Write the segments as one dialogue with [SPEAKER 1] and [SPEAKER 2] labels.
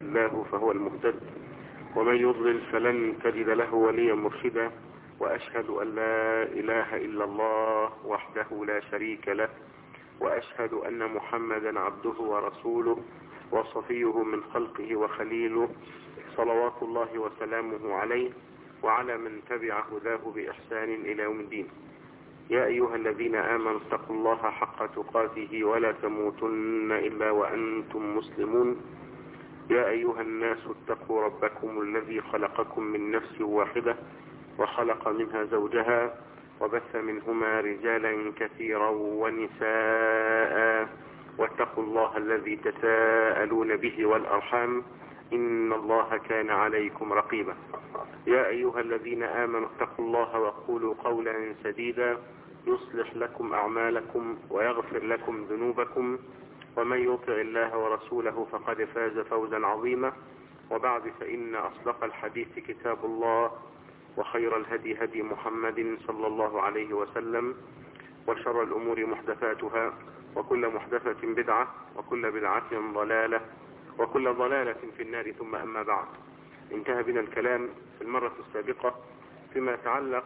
[SPEAKER 1] الله فهو المهتد، ومن يضلل فلن تجد له وليا مرشدا، وأشهد أن لا إله إلا الله وحده لا شريك له، وأشهد أن محمدا عبده ورسوله وصفيه من خلقه وخليله، صلوات الله وسلامه عليه وعلى من تبع هداه بإحسان إلى يوم الدين. يا أيها الذين آمنوا اتقوا الله حق تقاته ولا تموتن إلا وأنتم مسلمون. يا أيها الناس اتقوا ربكم الذي خلقكم من نفس واحدة وخلق منها زوجها وبث منهما رجالا كثيرا ونساء، واتقوا الله الذي تساءلون به والأرحام إن الله كان عليكم رقيبا. يا أيها الذين آمنوا اتقوا الله وقولوا قولا سديدا يصلح لكم أعمالكم ويغفر لكم ذنوبكم، ومن يطع الله ورسوله فقد فاز فوزا عظيما. وبعد، فإن أصدق الحديث كتاب الله، وخير الهدي هدي محمد صلى الله عليه وسلم، وشر الأمور محدثاتها، وكل محدثة بدعة، وكل بدعة ضلالة، وكل ضلالة في النار. ثم أما بعد، انتهى بنا الكلام في المرة السابقة فيما يتعلق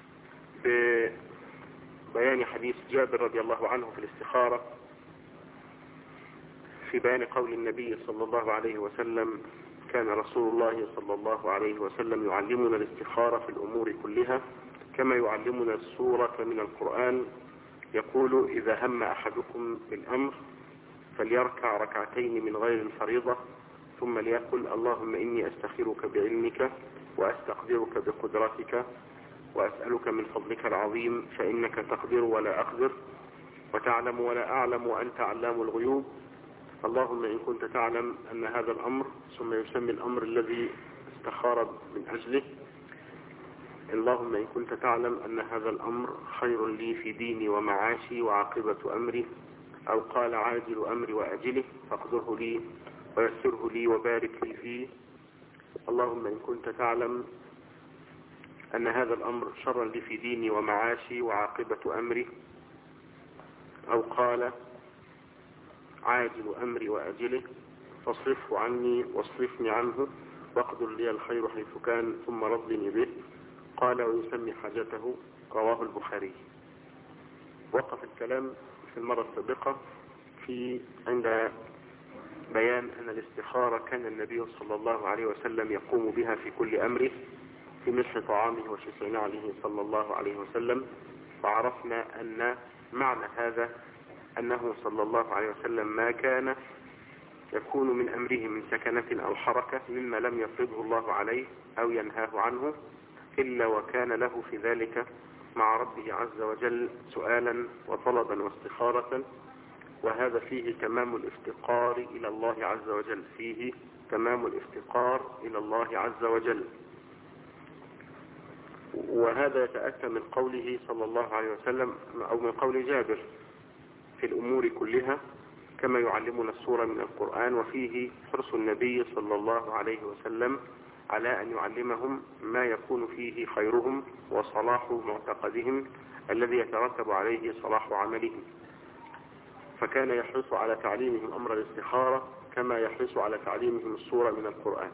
[SPEAKER 1] ببيان حديث جابر رضي الله عنه في الاستخارة، في بيان قول النبي صلى الله عليه وسلم: كان رسول الله صلى الله عليه وسلم يعلمنا الاستخارة في الأمور كلها كما يعلمنا السورة من القرآن. يقول: إذا هم أحدكم بالأمر فليركع ركعتين من غير الفريضة، ثم ليقل: اللهم إني أستخيرك بعلمك وأستقدرك بقدرتك وأسألك من فضلك العظيم، فإنك تقدر ولا أقدر وتعلم ولا أعلم وأنت علام الغيوب. اللهم إن كنت تعلم أن هذا الأمر، ثم يسمي الأمر الذي استخار من أجله: اللهم إن كنت تعلم أن هذا الأمر خير لي في ديني ومعاشي وعاقبة أمري، أو قال عاجل أمري وأجله، فاقدره لي ويسره لي وبارك لي فيه. اللهم إن كنت تعلم أن هذا الأمر شر لي في ديني ومعاشي وعاقبة أمري، أو قال عاجل أمري وأجله، فاصرفه عني واصرفني عنه، واقدر لي الخير حيث كان، ثم رضني به. قال ويسمي حاجته. رواه البخاري. وقف الكلام في المرة السابقة عند بيان أن الاستخارة كان النبي صلى الله عليه وسلم يقوم بها في كل أمره، في ملح طعامه وشفع نعله صلى الله عليه وسلم. وعرفنا أن معنى هذا أنه صلى الله عليه وسلم ما كان يكون من أمره من سكنة أو حركة مما لم يفرضه الله عليه أو ينهاه عنه، إلا وكان له في ذلك مع ربه عز وجل سؤالا وطلبا واستخارة. وهذا فيه تمام الافتقار إلى الله عز وجل، فيه تمام الافتقار إلى الله عز وجل. وهذا يتأتى من قوله صلى الله عليه وسلم، أو من قول جابر: في الأمور كلها كما يعلمنا السورة من القرآن. وفيه حرص النبي صلى الله عليه وسلم على أن يعلمهم ما يكون فيه خيرهم وصلاح معتقدهم الذي يترتب عليه صلاح عملهم، فكان يحرص على تعليمهم أمر الاستخارة كما يحرص على تعليمهم السورة من القرآن.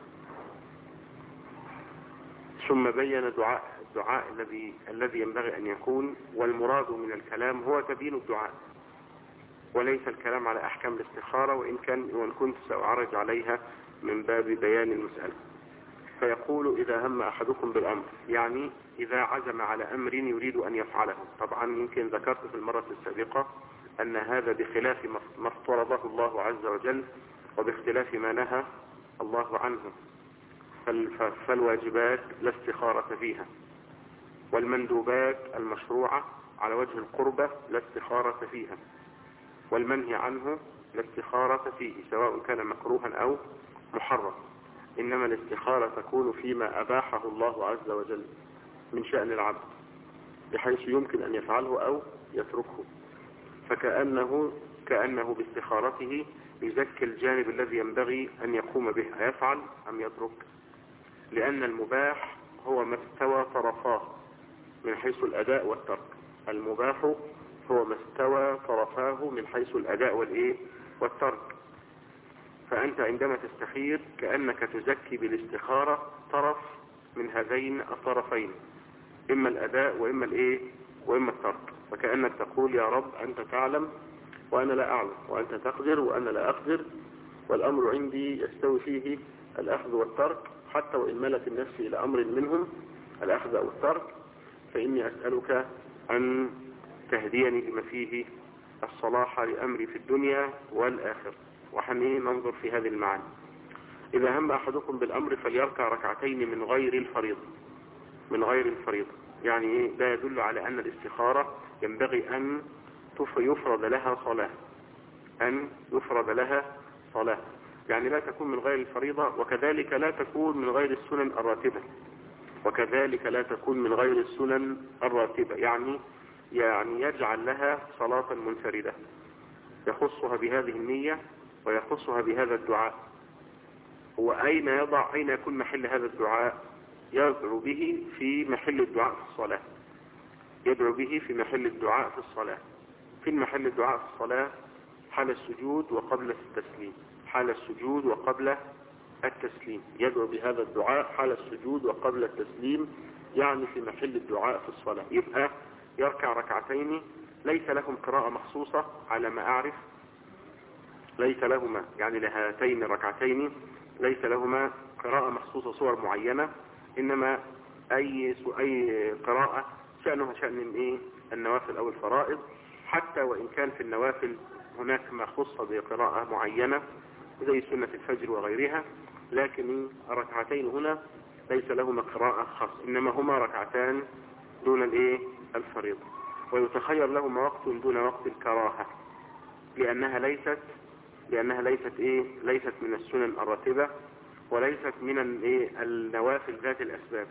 [SPEAKER 1] ثم بين الدعاء الذي ينبغي أن يكون، والمراد من الكلام هو تبيين الدعاء وليس الكلام على أحكام الاستخارة، وإن كنت سأعرج عليها من باب بيان المسألة. فيقول: إذا هم أحدكم بالأمر، يعني إذا عزم على أمر يريد أن يفعله. طبعا يمكن ذكرت في المرة السابقة أن هذا بخلاف ما افترضه الله عز وجل، وباختلاف ما نهى الله عنه. فالواجبات لا استخارة فيها، والمندوبات المشروعة على وجه القربة لا استخارة فيها، والمنهي عنه لا استخارة فيه سواء كان مكروها أو محرم. إنما الاستخارة تكون فيما أباحه الله عز وجل من شأن العبد، بحيث يمكن أن يفعله أو يتركه. فكأنه باستخارته يزكي الجانب الذي ينبغي أن يقوم به، أيفعل أم يترك، لأن المباح هو ما استوى طرفاه من حيث الأداء والترك. المباح هو ما استوى طرفاه من حيث الأداء والترك. فأنت عندما تستخير كأنك تزكي بالاستخارة طرف من هذين الطرفين، إما الأداء وإما الإيه وإما الترك. فكأنك تقول يا رب أنت تعلم وأنا لا أعلم، وأنت تقدر وأنا لا أقدر، والأمر عندي يستوي فيه الأخذ والترك، حتى وإن ملت النفس إلى أمر منهم الأخذ أو الترك، فإني أسألك أن تهديني بما فيه الصلاح لأمري في الدنيا والآخرة. وحنين ننظر في هذه المعاني. إذا هم أحدكم بالأمر فليركع ركعتين من غير الفريضة. من غير الفريضة يعني إيه؟ لا يدل على أن الاستخارة ينبغي أن يفرض لها صلاة، أن يفرض لها صلاة، يعني لا تكون من غير الفريضة، وكذلك لا تكون من غير السنن الراتبة، وكذلك لا تكون من غير السنن الراتبة، يعني يجعل لها صلاة منفردة يخصها بهذه النية ويخصها بهذا الدعاء. وأين يكون محل هذا الدعاء؟ يدعو به في محل الدعاء في الصلاة، يدعو به في محل الدعاء في الصلاة. في محل الدعاء في الصلاة حال السجود وقبل التسليم، حال السجود وقبل التسليم يدعو بهذا الدعاء حال السجود وقبل التسليم، يعني في محل الدعاء في الصلاة. يبقى يركع ركعتين ليس لهم قراءة مخصوصة على ما أعرف، ليس لهما يعني لهاتين الركعتين ليس لهما قراءة مخصوصة صور معينة، إنما أي قراءة شأنها شأن إيه؟ النوافل أو الفرائض، حتى وإن كان في النوافل هناك ما خص بقراءة معينة زي سنة الفجر وغيرها، لكن الركعتين هنا ليس لهما قراءة خاصة، إنما هما ركعتان دون الإيه؟ الفريضة. ويتخير لهما وقت دون وقت الكراهة، لأنها ليست إيه؟ ليست من السنن الراتبة، وليست من النوافل ذات الأسباب،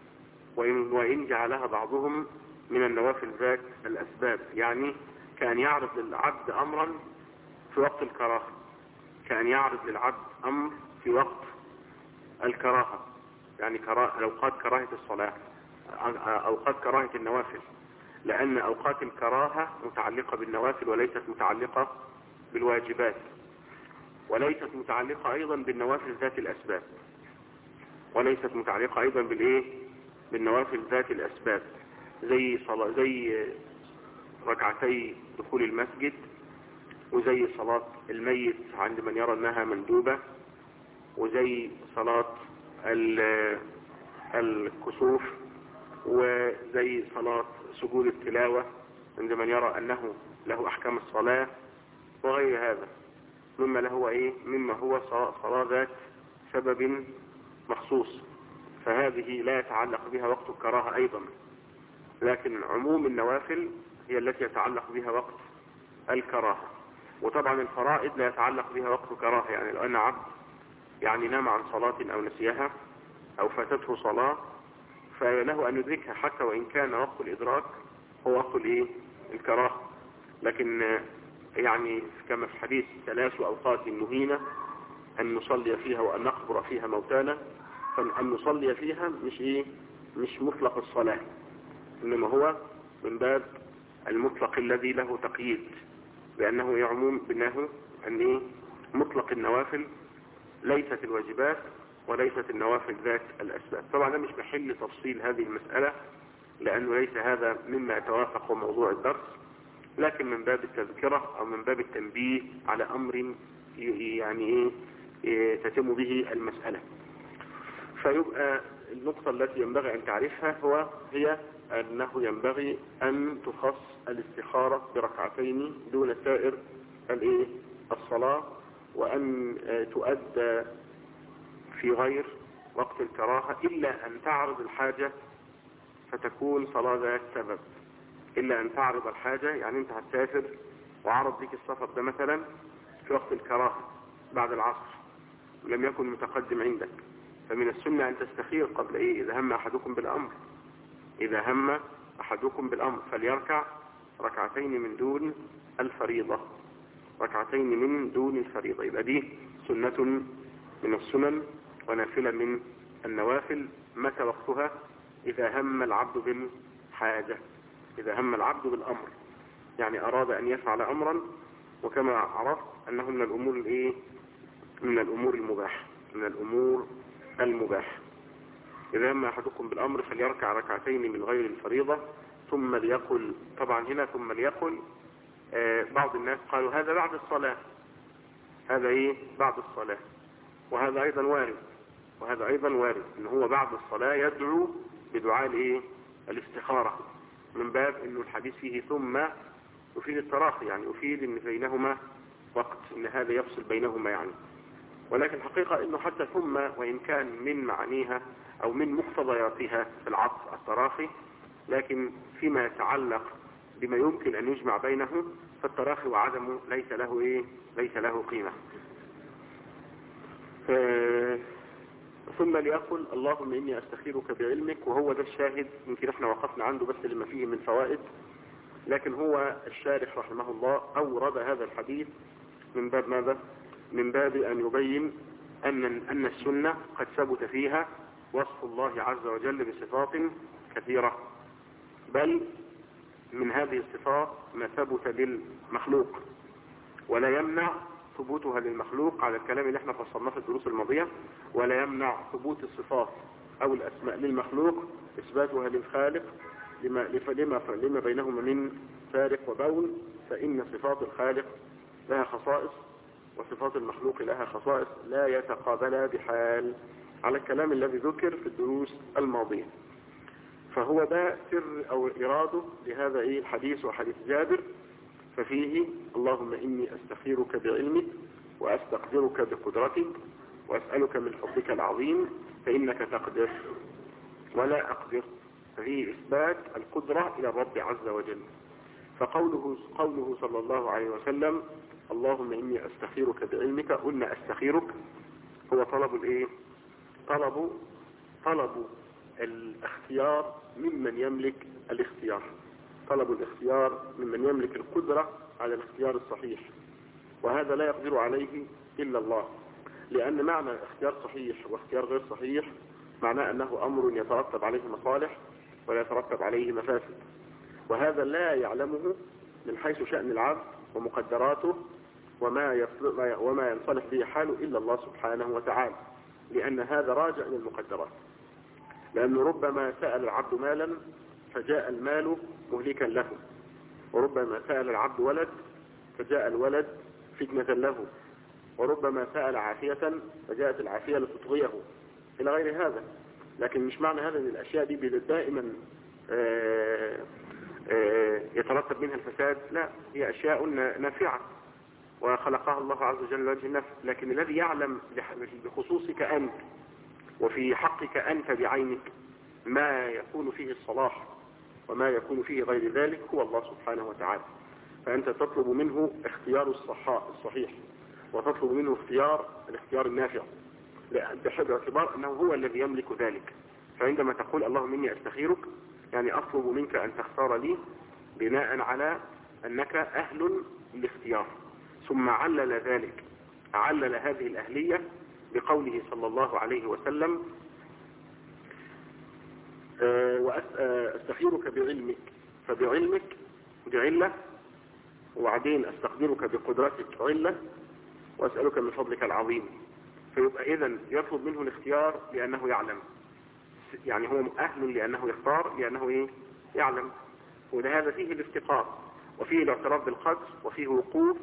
[SPEAKER 1] وإن جعلها بعضهم من النوافل ذات الأسباب، يعني كان يعرض للعبد أمرا في وقت الكراهة، كان يعرض للعبد أمر في وقت الكراهة، يعني أوقات كراهة الصلاة، أوقات كراهة النوافل، لأن أوقات الكراهة متعلقة بالنوافل وليست متعلقة بالواجبات، وليست متعلقة أيضا بالنوافل ذات الأسباب، وليست متعلقة أيضا بالنوافل ذات الأسباب، زي ركعتي دخول المسجد، وزي صلاة الميت عند من يرى أنها مندوبة، وزي صلاة الكسوف، وزي صلاة سجود التلاوة عند من يرى أنه له أحكام الصلاة، وغير هذا مما هو صلاة ذات سبب مخصوص، فهذه لا يتعلق بها وقت الكراهة أيضا، لكن عموم النوافل هي التي يتعلق بها وقت الكراهة. وطبعا الفرائض لا يتعلق بها وقت كراهة، يعني لو أن عبد نام عن صلاة أو نسيها أو فاتته صلاة فله أن يدركها، حتى وإن كان وقت الإدراك هو وقت الكراهة، لكن يعني كما في حديث 3 أوقات مهينة أن نصلي فيها وأن نقبر فيها موتانا، فأن نصلي فيها مش مطلق الصلاة، إنما هو من باب المطلق الذي له تقييد، بأنه يعموم بأنه أن مطلق النوافل ليست الواجبات وليست النوافل ذات الأسباب. طبعا ده مش محل تفصيل هذه المسألة، لأنه ليس هذا مما يتوافق موضوع الدرس، لكن من باب التذكرة أو من باب التنبيه على أمر يعني تتم به المسألة. فيبقى النقطة التي ينبغي أن تعرفها هي أنه ينبغي أن تخص الاستخارة بركعتين دون سائر الصلاة، وأن تؤدى في غير وقت الكراهة، إلا أن تعرض الحاجة فتكون صلاة ذات سبب، إلا أن تعرض الحاجة، يعني أنت هتسافر وعرض بك السفر ده مثلا في وقت الكراهة بعد العصر لم يكن متقدم عندك، فمن السنة أن تستخير قبل إذا هم أحدكم بالأمر، إذا هم أحدكم بالأمر فليركع ركعتين من دون الفريضة، ركعتين من دون الفريضة، يبقى دي سنة من السنن ونافلة من النوافل. متى وقتها؟ إذا هم العبد بالحاجة، إذا هم العبد بالأمر، يعني أراد أن يفعل أمرا، وكما عرفت أنه من الأمور من الأمور المباحة، من الأمور المباحة. إذا هم أحدكم بالأمر فليركع ركعتين من غير الفريضة ثم ليقل. طبعا هنا ثم ليقل بعض الناس قالوا هذا بعد الصلاة، هذا إيه بعد الصلاة، وهذا أيضا وارد، وهذا أيضا وارد إن هو بعد الصلاة يدعو بدعاء الإيه الاستخارة، من باب إنه الحديث فيه ثم يفيد التراخي، يعني يفيد إن بينهما وقت، إن هذا يفصل بينهما يعني. ولكن الحقيقة إنه حتى ثم وإن كان من معانيها أو من مقتضياتها في العطف التراخي، لكن فيما يتعلق بما يمكن أن يجمع بينه فالتراخي وعدمه ليس له إيه ليس له قيمة. ثم ليقل اللهم إني أستخيرك بعلمك، وهو ده الشاهد يمكن احنا وقفنا عنده بس لما فيه من فوائد، لكن هو الشارح رحمه الله أورد هذا الحديث من باب ماذا؟ من باب أن يبين أن السنة قد ثبت فيها وصف الله عز وجل بصفات كثيرة، بل من هذه الصفات ما ثبت للمخلوق، ولا يمنع ثبوتها للمخلوق على الكلام اللي احنا فصلناه في الدروس الماضية، ولا يمنع ثبوت الصفات أو الأسماء للمخلوق إثباتها للخالق لما بينهما من فارق وبون، فإن صفات الخالق لها خصائص وصفات المخلوق لها خصائص لا يتقابلا بحال، على الكلام الذي ذكر في الدروس الماضية. فهو ده سر أو إراده لهذا الحديث وحديث جابر، ففيه اللهم إني أستخيرك بعلمك وأستقدرك بقدرتك وأسألك من فضلك العظيم فإنك تقدر ولا أقدر، ففيه إثبات القدرة إلى الرب عز وجل. فقوله صلى الله عليه وسلم اللهم إني أستخيرك بعلمك، قلنا أستخيرك هو طلب الإيه؟ طلب الاختيار ممن يملك الاختيار، طلب الاختيار ممن يملك القدرة على الاختيار الصحيح، وهذا لا يقدر عليه إلا الله، لأن معنى اختيار صحيح واختيار غير صحيح معناه أنه أمر يترتب عليه مصالح ولا يترتب عليه مفاسد، وهذا لا يعلمه من حيث شأن العبد ومقدراته وما ينصلح به حاله إلا الله سبحانه وتعالى، لأن هذا راجع إلى المقدرات. لأنه ربما سأل العبد مالا فجاء المال مهلكا له، وربما سأل العبد ولد فجاء الولد فتنة له، وربما سأل عافية فجاءت العافية لتطغيه إلى غير هذا. لكن مش معنى هذا أن الأشياء دي دائما يترتب منها الفساد، لا، هي أشياء نافعة وخلقها الله عز وجل لوجه النفع، لكن الذي يعلم بخصوصك أنت وفي حقك أنت بعينك ما يكون فيه الصلاح وما يكون فيه غير ذلك هو الله سبحانه وتعالى. فأنت تطلب منه اختيار الصحيح، وتطلب منه الاختيار النافع، باعتبار أنه هو الذي يملك ذلك. فعندما تقول اللهم إني أستخيرك يعني أطلب منك أن تختار لي بناء على أنك أهل للاختيار. ثم علل هذه الأهلية بقوله صلى الله عليه وسلم وأستخيرك بعلمك، فبعلمك بعلة، وبعدين أستقدرك بقدرتك علة، وأسألك من فضلك العظيم. فيبقى إذن يطلب منه الاختيار لأنه يعلم، يعني هو أهل لأنه يختار لأنه يعلم، ولهذا فيه الافتقار وفيه الاعتراف بالقدر وفيه وقوف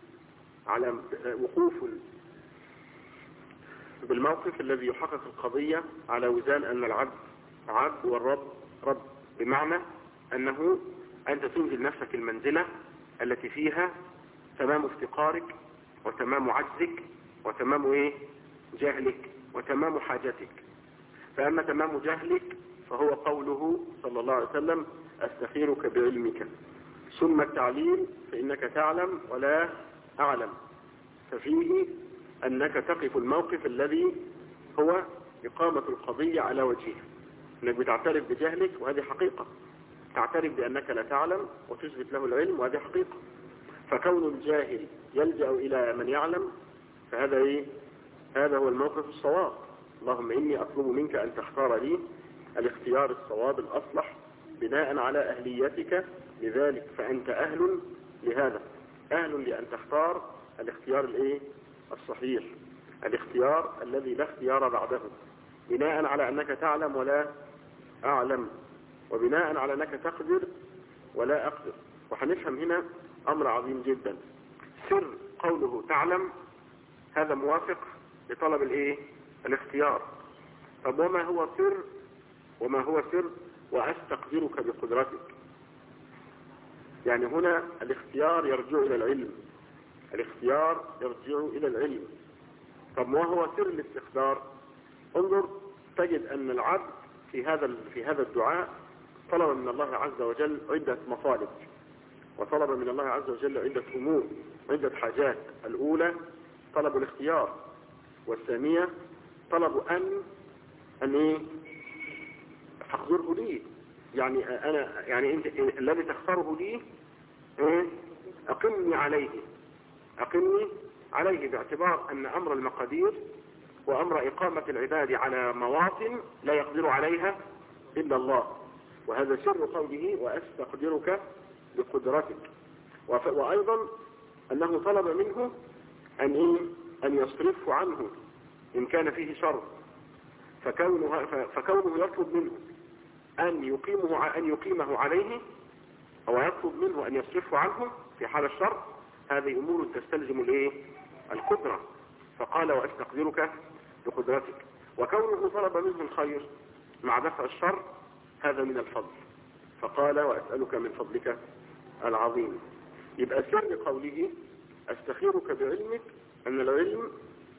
[SPEAKER 1] بالموقف الذي يحقق القضية على وزان أن العبد عبد والرب رب، بمعنى أنه أنت تنزل نفسك المنزلة التي فيها تمام افتقارك وتمام عجزك وتمام جهلك وتمام حاجتك. فأما تمام جهلك فهو قوله صلى الله عليه وسلم أستخيرك بعلمك، ثم التعليل فإنك تعلم ولا أعلم، ففيه أنك تقف الموقف الذي هو إقامة القضية على وجهها، أنك بتعترف بجهلك وهذه حقيقة، تعترف بأنك لا تعلم وتثبت له العلم وهذه حقيقة. فكون الجاهل يلجأ إلى من يعلم فهذا هذا هو الموقف الصواب. اللهم إني أطلب منك أن تختار لي الاختيار الصواب الأصلح بناء على أهليتك لذلك، فأنت أهل لهذا، أهل لأن تختار الاختيار الصحيح. الاختيار الذي لا اختيار بعده، بناء على أنك تعلم ولا أعلم، وبناء على أنك تقدر ولا أقدر. وهنفهم هنا أمر عظيم جدا. سر قوله تعلم هذا موافق لطلب الاختيار. طب وما هو سر وأستقدرك بقدرتك؟ يعني هنا الاختيار يرجع إلى العلم. طب ما هو سر الاستقدار؟ انظر تجد أن العبد في هذا الدعاء طلب من الله عز وجل عدة مطالب، وطلب من الله عز وجل عدة أمور، عدة حاجات. الأولى طلب الاختيار، والثانية طلب أن تقدره لي. يعني أنت الذي تختاره لي أقمني عليه، باعتبار أن أمر المقادير وأمر إقامة العباد على مواطن لا يقدر عليها إلا الله، وهذا سر قوله وأستقدرك بقدرتك. وأيضا أنه طلب منه أن يصرفه عنه إن كان فيه شر، فكونه يطلب منه أن يقيمه عليه، أو يطلب منه أن يصرفه عنه في حال الشر، هذه أمور تستلزم القدرة. فقال وأستقدرك بقدرتك. وكونه طلب منه الخير مع دفع الشر هذا من الفضل، فقال وأسألك من فضلك العظيم. يبقى سر قوله أستخيرك بعلمك أن العلم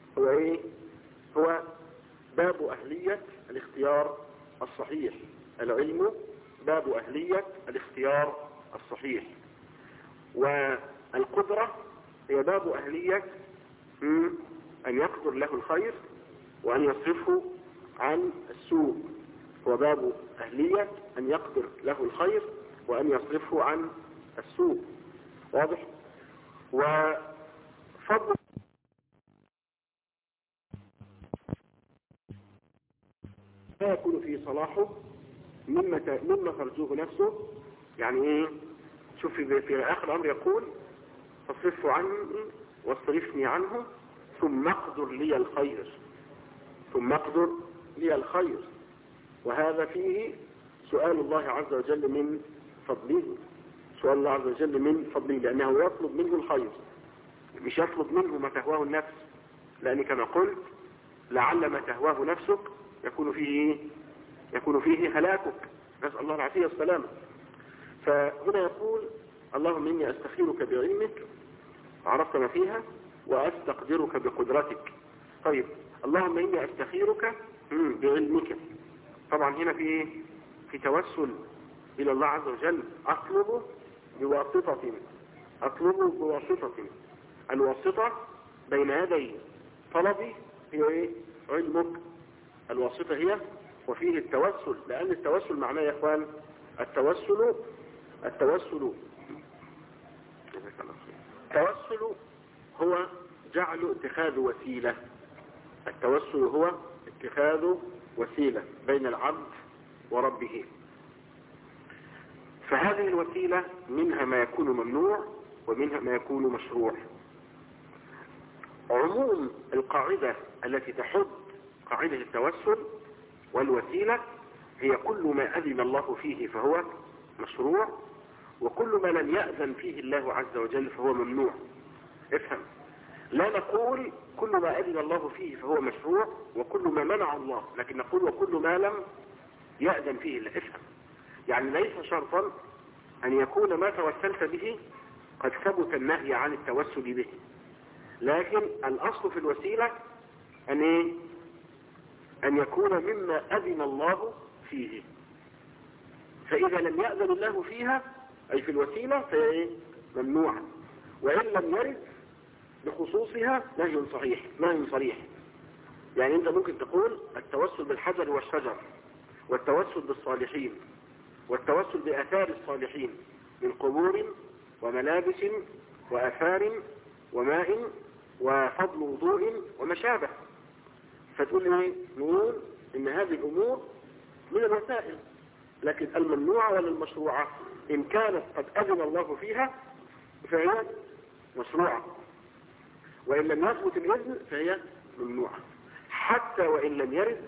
[SPEAKER 1] هو باب أهلية الاختيار الصحيح. العلم باب أهلية الاختيار الصحيح، والقدرة هي باب أهلية أن يقدر له الخير وأن يصرفه عن السوء. هو باب أهلية أن يقدر له الخير وأن يصرفه عن السوء. واضح؟ وفضل لا يكون فيه صلاحه مما ترجوه نفسه. يعني شوف في آخر الأمر يقول فاصرفه عني واصرفني عنه ثم اقدر لي الخير. وهذا فيه سؤال الله عز وجل من فضله، لأنه يطلب منه الخير، مش يطلب منه ما تهواه النفس، لأن كما قلت لعل ما تهواه نفسك يكون فيه هلاكك، نسأل الله العافية والسلامة. فهنا يقول اللهم إني أستخيرك بعلمك، عرفت ما فيها، وأستقدرك بقدرتك. طيب اللهم إني أستخيرك بعلمك. طبعا هنا في توسل إلى الله عز وجل. أطلب بواسطة. الواسطة بين يدي طلبي هي علمك. الواسطة هي وفيه التوسل، لأن التوسل معناه يا إخوان التوسل هو جعل اتخاذ وسيلة. التوسل هو اتخاذ وسيلة بين العبد وربه. فهذه الوسيلة منها ما يكون ممنوع ومنها ما يكون مشروع. عموم القاعدة التي تحد قاعدة التوسل والوسيلة هي كل ما أذن الله فيه فهو مشروع، وكل ما لم يأذن فيه الله عز وجل فهو ممنوع. افهم، لا نقول كل ما أذن الله فيه فهو مشروع وكل ما منع الله، لكن نقول وكل ما لم يأذن فيه الله. افهم، يعني ليس شرطا أن يكون ما توسلت به قد ثبت النهي عن التوسل به، لكن الأصل في الوسيلة أن يكون مما أذن الله فيه. فإذا لم يأذن الله فيها أي في الوسيلة فهي ممنوعة، وإن لم يرد بخصوصها نهي صريح. يعني أنت ممكن تقول التوسل بالحجر والشجر، والتوسل بالصالحين، والتوسل بآثار الصالحين من قبور وملابس وآثار وماء وفضل وضوء وما شابه. فتقول نقول إن هذه الأمور من الوسائل، لكن الممنوعة ولا المشروعة إن كانت قد أذن الله فيها فهي مشروعة، وإن لم يثبت الإذن فهي ممنوعة، حتى وإن لم يرد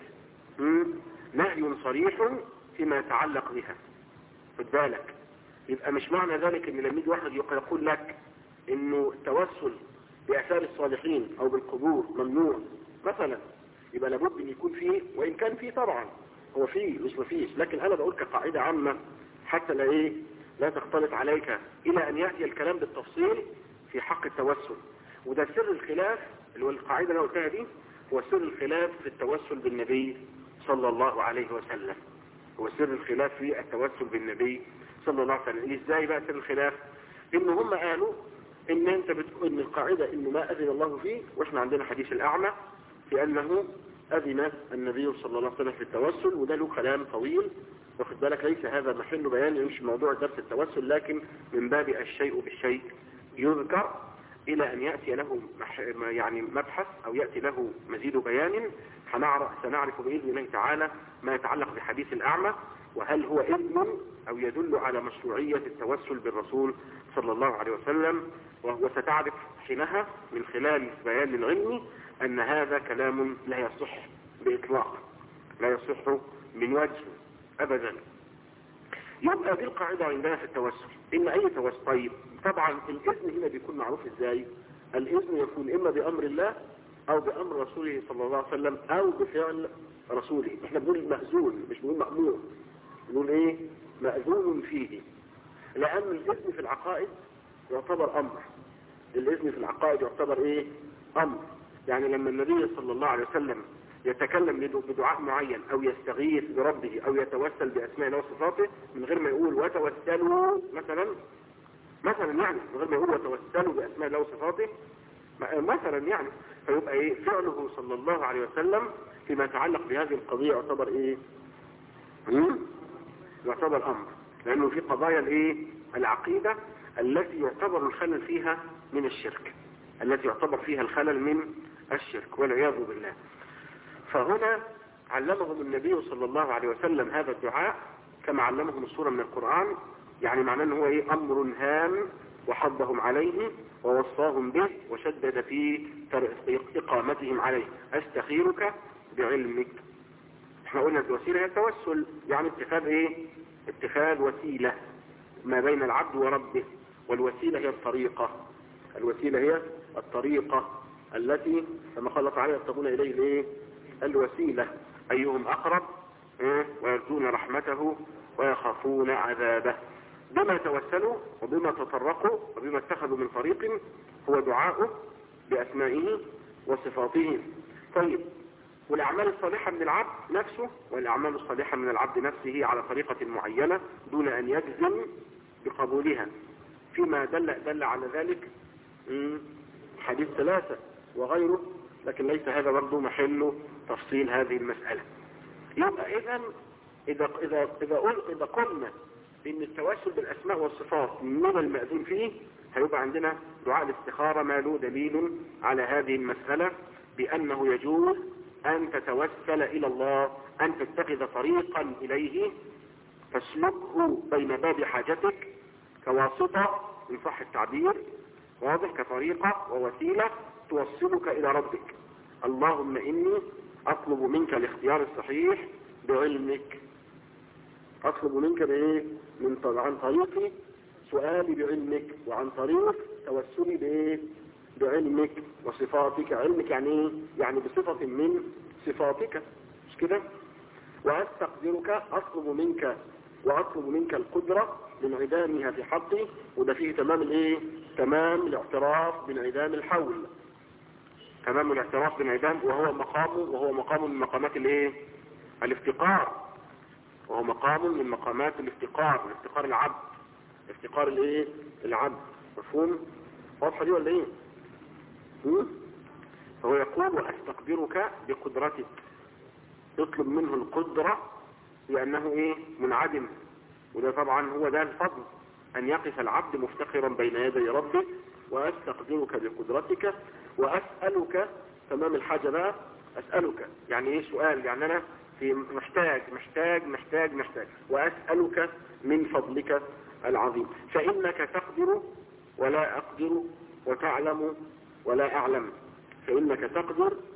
[SPEAKER 1] نهي صريح فيما يتعلق بها. خد بالك، يبقى مش معنى ذلك ان لما يجي واحد يقول لك انه التوسل بآثار الصالحين او بالقبور ممنوع مثلا، يبقى لابد ان يكون فيه، وان كان فيه طبعا هو فيه مش مفيش، لكن انا بقول كقاعدة عامة حتى لا تختلط عليك الى ان يأتي الكلام بالتفصيل في حق التوسل. وده سر الخلاف، اللي هو القاعدة اللي انا قلتها دي، هو سر الخلاف في التوسل بالنبي صلى الله عليه وسلم. هو سر الخلاف في التوسل بالنبي صلى الله عليه وسلم. ازاي بقى سر الخلاف؟ ان هم قالوا ان انت بتقول ان القاعدة انه ما اذن الله فيه، واحنا عندنا حديث الاعمى في انه اذن النبي صلى الله عليه وسلم في التوسل، وده له كلام طويل، واخد بالك، ليس هذا محل بيان، مش موضوع درس التوسل، لكن من باب الشيء بالشيء يذكر الى ان يأتي له يعني مبحث او يأتي له مزيد بيان. سنعرف بإذن الله تعالى ما يتعلق بحديث الأعمى، وهل هو إذن أو يدل على مشروعية التوسل بالرسول صلى الله عليه وسلم. وستعرف حينها من خلال بيان العلم أن هذا كلام لا يصح بإطلاق، لا يصح من وجه أبدا. يبقى دي القاعدة عندنا في التوسل، إن أي توسل. طيب طبعا الإذن هنا بيكون معروف إزاي؟ الإذن يكون إما بأمر الله او بامر رسوله صلى الله عليه وسلم او بفعل رسوله. احنا بنقول مأذون مش بنقول مأمور، بنقول مأذون فيه، لان الاذن في العقائد يعتبر امر. الاذن في العقائد يعتبر امر. يعني لما النبي صلى الله عليه وسلم يتكلم بدعاء معين او يستغيث بربه او يتوسل باسماء الله وصفاته من غير ما يقول وتوسلوا مثلا يعني من غير ما يقول وتوسلوا باسماء الله وصفاته مثلا يعني، فيبقى فعله صلى الله عليه وسلم فيما يتعلق بهذه القضية يعتبر يعتبر امر، لانه في قضايا العقيدة التي يعتبر الخلل فيها من الشرك، التي يعتبر فيها الخلل من الشرك والعياذ بالله. فهنا علمهم النبي صلى الله عليه وسلم هذا الدعاء كما علمهم السورة من القرآن، يعني معناه انه هو امر هام وحضهم عليه ووصاهم به وشدد في اقامتهم عليه. استخيرك بعلمك. احنا قلنا الوسيلة هي التوسل، يعني اتخاذ وسيلة ما بين العبد وربه، والوسيلة هي الطريقة. الوسيلة هي الطريقة التي كما قال تعالى يبتغون اليه الوسيلة ايهم اقرب ويرجون رحمته ويخافون عذابه. بما توسلوا وبما تطرقوا وبما اتخذوا من طريق هو دعاءه بأسمائه وصفاته. طيب، والأعمال الصالحة من العبد نفسه، والأعمال الصالحة من العبد نفسه على طريقة معينة دون أن يجزم بقبولها، فيما دل على ذلك حديث 3 وغيره، لكن ليس هذا برضه محل تفصيل هذه المسألة. يبقى إذا قلنا إن التوسل بالأسماء والصفات من المأذون فيه، هيبقى عندنا دعاء الاستخارة ما له دليل على هذه المسألة بأنه يجوز أن تتوسل إلى الله، أن تتخذ طريقا إليه تسلكه بين باب حاجتك كواسطة إن صح التعبير، واضح، كطريقة ووسيلة توصلك إلى ربك. اللهم إني أطلب منك الاختيار الصحيح بعلمك. أطلب منك عن طريق سؤالي بعلمك، وعن طريق توسلي بعلمك وصفاتك. علمك يعني بصفة من صفاتك، مش كده؟ وأستقدرك، أطلب منك القدرة لانعدامها في حقي، وده فيه تمام الاعتراف بانعدام الحول، تمام الاعتراف بانعدام، وهو مقام من مقامات الافتقار، وهو مقام من مقامات الافتقار العبد، افتقار العبد. مفهوم؟ واضحة دي ولا فهو يقول واستقدرك بقدرتك، يطلب منه القدرة لأنه منعدم، وده طبعا هو ده الفضل، أن يقف العبد مفتقرا بين يدي ربه. وأستقدرك بقدرتك وأسألك، تمام الحاجة بقى، أسألك يعني سؤال، يعني أنا في محتاج وأسألك من فضلك العظيم، فإنك تقدر ولا أقدر وتعلم ولا أعلم. فإنك تقدر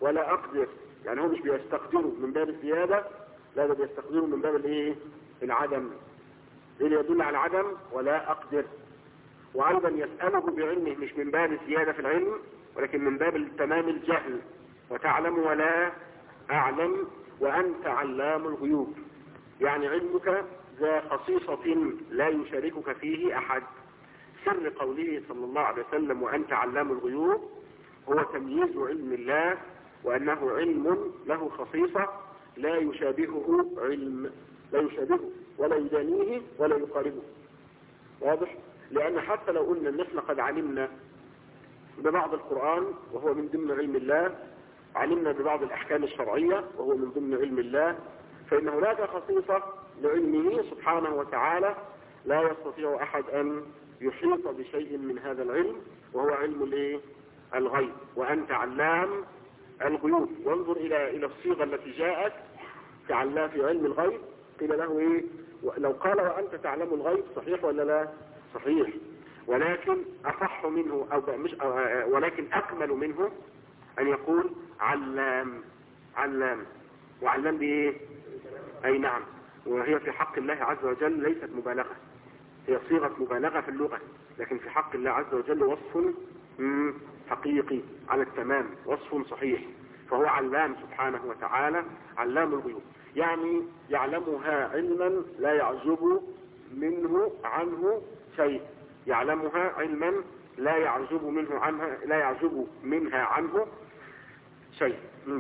[SPEAKER 1] ولا أقدر، يعني هو مش بيستقدروا من باب الزيادة، لا ده بيستقدروا من باب الايه؟ العدم. ايه اللي يدل على العدم؟ ولا أقدر. وأيضا يسأله بعلمه مش من باب الزيادة في العلم، ولكن من باب تمام الجهل. وتعلم ولا أعلم وأنت علام الغيوب، يعني علمك ذا خصيصة لا يشاركك فيه أحد. سر قوله صلى الله عليه وسلم وأنت علام الغيوب هو تمييز علم الله، وأنه علم له خصيصة لا يشابهه علم، لا يشابهه ولا يدانيه ولا يقاربه. واضح؟ لأن حتى لو قلنا ان احنا قد علمنا ببعض القرآن وهو من ضمن علم الله، علمنا ببعض الأحكام الشرعية وهو من ضمن علم الله، فإن هناك خصيصة لعلمه سبحانه وتعالى لا يستطيع أحد أن يحيط بشيء من هذا العلم، وهو علم الغيب. وأنت علام الغيوب. وانظر إلى الصيغة التي جاءت في علم الغيب، قيل له إيه؟ لو قال وأنت تعلم الغيب صحيح ولا لا؟ صحيح، ولكن أصح منه ولكن أكمل منه أن يقول علام. علام، وعلام بإيه؟ أي نعم، وهي في حق الله عز وجل ليست مبالغة، هي صيغة مبالغة في اللغة، لكن في حق الله عز وجل وصف حقيقي على التمام، وصف صحيح. فهو علام سبحانه وتعالى، علام الغيوب، يعني يعلمها علما لا يعزب منه عنه شيء، يعلمها علما لا يعزب منها عنه شيء.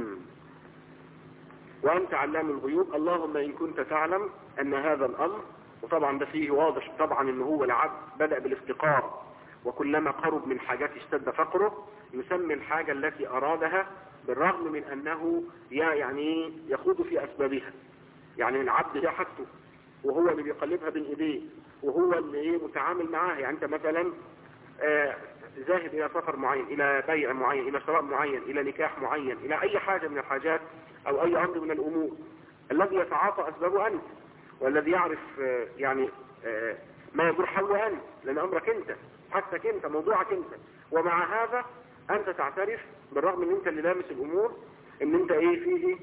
[SPEAKER 1] وأنت علام الغيوب. اللهم إن كنت تعلم أن هذا الأمر، وطبعا ده فيه واضح طبعا أنه هو العبد بدأ بالافتقار، وكلما قرب من حاجات اشتد فقره، يسمي الحاجة التي أرادها بالرغم من أنه يعني يخوض في أسبابها. يعني العبد ده حاجته، وهو اللي بيقلبها بين ايديه، وهو اللي متعامل معاها. يعني انت مثلا ذاهب الى سفر معين، الى بيع معين، الى شراء معين، الى نكاح معين، الى اي حاجة من الحاجات او اي امر من الامور، الذي يتعاطى اسبابه انت، والذي يعرف يعني ما يدور حوله انت، لان امرك انت، حاجتك انت، موضوعك انت. ومع هذا انت تعترف بالرغم ان انت اللي لامس الامور ان انت فيه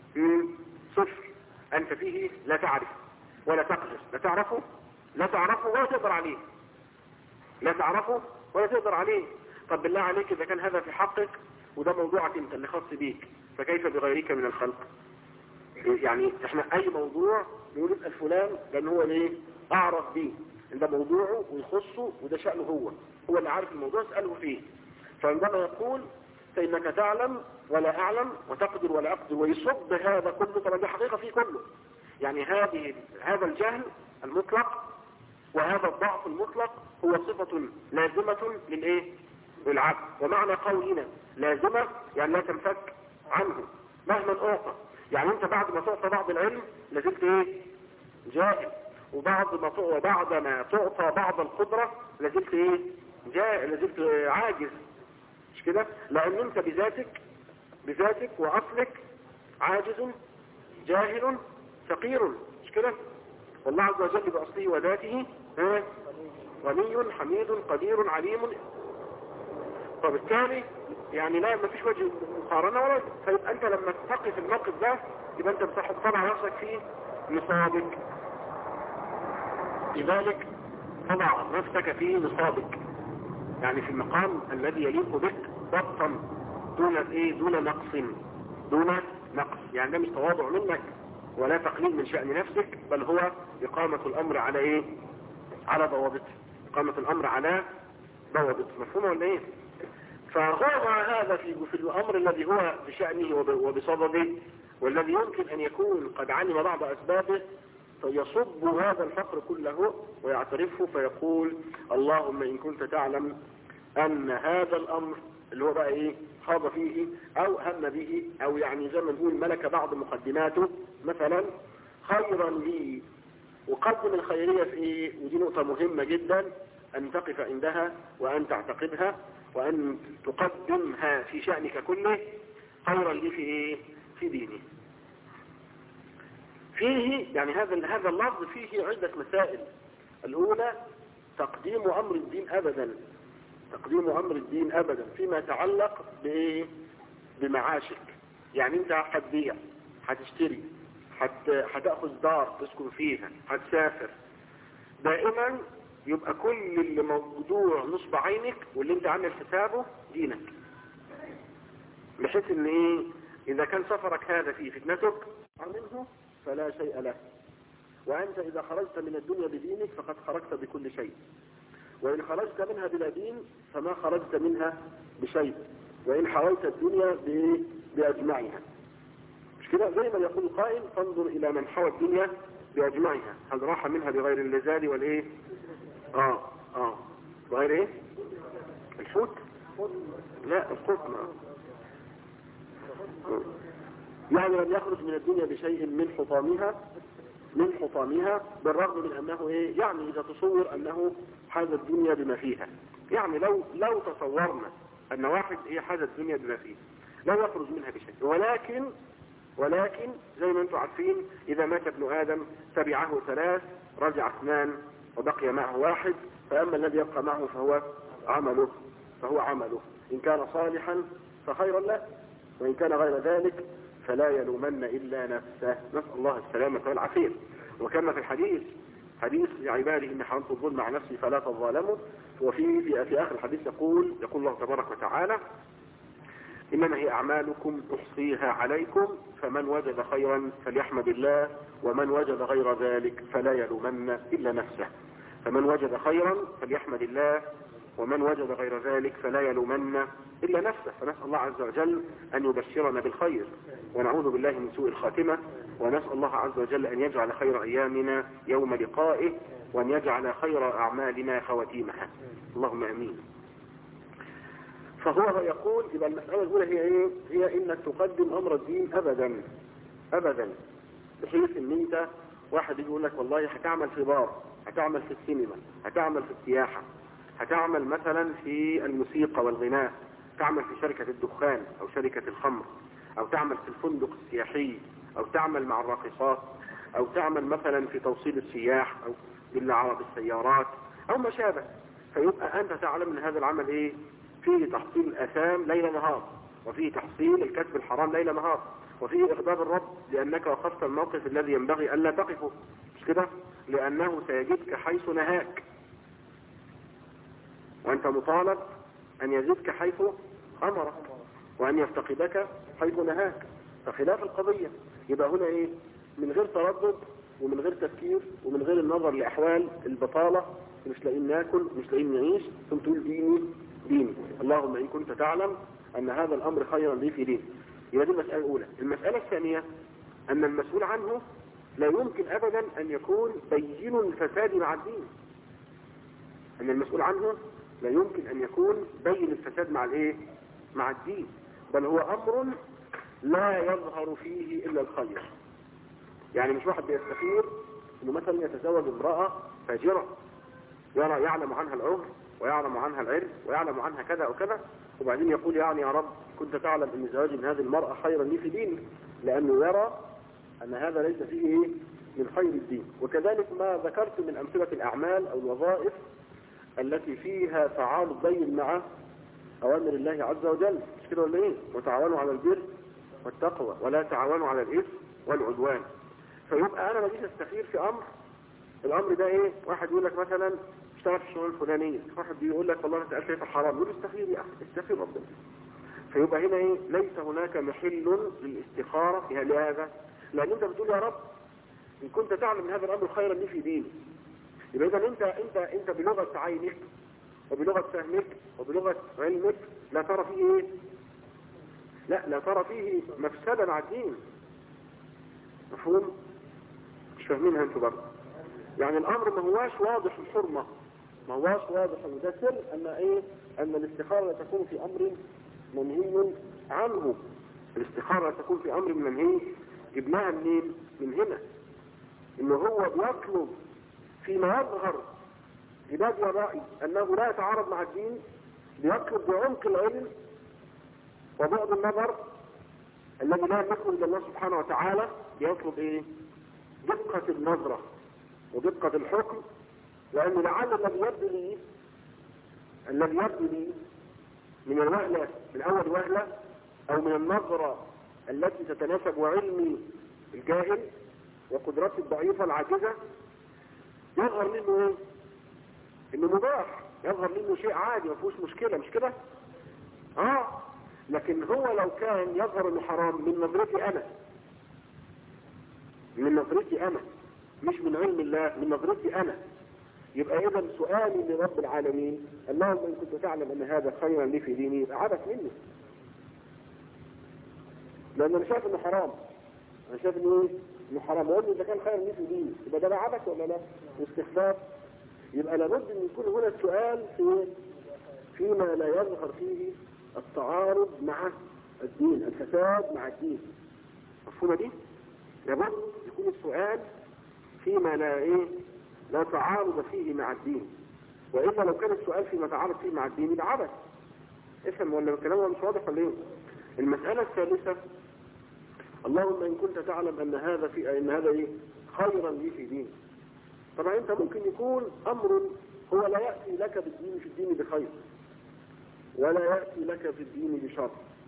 [SPEAKER 1] صفر، انت فيه لا تعرف ولا تقدر، لا تعرفه ولا تقدر عليه، لا تعرفه ولا تقدر عليه. طب بالله عليك إذا كان هذا في حقك وده موضوعك انت اللي خاص بيك، فكيف بغيرك من الخلق؟ يعني احنا اي موضوع نقول اسأل فلان لان هو اعرف بيه، ان ده موضوعه ويخصه وده شأنه، هو اللي عارف الموضوع، اسأله فيه. فعندما يقول فإنك تعلم ولا أعلم وتقدر ولا أقدر، ويصب هذا كله، طبعا دي حقيقة فيه كله. يعني هذا الجهل المطلق وهذا الضعف المطلق هو صفة لازمة للعبد. ومعنى قولنا لازمة يعني لا تنفك عنه مهما أعطى. يعني انت بعد ما تعطى بعض العلم لازلت جاهل، وبعد ما تعطى بعض القدرة لازلت لازلت عاجز، مش كده؟ لأن انت بذاتك وأصلك عاجز جاهل فقير، مش كده؟ والله عز وجل بأصله وذاته غني حميد قدير عليم. فبالتالي يعني لا، ما فيش وجه مقارنة ولا. فيبقى انت لما تقف الموقف ده يبقى انت بتضع نفسك في نصابك، لذلك تضع نفسك في نصابك، يعني في المقام الذي يليق بك ضبطا دون نقص. يعني ده مش تواضع منك ولا تقليل من شأن نفسك، بل هو إقامة الأمر على على ضوابط، إقامة الأمر على ضوابط. مفهوم ولا فهو هذا في الأمر الذي هو بشأنه وبصدده، والذي يمكن أن يكون قد علم بعض أسبابه، فيصب هذا الفقر كله ويعترفه فيقول اللهم إن كنت تعلم أن هذا الأمر اللي هو بقى خاض فيه أو هم به، أو يعني زي ما نقول ملك بعض مقدماته مثلا خيرا لي. وقدم الخيرية في ودي نقطة مهمة جدا أن تقف عندها وأن تعتقدها وأن تقدمها في شأنك كله، خيرا لي في ديني. فيه يعني هذا اللفظ فيه عدة مسائل. الأولى تقديم أمر الدين أبدا فيما يتعلق بمعاشك، يعني انت هتبيع، هتشتري، هتأخذ دار تسكن فيها، هتسافر، دائما يبقى كل اللي موضوع نصب عينك واللي انت عامل حسابه دينك، بحيث ان ايه اذا كان سفرك هذا فيه فتنتك منه فلا شيء له، وانت اذا خرجت من الدنيا بدينك فقد خرجت بكل شيء، وان خرجت منها بلا دين فما خرجت منها بشيء، وان حويت الدنيا باجمعها. مش كده؟ زي ما يقول القائل فانظر الى من حوى الدنيا باجمعها هل راح منها بغير اللذاذ والايه بغير ايه الحوت، لا القطن، يعني لم يخرج من الدنيا بشيء من حطامها بالرغم من انه ايه، يعني اذا تصور انه حاز الدنيا بما فيها، يعني لو تصورنا ان واحد ايه حاز الدنيا بما فيها لا يخرج منها بشيء، ولكن زي ما انتم عارفين اذا مات ابن ادم تبعه 3 رجع 2 وبقي معه 1، فاما الذي يبقى معه فهو عمله ان كان صالحا فخيرا له، وان كان غير ذلك فلا يلومن الا نفسه، نسال الله السلامه والعافيه. وكما في الحديث حديث يا عبادي اني حرمت الظلم على نفسي فلا تظالموا، وفي اخر الحديث يقول الله تبارك وتعالى إنما هي أعمالكم أحصيها عليكم فمن وجد خيرا فليحمد الله ومن وجد غير ذلك فلا يلومن إلا نفسه، فمن وجد خيرا فليحمد الله ومن وجد غير ذلك فلا يلومن إلا نفسه. فنسأل الله عز وجل أن يبشرنا بالخير ونعوذ بالله من سوء الخاتمة، ونسأل الله عز وجل أن يجعل خير أيامنا يوم لقائه وأن يجعل خير أعمالنا خواتيمها، اللهم أمين. فهو يقول يبقى المسألة الأولى هي ايه؟ هي انك تقدم امر الدين ابدا، بحيث ان انت واحد يقول لك والله هتعمل في بار، هتعمل في السينما، هتعمل في السياحة، هتعمل مثلا في الموسيقى والغناء، تعمل في شركة الدخان او شركة الخمر، او تعمل في الفندق السياحي، او تعمل مع الراقصات، او تعمل مثلا في توصيل السياح او بالسيارات او ما شابه، فيبقى انت تعلم ان هذا العمل ايه؟ فيه تحصيل الآثام ليل نهار، وفيه تحصيل الكسب الحرام ليل نهار، وفيه إغضاب الرب لأنك وقفت الموقف الذي ينبغي ألا تقفه، مش كده؟ لأنه سيجدك حيث نهاك، وأنت مطالب أن يزدك حيث أمرك وأن يفتقدك حيث نهاك، فخلاف القضية. يبقى هنا إيه؟ من غير تردد ومن غير تفكير ومن غير النظر لأحوال البطالة، مش لاقيين ناكل مش لاقيين نعيش، ثم تقول ديني اللهم إن كنت تعلم أن هذا الأمر خيرا لي في دين. يبقى دي المسألة الأولى. المسألة الثانية أن المسؤول عنه لا يمكن أبدا أن يكون بين الفساد مع الدين، أن المسؤول عنه لا يمكن أن يكون بين الفساد مع الإيه؟ مع الدين، بل هو أمر لا يظهر فيه إلا الخير. يعني مش واحد بيستخير إنه مثلا يتزوج امرأة فاجرة يعلم عنها العمر ويعلم عنها العرض ويعلم عنها كذا وكذا، وبعدين يقول يعني يا رب كنت تعلم ان زواجي من هذه المرأة خيرا لي في ديني، لانه يرى ان هذا ليس فيه ايه؟ من خير الدين. وكذلك ما ذكرت من امثلة الاعمال او الوظائف التي فيها تعارض بين مع اوامر الله عز وجل، مش كده ولا ايه؟ وتعاونوا على البر والتقوى ولا تعاونوا على الاثم والعدوان. فيبقى انا ما جيش استخير في الامر ده ايه؟ واحد يقول لك مثلا اشتغل في الشغل الفلانية، واحد بيقول لك والله انت شايف الحرام، يقول استخير يا اخي، استخير ربنا. فيبقى هنا ايه؟ ليس هناك محل للاستخارة في هذا، لان انت بتقول يا رب ان كنت تعلم هذا الامر خيرا لي في ديني. يبقى اذا انت بلغة عينك وبلغة فهمك وبلغة علمك لا ترى فيه ايه؟ لا ترى فيه مفسدة مع الدين. مفهوم؟ مش فاهمينها انتوا برضه. يعني الامر ما هواش واضح الحرمة، ما هواش واضح وده سر ان الاستخارة لا تكون في امر منهي عنه. الاستخارة لا تكون في امر منهي، جبناها منين؟ من هنا انه هو بيطلب فيما يظهر لبادئ الرأي انه لا يتعارض مع الدين، بيطلب بعمق العلم وبعد النظر الذي لا يملكه الا الله سبحانه وتعالى، بيطلب ايه؟ دقة النظرة ودقة الحكم، لأنه لعل الذي يبدو لي من الوهلة من أول وهلة أو من النظرة
[SPEAKER 2] التي تتناسب وعلمي الجاهل وقدرتي الضعيفة العاجزة، يظهر منه ايه؟ انه مباح، يظهر منه شيء عادي ما فيهوش مشكلة، مش كده؟ لكن هو لو كان يظهر انه حرام من نظرتي انا، من نظرتي انا، مش من علم الله، من نظرتي انا، يبقى اذا سؤالي لرب العالمين اللهم ان كنت تعلم ان هذا خيرا لي في ديني، يبقى عبث مني، لان انا شايف انه حرام، انا شايف انه ايه؟ انه حرام، واقول اذا كان خيرا لي في ديني يبقى ده عبث ولا لا؟ واستخفاف. يبقى لابد ان يكون هنا السؤال فيما لا يظهر فيه التعارض مع الدين، الفساد مع الدين. مفهومه دي؟ لابد يكون السؤال فيما لا تعارض فيه مع الدين، وإلا لو كان السؤال فيما تعارض فيه مع الدين يبقى عبث. افهم ولا الكلام هو مش واضح ولا ايه؟ المسألة الثالثة، اللهم إن كنت تعلم أن هذا خيرا لي في ديني. طبعا أنت ممكن يكون أمر هو لا يأتي لك بالدين في الدين بخير، ولا يأتي لك في الدين بشر،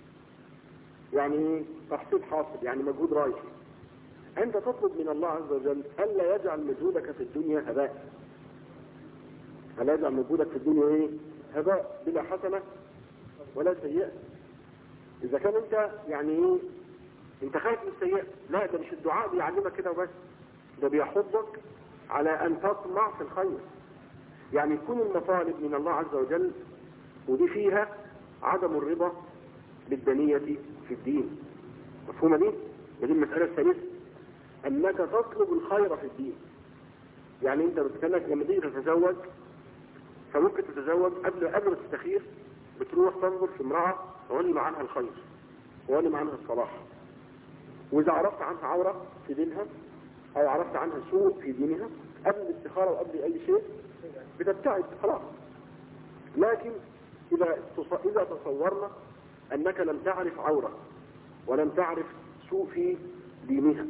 [SPEAKER 2] يعني تحصيل حاصل، يعني مجهود رايح. أنت تطلب من الله عز وجل ألا يجعل مجهودك في الدنيا هباء، ألا يجعل مجهودك في الدنيا هباء بلا حسنة ولا سيئة. إذا كان أنت أنت خايف من السيئة، لا، ده مش الدعاء بيعلمك كده وبس، ده بيحضك على أن تطمع في الخير. يعني يكون المطالب من الله عز وجل ودي فيها عدم الرضا بالدنية في الدين. مفهومة دي؟ ودي المسألة الثالثة، أنك تطلب الخير في الدين. يعني أنت بتكلمك لما تيجي تتزوج، فممكن تتزوج قبل ما تستخير بتروح تنظر في امرأة وعلم عنها الخير وعلم عنها الصلاح، وإذا عرفت عنها عورة في دينها أو عرفت عنها سوء في دينها قبل الاستخارة وقبل أي شيء بتبتعد خلاص. لكن إذا تصورنا أنك لم تعرف عورة ولم تعرف سوء في دينها،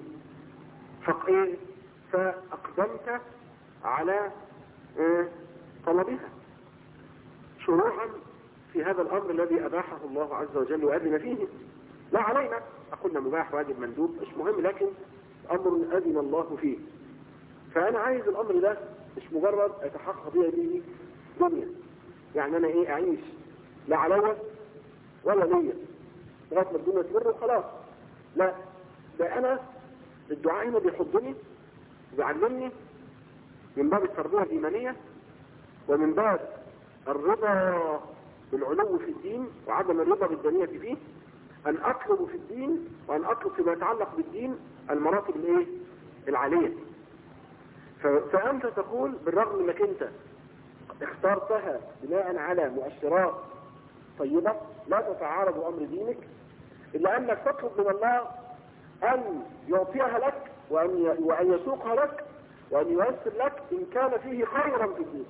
[SPEAKER 2] فأقدمت على طلبها شروعا في هذا الأمر الذي أباحه الله عز وجل وأذن فيه، لا علينا، أقولنا مباح واجب مندوب مش مهم، لكن أمر أذن الله فيه. فأنا عايز الأمر ده مش مجرد أتحقق به دنيا، يعني أنا أعيش لا علوة ولا نية لغاية ما الدنيا تمر وخلاص، لا، ده أنا الدعاء هنا بيحضني ويعلمني من باب التربية الإيمانية ومن باب الرضا بالعلو في الدين وعدم الرضا بالدنية فيه، أن أطلب في الدين وأن أطلب فيما يتعلق بالدين المراتب العالية. فأنت تقول بالرغم أنك أنت اخترتها بناء على مؤشرات طيبة لا تتعارض أمر دينك، إلا أنك تطلب من الله أن يعطيها لك وأن يسوقها لك وأن ييسر لك إن كان فيه خيرا في الدين.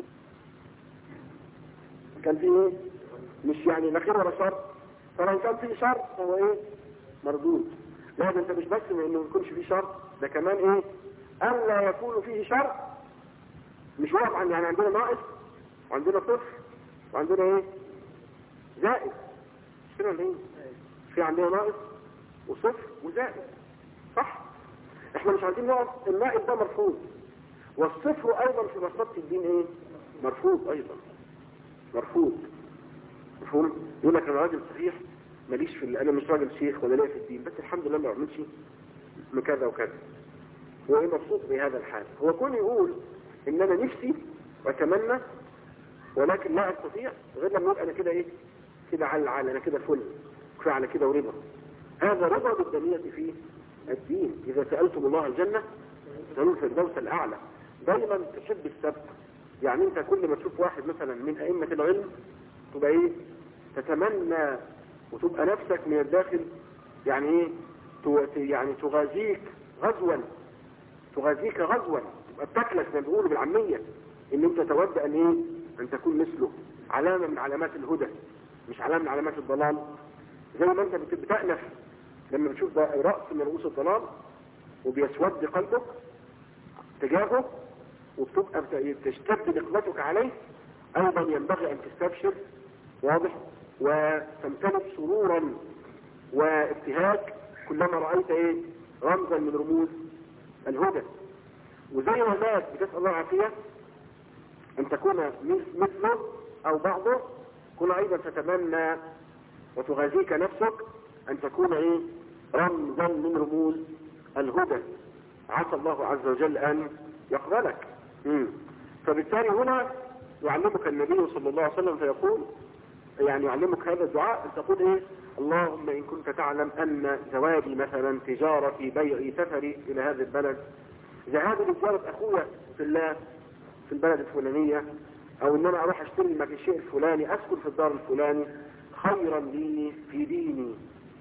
[SPEAKER 2] كان فيه مش لا خير ولا شر، فلو كان فيه شر فهو مردود. لا، ده انت مش بس انه ما يكونش فيه شر، ده كمان ألا يكون فيه شر، مش واقع يعني عندنا ناقص وعندنا صفر وعندنا زائد، مش كده ولا في عندنا ناقص وصفر وزائد، صح؟ احنا مش عايزين نقف النائب ده مرفوض، والصفر ايضا في مرتبة الدين مرفوض ايضا، مرفوض. مفهوم؟ يقول لك انا راجل صحيح ماليش انا مش راجل شيخ ولا ليا في الدين، بس الحمد لله ما بعملش كذا وكذا، هو مبسوط بهذا الحال. هو كون يقول ان انا نفسي واتمنى ولكن لا استطيع غير لما يبقى انا كده كده على انا كده فل كفايه على كده ورضا. هذا رضا بالدنيا في الدين. اذا سألتم الله الجنة سألوا الفردوس الاعلى. دايما تحب السبق، يعني انت كل ما تشوف واحد مثلا من ائمة العلم تبقى تتمنى وتبقى نفسك من الداخل يعني تغازيك غزوا، تبقى بتاكلك زي ما بيقولوا بالعامية، ان انت تود ان تكون مثله. علامة من علامات الهدى مش علامة من علامات الضلال. زي ما انت بتأنف لما بتشوف رأس من رؤوس الضلال وبيسود قلبك تجاهه وبتبقى تشتد نقمتك عليه، ايضا ينبغي ان تستبشر، واضح، وتمتلك سرورا وابتهاج كلما رأيت ايه رمزا من رموز الهدى. وزي ما الناس بتسأل الله العافية ان تكون مثله او بعضه، كن ايضا تتمنى وتغازيك نفسك ان تكون ايه رمزا من رموز الهدى، عسى الله عز وجل ان يقبلك. فبالتالي هنا يعلمك النبي صلى الله عليه وسلم فيقول، يعني يعلمك هذا الدعاء، ان تقول ايه اللهم ان كنت تعلم ان زواجي مثلا، تجارتي، بيعي، سفري الى هذا البلد، ذهابي لزيارة اخويا في الله في البلد الفلانية، او ان انا اروح اشتري لك الشيء الفلاني، اسكن في الدار الفلاني، خيرا لي في ديني.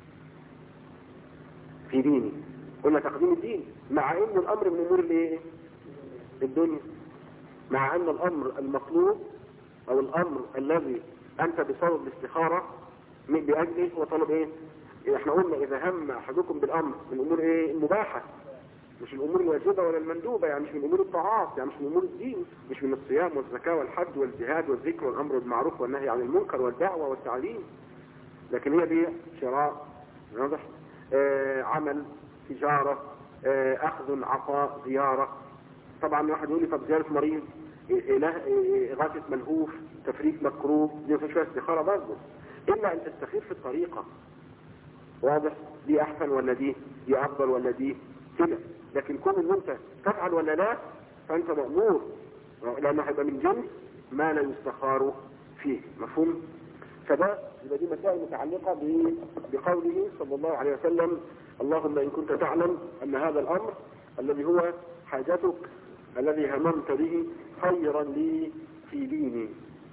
[SPEAKER 2] في ديني قلنا تقديم الدين، مع ان الامر من امور الايه الدنيا، مع ان الامر المطلوب او الامر الذي انت بصدد الاستخارة باجله هو طلب ايه. احنا قلنا اذا هم احدكم بالامر من امور ايه المباحة، مش الامور الواجبة ولا المندوبة، يعني مش من امور الطاعات، يعني مش من امور الدين، مش من الصيام والزكاة والحج والجهاد والذكر والامر بالمعروف والنهي عن المنكر والدعوة والتعليم، لكن هي بيع، شراء، واضح، عمل، تجارة، اخذ، عطاء، زيارة. طبعا واحد يقول لي طب زيارة مريض، إغاثة ملهوف، تفريج مكروه، دي مفيش فيها استخارة برضه، إلا أن تستخير في الطريقة، واضح، دي أحسن ولا دي أفضل ولا دي كده. لكن كون إن أنت تفعل ولا لا فأنت مأمور، لأنه هيبقى من جنس ما لا يستخار فيه. مفهوم؟ فده يبقى دي مسائل متعلقة بقوله صلى الله عليه وسلم اللهم إن كنت تعلم أن هذا الأمر الذي هو حاجتك الذي هممت به خيرا لي في ديني.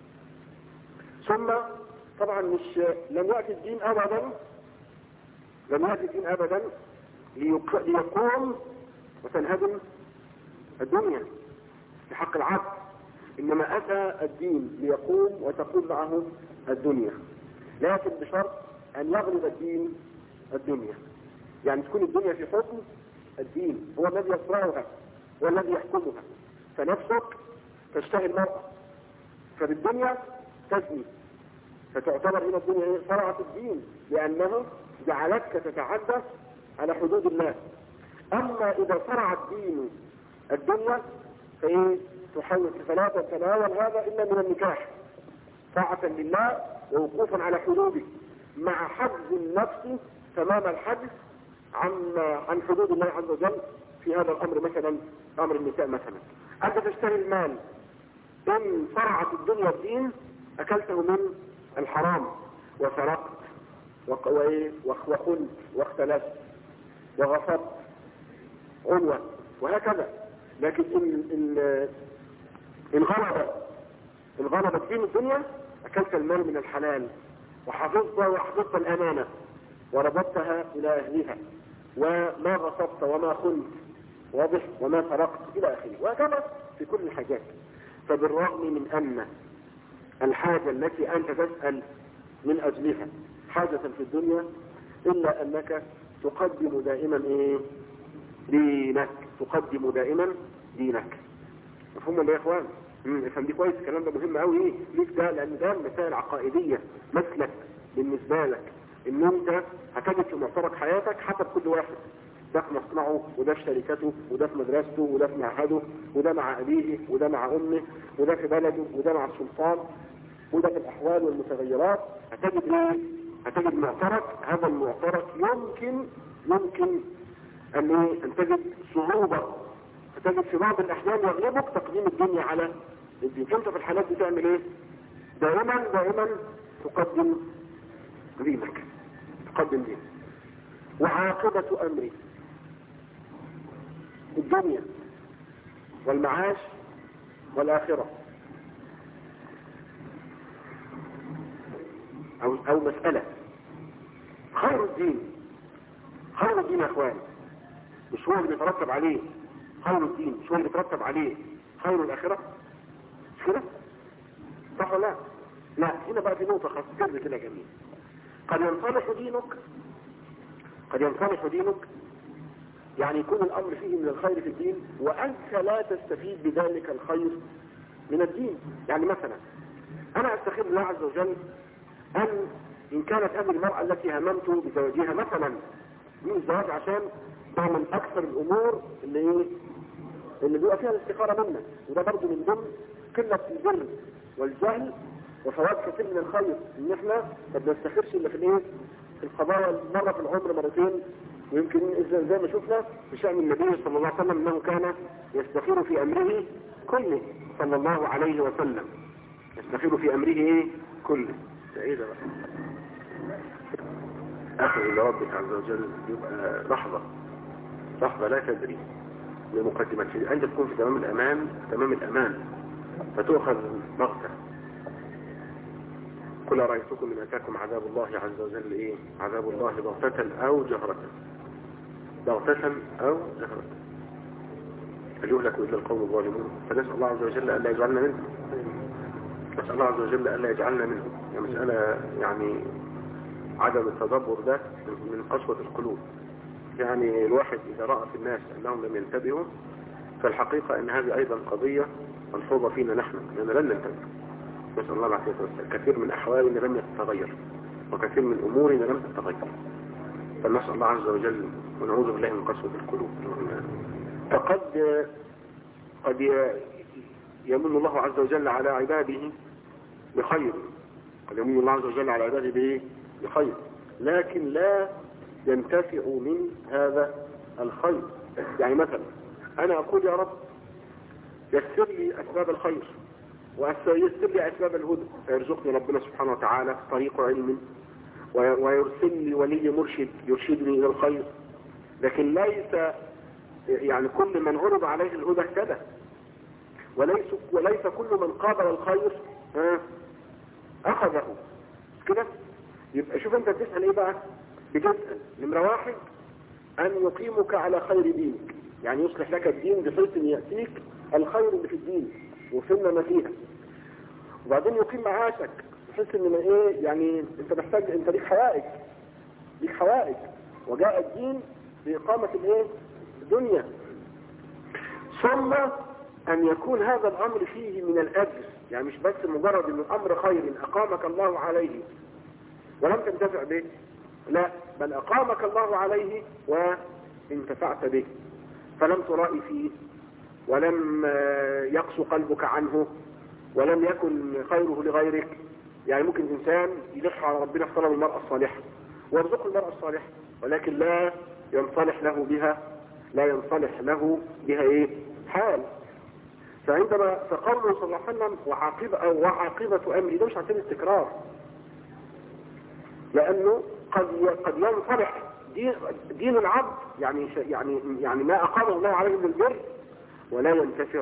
[SPEAKER 2] ثم طبعا لم يأتي الدين أبدا ليقوم وتنهدم الدنيا في حق العبد، إنما أتى الدين ليقوم وتقوم معه الدنيا، لكن بشرط أن يغلب الدين الدنيا، يعني تكون الدنيا في حكم الدين، هو الذي يصنعها والذي يحكمها. فنفسك تشتهي المرأة فبالدنيا تزني، فتعتبر هنا الدنيا صرعة الدين لأنه جعلتك تتعدى على حدود الله. أما إذا صرع الدين الدنيا تحاول فلا تتناول هذا إلا من النكاح طاعة لله ووقوفا على حدوده، مع حجز النفس تمام الحجز عن حدود الله عز وجل في هذا الأمر. مثلا أمر النساء مثلا، أنت تشتري المال، إن صرعت الدنيا الدين أكلته من الحرام وسرقت وخنت واختلفت وغصبت عنوة وهكذا. لكن إن غلبت دين الدنيا أكلت المال من الحلال وحفظت الأمانة وربطتها إلى أهلها، وما غصبت وما خنت، واضح، وما سرقت إلى آخره، وهكذا في كل الحاجات. فبالرغم من أن الحاجة التي أنت تسأل من أجلها حاجة في الدنيا، إلا أنك تقدم دائما دينك، تقدم دائما دينك. مفهوم ولا يا إخوان؟ افهم دي كويس، الكلام ده مهم قوي ليك ده، لأن ده مسائل عقائدية مسلك بالنسبة لك، إن أنت هتجد في معترك حياتك حسب كل واحد، ده في مصنعه وده في شركته وده في مدرسته وده في معهده وده مع أبيه وده مع أمه وده في بلده وده مع السلطان وده في الأحوال والمتغيرات. هتجد معترك، هذا المعترك يمكن أن تجد صعوبة، فتجد في بعض الأحيان يغلبك تقديم الدنيا على الدين. فأنت في الحالات دي تعمل إيه؟ دائما تقدم دينك، تقدم دينك. وعاقبة أمري الدنيا والمعاش والآخرة، أو مسألة خير الدين يا أخواني، مش هو اللي بيترتب عليه خير الدين، مش هو اللي بيترتب عليه خير الآخرة، مش كده؟ صح ولا لا؟ هنا بقى في نقطة خاصة كده جميل. قد ينصلح دينك يعني يكون الأمر فيه من الخير في الدين وأنت لا تستفيد بذلك الخير من الدين. يعني مثلا أنا أستخير الله عز وجل أن إن كانت هذه المرأة التي هممت بزواجها مثلا من الزواج عشان ده من أكثر الأمور اللي بيبقى فيها الاستخارة منا، وده برضه من ضمن قلة البر والجهل وفوات كثير من الخير، إن إحنا ما بنستخيرش إلا في القضايا مرة في العمر مرتين. ويمكن زي ما شفنا في شأن النبي صلى الله عليه وسلم أنه كان يستخير في أمره كله صلى الله عليه وسلم، يستخير في أمره كله. سعيدة بقى أخذ إلى ربك عز وجل يبقى لحظة لا تدري لمقدمة أنت تكون في تمام الأمان فتؤخذ بغتة. قل رأيتكم إن أتاكم عذاب الله عز وجل عذاب الله بغتة أو جهرة هل يهلك إلا القوم الظالمون؟ فنسأل الله عز وجل ألا يجعلنا منهم، نسأل الله عز وجل ألا يجعلنا منهم. يعني مسألة يعني عدم التدبر ده من قسوة القلوب. يعني الواحد إذا رأى في الناس أنهم لم ينتبهوا فالحقيقة أن هذه أيضا قضية ملحوظة فينا نحن، لأننا لن ننتبه. نسأل الله العافية والسلامة. كثير من أحوالنا لم تتغير وكثير من أمورنا لم تتغير، فنسأل الله عز وجل ونعوذ بالله من قسوة القلوب. قد يمن الله عز وجل على عباده بخير، قد يمن الله عز وجل على عباده بخير، لكن لا ينتفع من هذا الخير. يعني مثلا أنا أقول يا رب يسر لي أسباب الخير ويسر لي أسباب الهدى، فيرزقني ربنا سبحانه وتعالى طريق علم ويرسل لي ولي مرشد يرشدني إلى الخير. لكن ليس يعني كل من عرض عليه الهدى اهتدى، وليس كل من قابل الخير أخذه كده. يبقى شوف أنت بتسأل إيه بقى؟ بتسأل نمرة واحد أن يقيمك على خير دينك، يعني يصلح لك الدين بحيث أن يأتيك الخير اللي في الدين وفهمنا ما فيها. وبعدين يقيم معاشك بحيث أن يعني أنت محتاج، أنت ليك حوائج وجاء الدين بإقامة الدنيا. ثم أن يكون هذا الأمر فيه من الأجر، يعني مش بس مجرد أنه أمر خير أقامك الله عليه ولم تنتفع به، لا، بل أقامك الله عليه وانتفعت به، فلم ترائي فيه ولم يقسو قلبك عنه ولم يكن خيره لغيرك. يعني ممكن إنسان يلح على ربنا في طلب المرأة الصالحة ويرزق المرأة الصالحة، ولكن لا ينصلح له بها حال. فقوله صلى الله عليه وسلم وعاقبة أمري، ده مش عشان التكرار، لأنه قد ينصلح دين العبد، يعني ما أقامه الله عليه من البر ولا ينتفع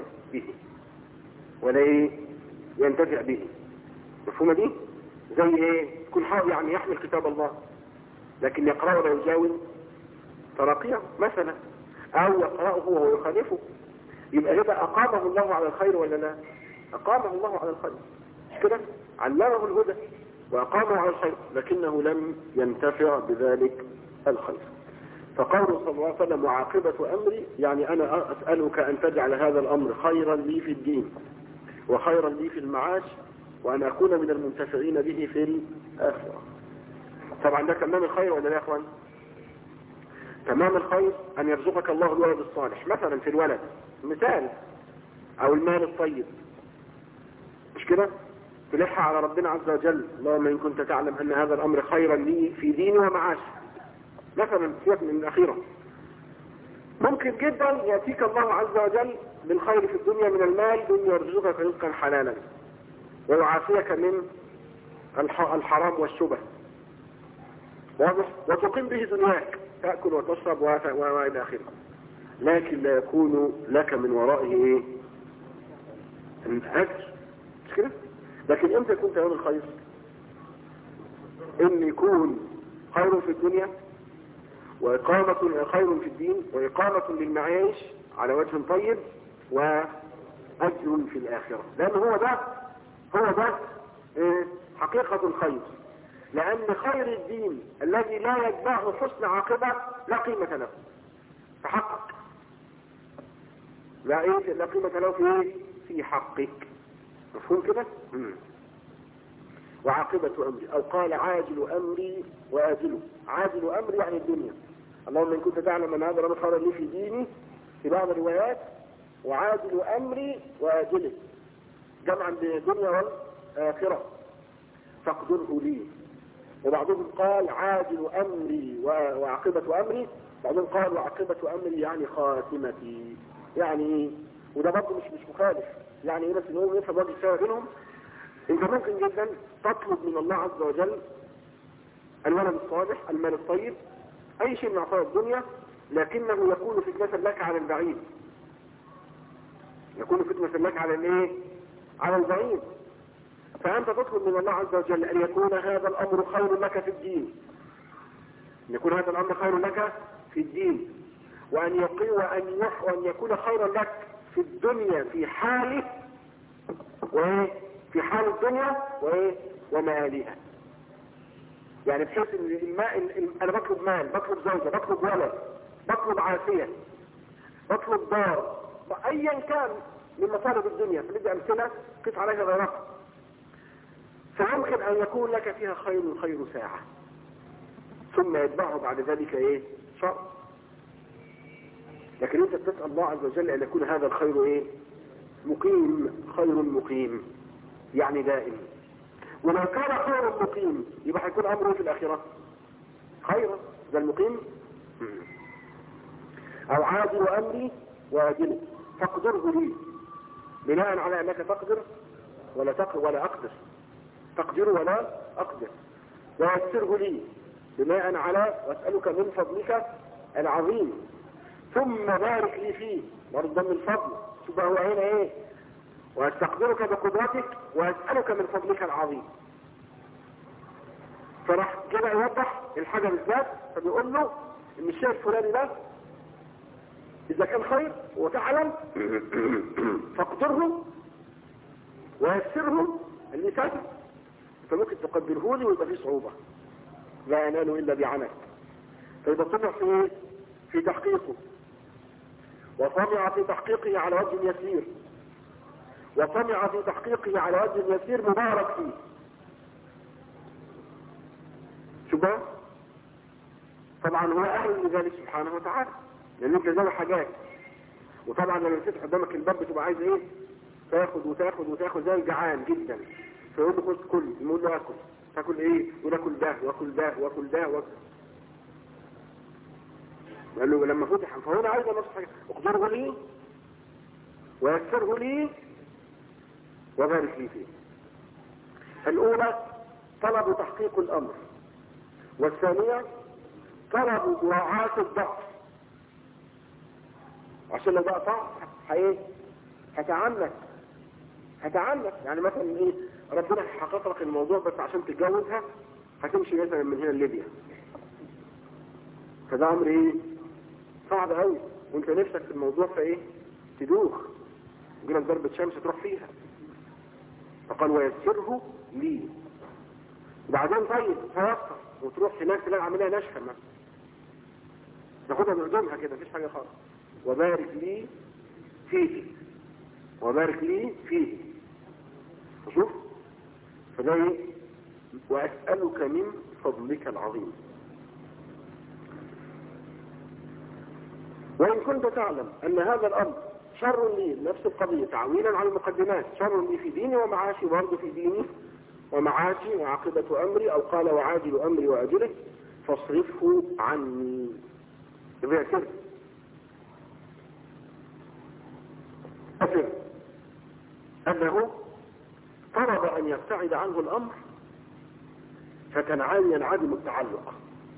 [SPEAKER 2] به. مفهومة دي؟ زي كل حاجة يعني يحمل كتاب الله لكن يقرأه ولا يجاوز تراقيه مثلا، أو يقرأه وهو يخالفه، يبقى هذا أقامه الله على الخير ولا لا؟ أقامه الله على الخير كده، علمه الهدى وأقامه على الخير، لكنه لم ينتفع بذلك الخير. فقوله صلى الله عليه وسلم وعاقبة أمري، يعني أنا أسألك أن تجعل هذا الأمر خيرا لي في الدين وخيرا لي في المعاش، وأن أكون من المنتفعين به في الآخرة. طبعا ده تمام الخير ولا لا يا أخوان؟ تمام الخير أن يرزقك الله الولد الصالح مثلا، في الولد مثال، أو المال الطيب، مش كده؟ تلح على ربنا عز وجل اللهم إن كنت تعلم أن هذا الأمر خيرا لي في ديني ومعاشي مثلا، سيبك من الأخيرة. ممكن جدا يأتيك الله عز وجل بالخير في الدنيا من المال بأن يرزقك رزقا حلالا ويعافيك من الحرام والشبه، واضح؟ وتقيم به دنياك، تأكل وتشرب وإلى آخره، لكن لا يكون لك من ورائه أجر، مش كده؟ لكن امتى يكون تمام الخير؟ ان يكون خير في الدنيا وإقامة خير في الدين وإقامة للمعايش على وجه طيب وأجر في الآخرة، لأن هو ده حقيقة الخير. لأن خير الدين الذي لا يتبعه حسن عاقبة لا قيمة له، فحقك لا قيمة له في حقك. مفهوم كده؟ وعاقبة أمري، أو قال عاجل أمري وآجله. عاجل أمري يعني الدنيا، اللهم إن كنت تعلم أن هذا الأمر خير لي في ديني في بعض الروايات، وعاجل أمري وآجله جمعا بين الدنيا والآخرة فاقدره لي. وبعضهم قال عاجل أمري وعاقبة أمري، بعضهم قال وعاقبة أمري يعني خاتمتي. يعني وده برضه مش مخالف، يعني بس ان هو يفهم وجه السبب بينهم. انت ممكن جدا تطلب من الله عز وجل الولد الصالح، المال الطيب، اي شيء من عطايا الدنيا، لكنه يكون فتنة لك على البعيد. يكون فتنة لك على الايه؟ على البعيد. فانت تطلب من الله عز وجل ان يكون هذا الامر خير لك في الدين، ان يكون هذا الامر خير لك في الدين، وان يكون خيرا لك في الدنيا في حاله في حال الدنيا ومالها. يعني بحيث ان انا بطلب مال، بطلب زوجة، بطلب ولد، بطلب عافية، بطلب دار، ايا كان من مطالب الدنيا. فندي امثلة قف عليها غيرها. فيمكن ان يكون لك فيها خير ساعة، ثم يتبعه بعد ذلك شر. لكن انت تسأل الله عز وجل ان يكون هذا الخير مقيم، خير مقيم يعني دائم. ولو كان خير مقيم يبقى هيكون امره في الاخرة خيرا، ده المقيم. او عاجل امري واجله فاقدره لي، بناء على انك تقدر ولا اقدر، تقدر ولا اقدر. ويسره لي بناء على واسألك من فضلك العظيم، ثم بارك لي فيه برضه من الفضل. شوف هو هنا واستقدرك بقدرتك واسألك من فضلك العظيم. فراح كده يوضح الحاجة بالذات، فبيقول له ان الشيء الفلاني ده اذا كان خير وتعلم فاقدره ويسره اللي سهل، فممكن تقدره لي ويبقى فيه صعوبة لا ينال الا بعنت. فيبقى طمع في تحقيقه، وطمع في تحقيقه على وجه يسير، وطمع في تحقيقه على وجه يسير مبارك فيه. شباب طبعا هو اهل لذلك سبحانه وتعالى، لان انت زي حاجات. وطبعا لما تفتح قدامك الباب بتبقى عايز تاخد وتاخد وتاخد زي الجعان جدا. فيقول له خد كل، يقول له اكل، تاكل يقول اكل ده واكل ده واكل ده واكل. قال له لما فتح فهنا عايز نفس حاجه، اقدره لي ويسره لي وبارك لي فيه. الاولى طلب تحقيق الامر، والثانية طلب مراعاة الضعف، عشان لو بقى ضعف هتعنك. يعني مثلا ربنا هيحقق لك الموضوع بس عشان تتجوزها هتمشي مثلا من هنا لليبيا، فده امر صعب قوي، وانت نفسك في الموضوع تدوخ، يجيلك ضربة شمس تروح فيها. فقال ويسره لي. وبعدين طيب توسط وتروح هناك تلاقي عمليه ناشفه مثلا، تاخدها بهدومها كده مفيش حاجه خالص. وبارك لي فيه، وبارك لي فيه. شوف فده واسالك من فضلك العظيم. وان كنت تعلم ان هذا الامر شر لي، نفس القضيه تعويلا على المقدمات، شر لي في ديني ومعاشي، برضه في ديني ومعاشي وعاقبة أمري، أو قال وعاجل أمري وأجله، فاصرفه عني. ذاكر أنه طلب أن يبتعد عنه الأمر فينعدم التعلق.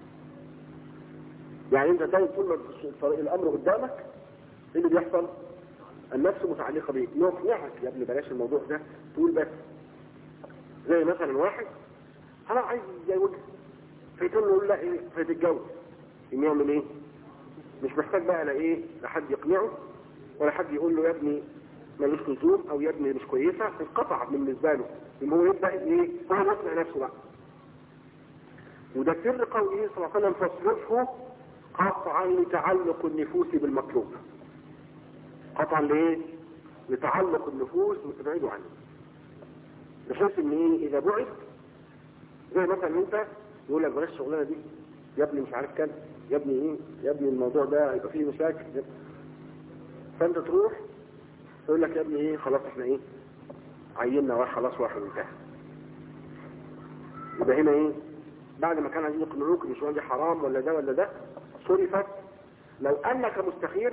[SPEAKER 2] يعني أنت دايما طول ما الأمر قدامك إيه اللي بيحصل؟ النفس متعلقة بيه، يقنعك يا ابني بلاش الموضوع ده، تقول بس. زي مثلا واحد انا عايز يتجوز، فيتقول له لا فيتجوز، يعمل مش محتاج بقى لا حد يقنعه ولا حد يقول له يا ابني ملوش لزوم او يا ابني مش كويسه، انقطع بالنسبه له، ان هو يبدا هو يقنع نفسه بقى. وده سر قوله صلى الله عليه وسلم فاصرفه قطعا لتعلق النفوس بالمطلوب. قطعا لتعلق النفوس وتبعده عنه، بحيث ان اذا بعد زي مثلا انت يقول لك بلاش الشغلانه دي يا ابني، مش عارف كده يا ابني ايه، يا ابني الموضوع ده هيبقى فيه مشاكل، فانت تروح يقول لك يا ابني ايه خلاص احنا ايه عيننا واحد، خلاص واحد انتهى. يبقى هنا ايه بعد ما كان عايزين يقنعوك ان الشغل دي حرام ولا ده ولا ده، صرفت لو انك مستخير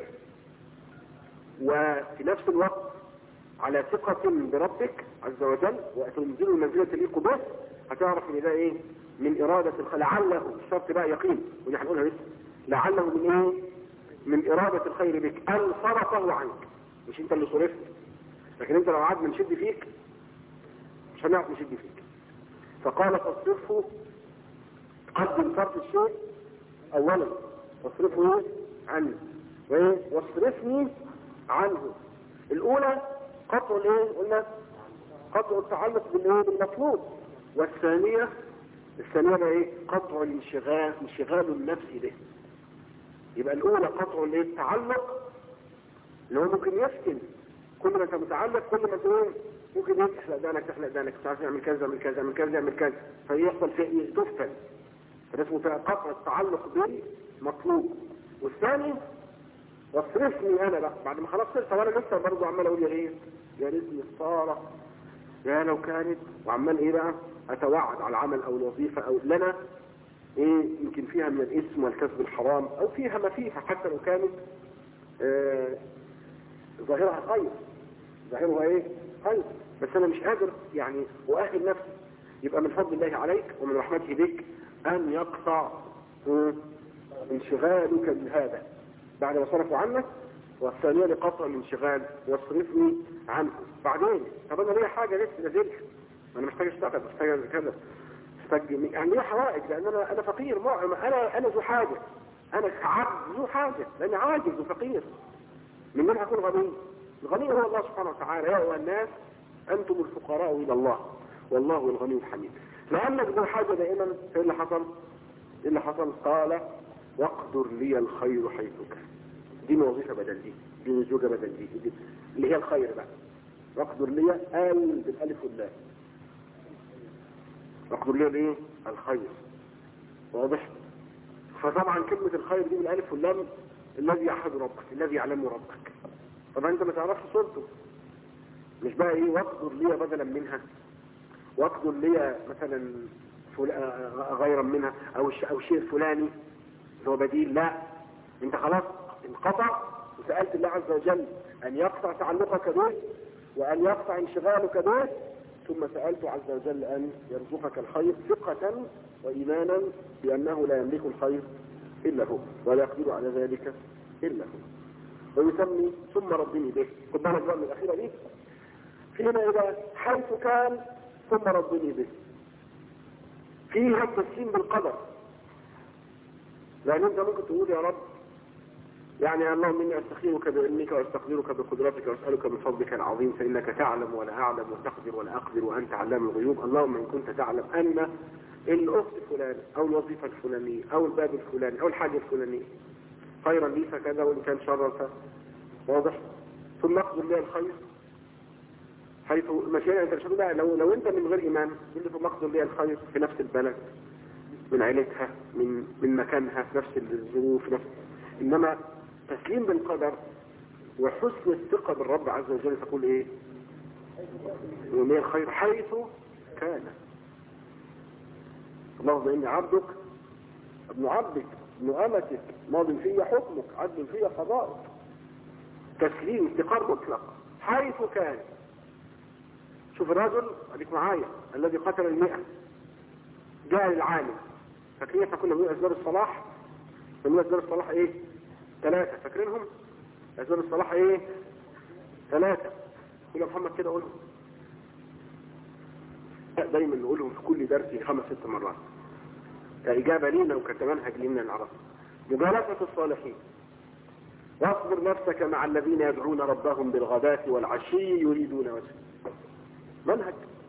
[SPEAKER 2] وفي نفس الوقت على ثقة بربك عز وجل وتنزل المنزلة تليق به، هتعرف ان ده ايه من ارادة لعله، الشرط بقى يقين ودي هنقولها لسه، لعله من ايه من ارادة الخير بك ان صرفه عنك، مش انت اللي صرفت. لكن انت لو قعدنا نشد فيك مش هنعرف نشد فيك. فقال فاصرفه، قدم صرف الشيء اولا، واصرفه عني وايه واصرفني عنه. الاولى قطع الايه قلنا قطع التعلق بالايه بالمطلوب، والثانيه بقى ايه قطع انشغال النفس به. يبقى الاولى قطع الايه التعلق اللي هو ممكن يفتن، كل ما انت متعلق كل ما تقول ممكن ايه تحلق دانك مش عارف يعمل كذا يعمل كذا يعمل كذا يعمل كذا، فيحصل فيه تفتن، فده اسمه قطع التعلق بالمطلوب. والثاني واصرفني انا بقى بعد ما خلاص صرت، وانا لسه برضه عمال اقول يا ريتني الصاره يا لو كانت، وعمال ايه بقى اتوعد على العمل او الوظيفه او لنا ايه يمكن فيها من الاسم والكسب الحرام او فيها ما فيها حتى لو كانت ظاهرها خير، ظاهرها ايه خير، بس انا مش قادر يعني اؤهل نفسي. يبقى من فضل الله عليك ومن رحمته بك ان يقطع انشغالك بهذا بعد ما صرفوا عنك، والثانية لقطع الانشغال واصرفني عنه. بعدين طب انا ليا حاجة لسه نزلت، انا محتاج اشتغل، محتاج كذا، محتاج يعني ليا حوائج، لان انا فقير، انا ذو حاجة، انا عبد ذو حاجة لاني عاجز وفقير. من من هكون غني؟ الغني هو الله سبحانه وتعالى، يا ايها الناس انتم الفقراء الى الله والله الغني الحميد. لانك ذو حاجة دائما، ايه اللي حصل؟ ايه اللي حصل؟ قال واقدر لي الخير حيث كان. دي وظيفة بدل دي زوجة بدل دي اللي هي الخير بقى. واقدر لي بالالف واللام، واقدر لي الايه الخير، واضح؟ فطبعا كلمة الخير دي بالالف واللام الذي يحب ربك، الذي يعلم ربك. طبعا انت ما تعرفش صورته، مش بقى ايه واقدر لي بدلا منها، واقدر لي مثلا غيرا منها او شيء فلاني اللي هو بديل. لا، انت خلاص انقطع وسألت الله عز وجل ان يقطع تعلقك به وان يقطع انشغالك به، ثم سألت عز وجل ان يرزقك الخير ثقة وايمانا بانه لا يملك الخير الا هو ولا يقدر على ذلك الا هو. ويسمي ثم ربني به. خد بالك بقى من الاخيرة دي فيما اذا حيث كان ثم ربني به فيها التسليم بالقدر. لان انت ممكن تقول يا رب يعني اللهم اني استخيرك بعلمك واستقدرك بقدرتك واسالك من فضلك العظيم فانك تعلم ولا اعلم وتقدر ولا اقدر وانت علام الغيوب. اللهم ان كنت تعلم ان الاخت فلان او الوظيفه الفلانيه او الباب الفلاني او الحاجه الفلانيه خيرا لي فكذا، وان كان شرا واضح. ثم اقدر لي الخير حيث مشيئة. انت مش بقى لو انت من غير ايمان تقول ثم اقدر لي الخير في نفس البلد، من عيلتها، من مكانها، في نفس الظروف، انما تسليم بالقدر وحسن الثقة بالرب عز وجل تقول ايه ومن الخير حيث كان. اللهم اني عبدك ابن عبدك ابن امتك ماض في حكمك عدل في قضاءك. تسليم استقرار مطلق حيث كان. شوف الرجل اديك معايا الذي قتل 100 جاء للعالم، فاكرين احنا كنا بنقول اسباب الصلاح؟ بنقول اسباب الصلاح ايه؟ 3، فاكرينهم؟ اسباب الصلاح ايه؟ 3. قول يا محمد كده قولهم. دايما نقولهم في كل درس 5-6 مرات كإجابة لينا وكتمنهج لنا العرب. مجالسة الصالحين، واصبر نفسك مع الذين يدعون ربهم بالغداة والعشي يريدون وجهه. منهج.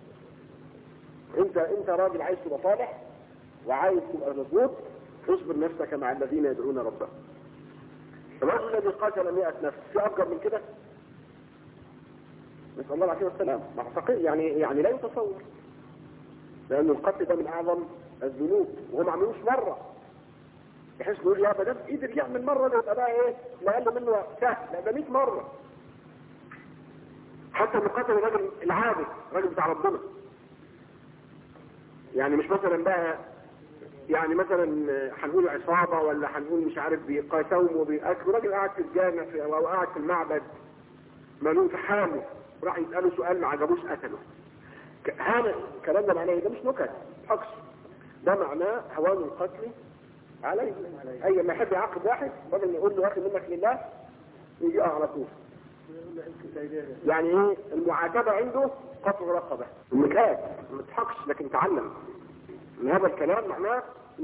[SPEAKER 2] انت راجل عايز تبقى صالح وعايز تبقى مظبوط، اصبر نفسك مع الذين يدعون ربهم. الرجل الذي قتل 100 نفس في افجر من كده؟ نسأل الله العافية والسلام. مع فقير يعني لا يتصور. لأن القتل ده من أعظم الذنوب، وهو ما عملوش مرة بحيث نقول يا بدل قدر يعمل مرة ده يبقى بقى ايه لا أقل منه سهل، لا ده 100 مرة. حتى اللي قتل الراجل العابد، الراجل بتاع ربنا، يعني مش مثلا بقى يعني مثلا هنقول عصابة ولا هنقول مش عارف بيقاسوم وبيأكلوا، راجل قاعد في الجامع او قاعد في المعبد مالون في حاله، راح يسأله سؤال ما عجبوش قتله. هذا الكلام ده معناه ده مش نكت حقص، ده معناه هوان القتل عليه. اي ما يحب يعاقب واحد بدل ما يقول له اخي منك لله يجي على طول. يعني ايه المعاتبة عنده قطع رقبة النكات ما تضحكش لكن تعلم من هذا الكلام. معناه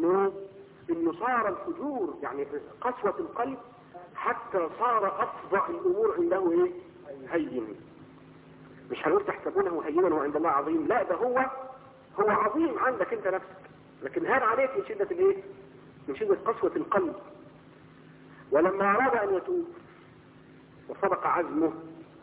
[SPEAKER 2] انه صار الفجور يعني قسوة القلب حتى صار افظع الامور عنده ايه هين. مش هنقول تحسبونه هينا وعند الله عظيم، لا ده هو عظيم عندك انت نفسك، لكن هان عليك من شدة الايه من شدة قسوة القلب. ولما اراد ان يتوب وصدق عزمه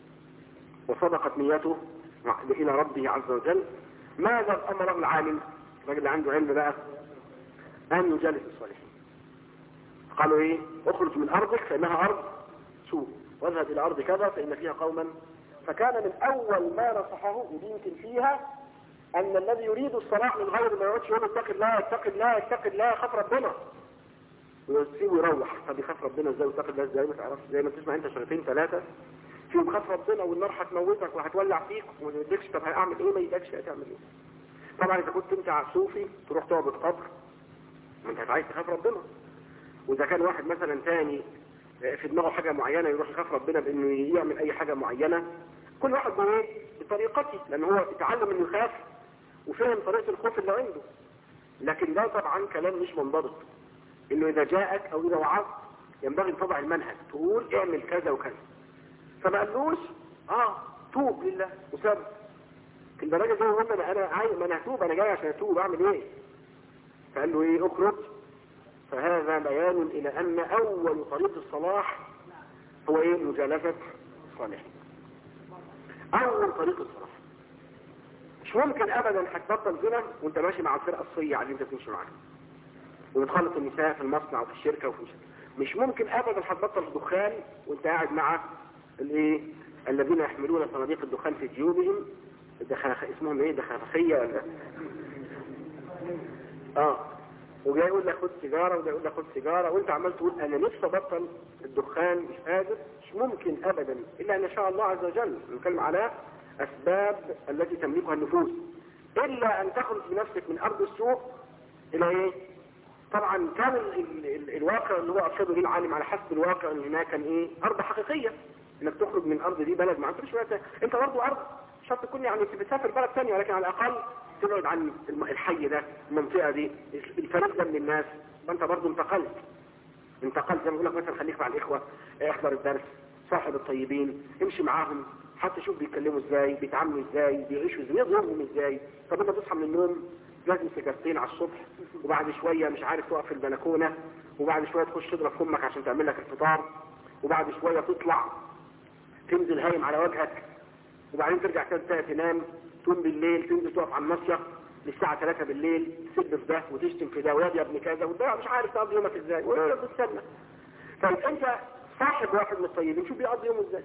[SPEAKER 2] وصدقت نيته الى ربه عز وجل، ماذا امر العالم الراجل اللي عنده علم بقى ان يجالس الصالحين؟ قالوا ايه؟ اخرج من ارضك فانها ارض سوء واذهب الى ارض كذا فان فيها قوما. فكان من اول ما نصحه يمكن فيها ان الذي يريد الصلاح من غير ما يقعدش يقول اتق الله اتق الله اتق الله خاف ربنا ويسيبه يروح. طب يخاف ربنا ازاي واتق الله ازاي؟ ما تعرفش، زي ما تسمع انت شغلتين ثلاثه فيهم خاف ربنا والنار هتموتك وهتولع فيك وما يقولكش طب هعمل ايه، ما يقولكش هتعمل ايه. طبعا اذا كنت انت صوفي تروح تقعد قبر ما انت عايز تخاف ربنا، واذا كان واحد مثلا تاني في دماغه حاجه معينه يروح يخاف ربنا بانه يعمل اي حاجه معينه. كل واحد بطريقته، لان هو اتعلم انه يخاف وفهم طريقه الخوف اللي عنده. لكن ده طبعا كلام مش منضبط، انه اذا جاءك او اذا وعظت ينبغي تضع المنهج تقول اعمل كذا وكذا. فما قالوش توب لله وسب الدرجه زي ما انا عايز ما انا هتوب، انا جاي عشان اتوب اعمل ايه؟ فقال له ايه؟ اخرج. فهذا بيان الى ان اول طريق الصلاح هو ايه؟ مجالسه الصالحين. اول طريق الصلاح. مش ممكن ابدا هتبطل زنا وانت ماشي مع الفرقه الصيعه اللي انت بتمشي معاها وبتخلط النساء في المصنع وفي الشركه وفي مش ممكن ابدا هتبطل الدخان وانت قاعد مع الايه الذين يحملون صناديق الدخان في جيوبهم اسمهم ايه دخافخيه ولا وجاي يقول لك خد سيجاره وجاي يقول لك خد سيجاره وانت عمال تقول انا نفسي ابطل الدخان مش قادر. مش ممكن ابدا الا ان شاء الله عز وجل. نتكلم على اسباب التي تملكها النفوس، الا ان تخرج بنفسك من ارض السوء الى ايه؟ طبعا كان الواقع اللي هو ارشده ليه العالم على حسب الواقع ان هناك كان ايه؟ ارض حقيقيه، انك تخرج من ارض دي بلد ما عندكش انت برضه ارض شرط تكون يعني بتسافر بلد ثانيه، ولكن على الاقل تبعد عن الحي ده المنطقه دي الفريق ده من الناس. فانت برضه انتقلت زي ما بقول لك مثلا خليك مع الاخوه، احضر الدرس، صاحب الطيبين، امشي معاهم حتى شوف بيتكلموا ازاي، بيتعاملوا ازاي، بيعيشوا ازاي، يظهرهم ازاي. طب انت تصحى من النوم لازم سيجارتين على الصبح، وبعد شويه مش عارف تقف في البلكونه، وبعد شويه تخش تضرب فمك عشان تعمل لك الفطار، وبعد شويه تطلع تنزل هايم على وجهك، وبعدين ترجع تاني تنام، تقوم بالليل تنزل تقف على المصيف للساعه 3 بالليل تسب في ده وتشتم في ده ويا ابن كذا وده مش عارف تقضي يومك ازاي ولا بتستنى. طيب انت صاحب واحد من الطيبين شوف بيقضي يومه ازاي؟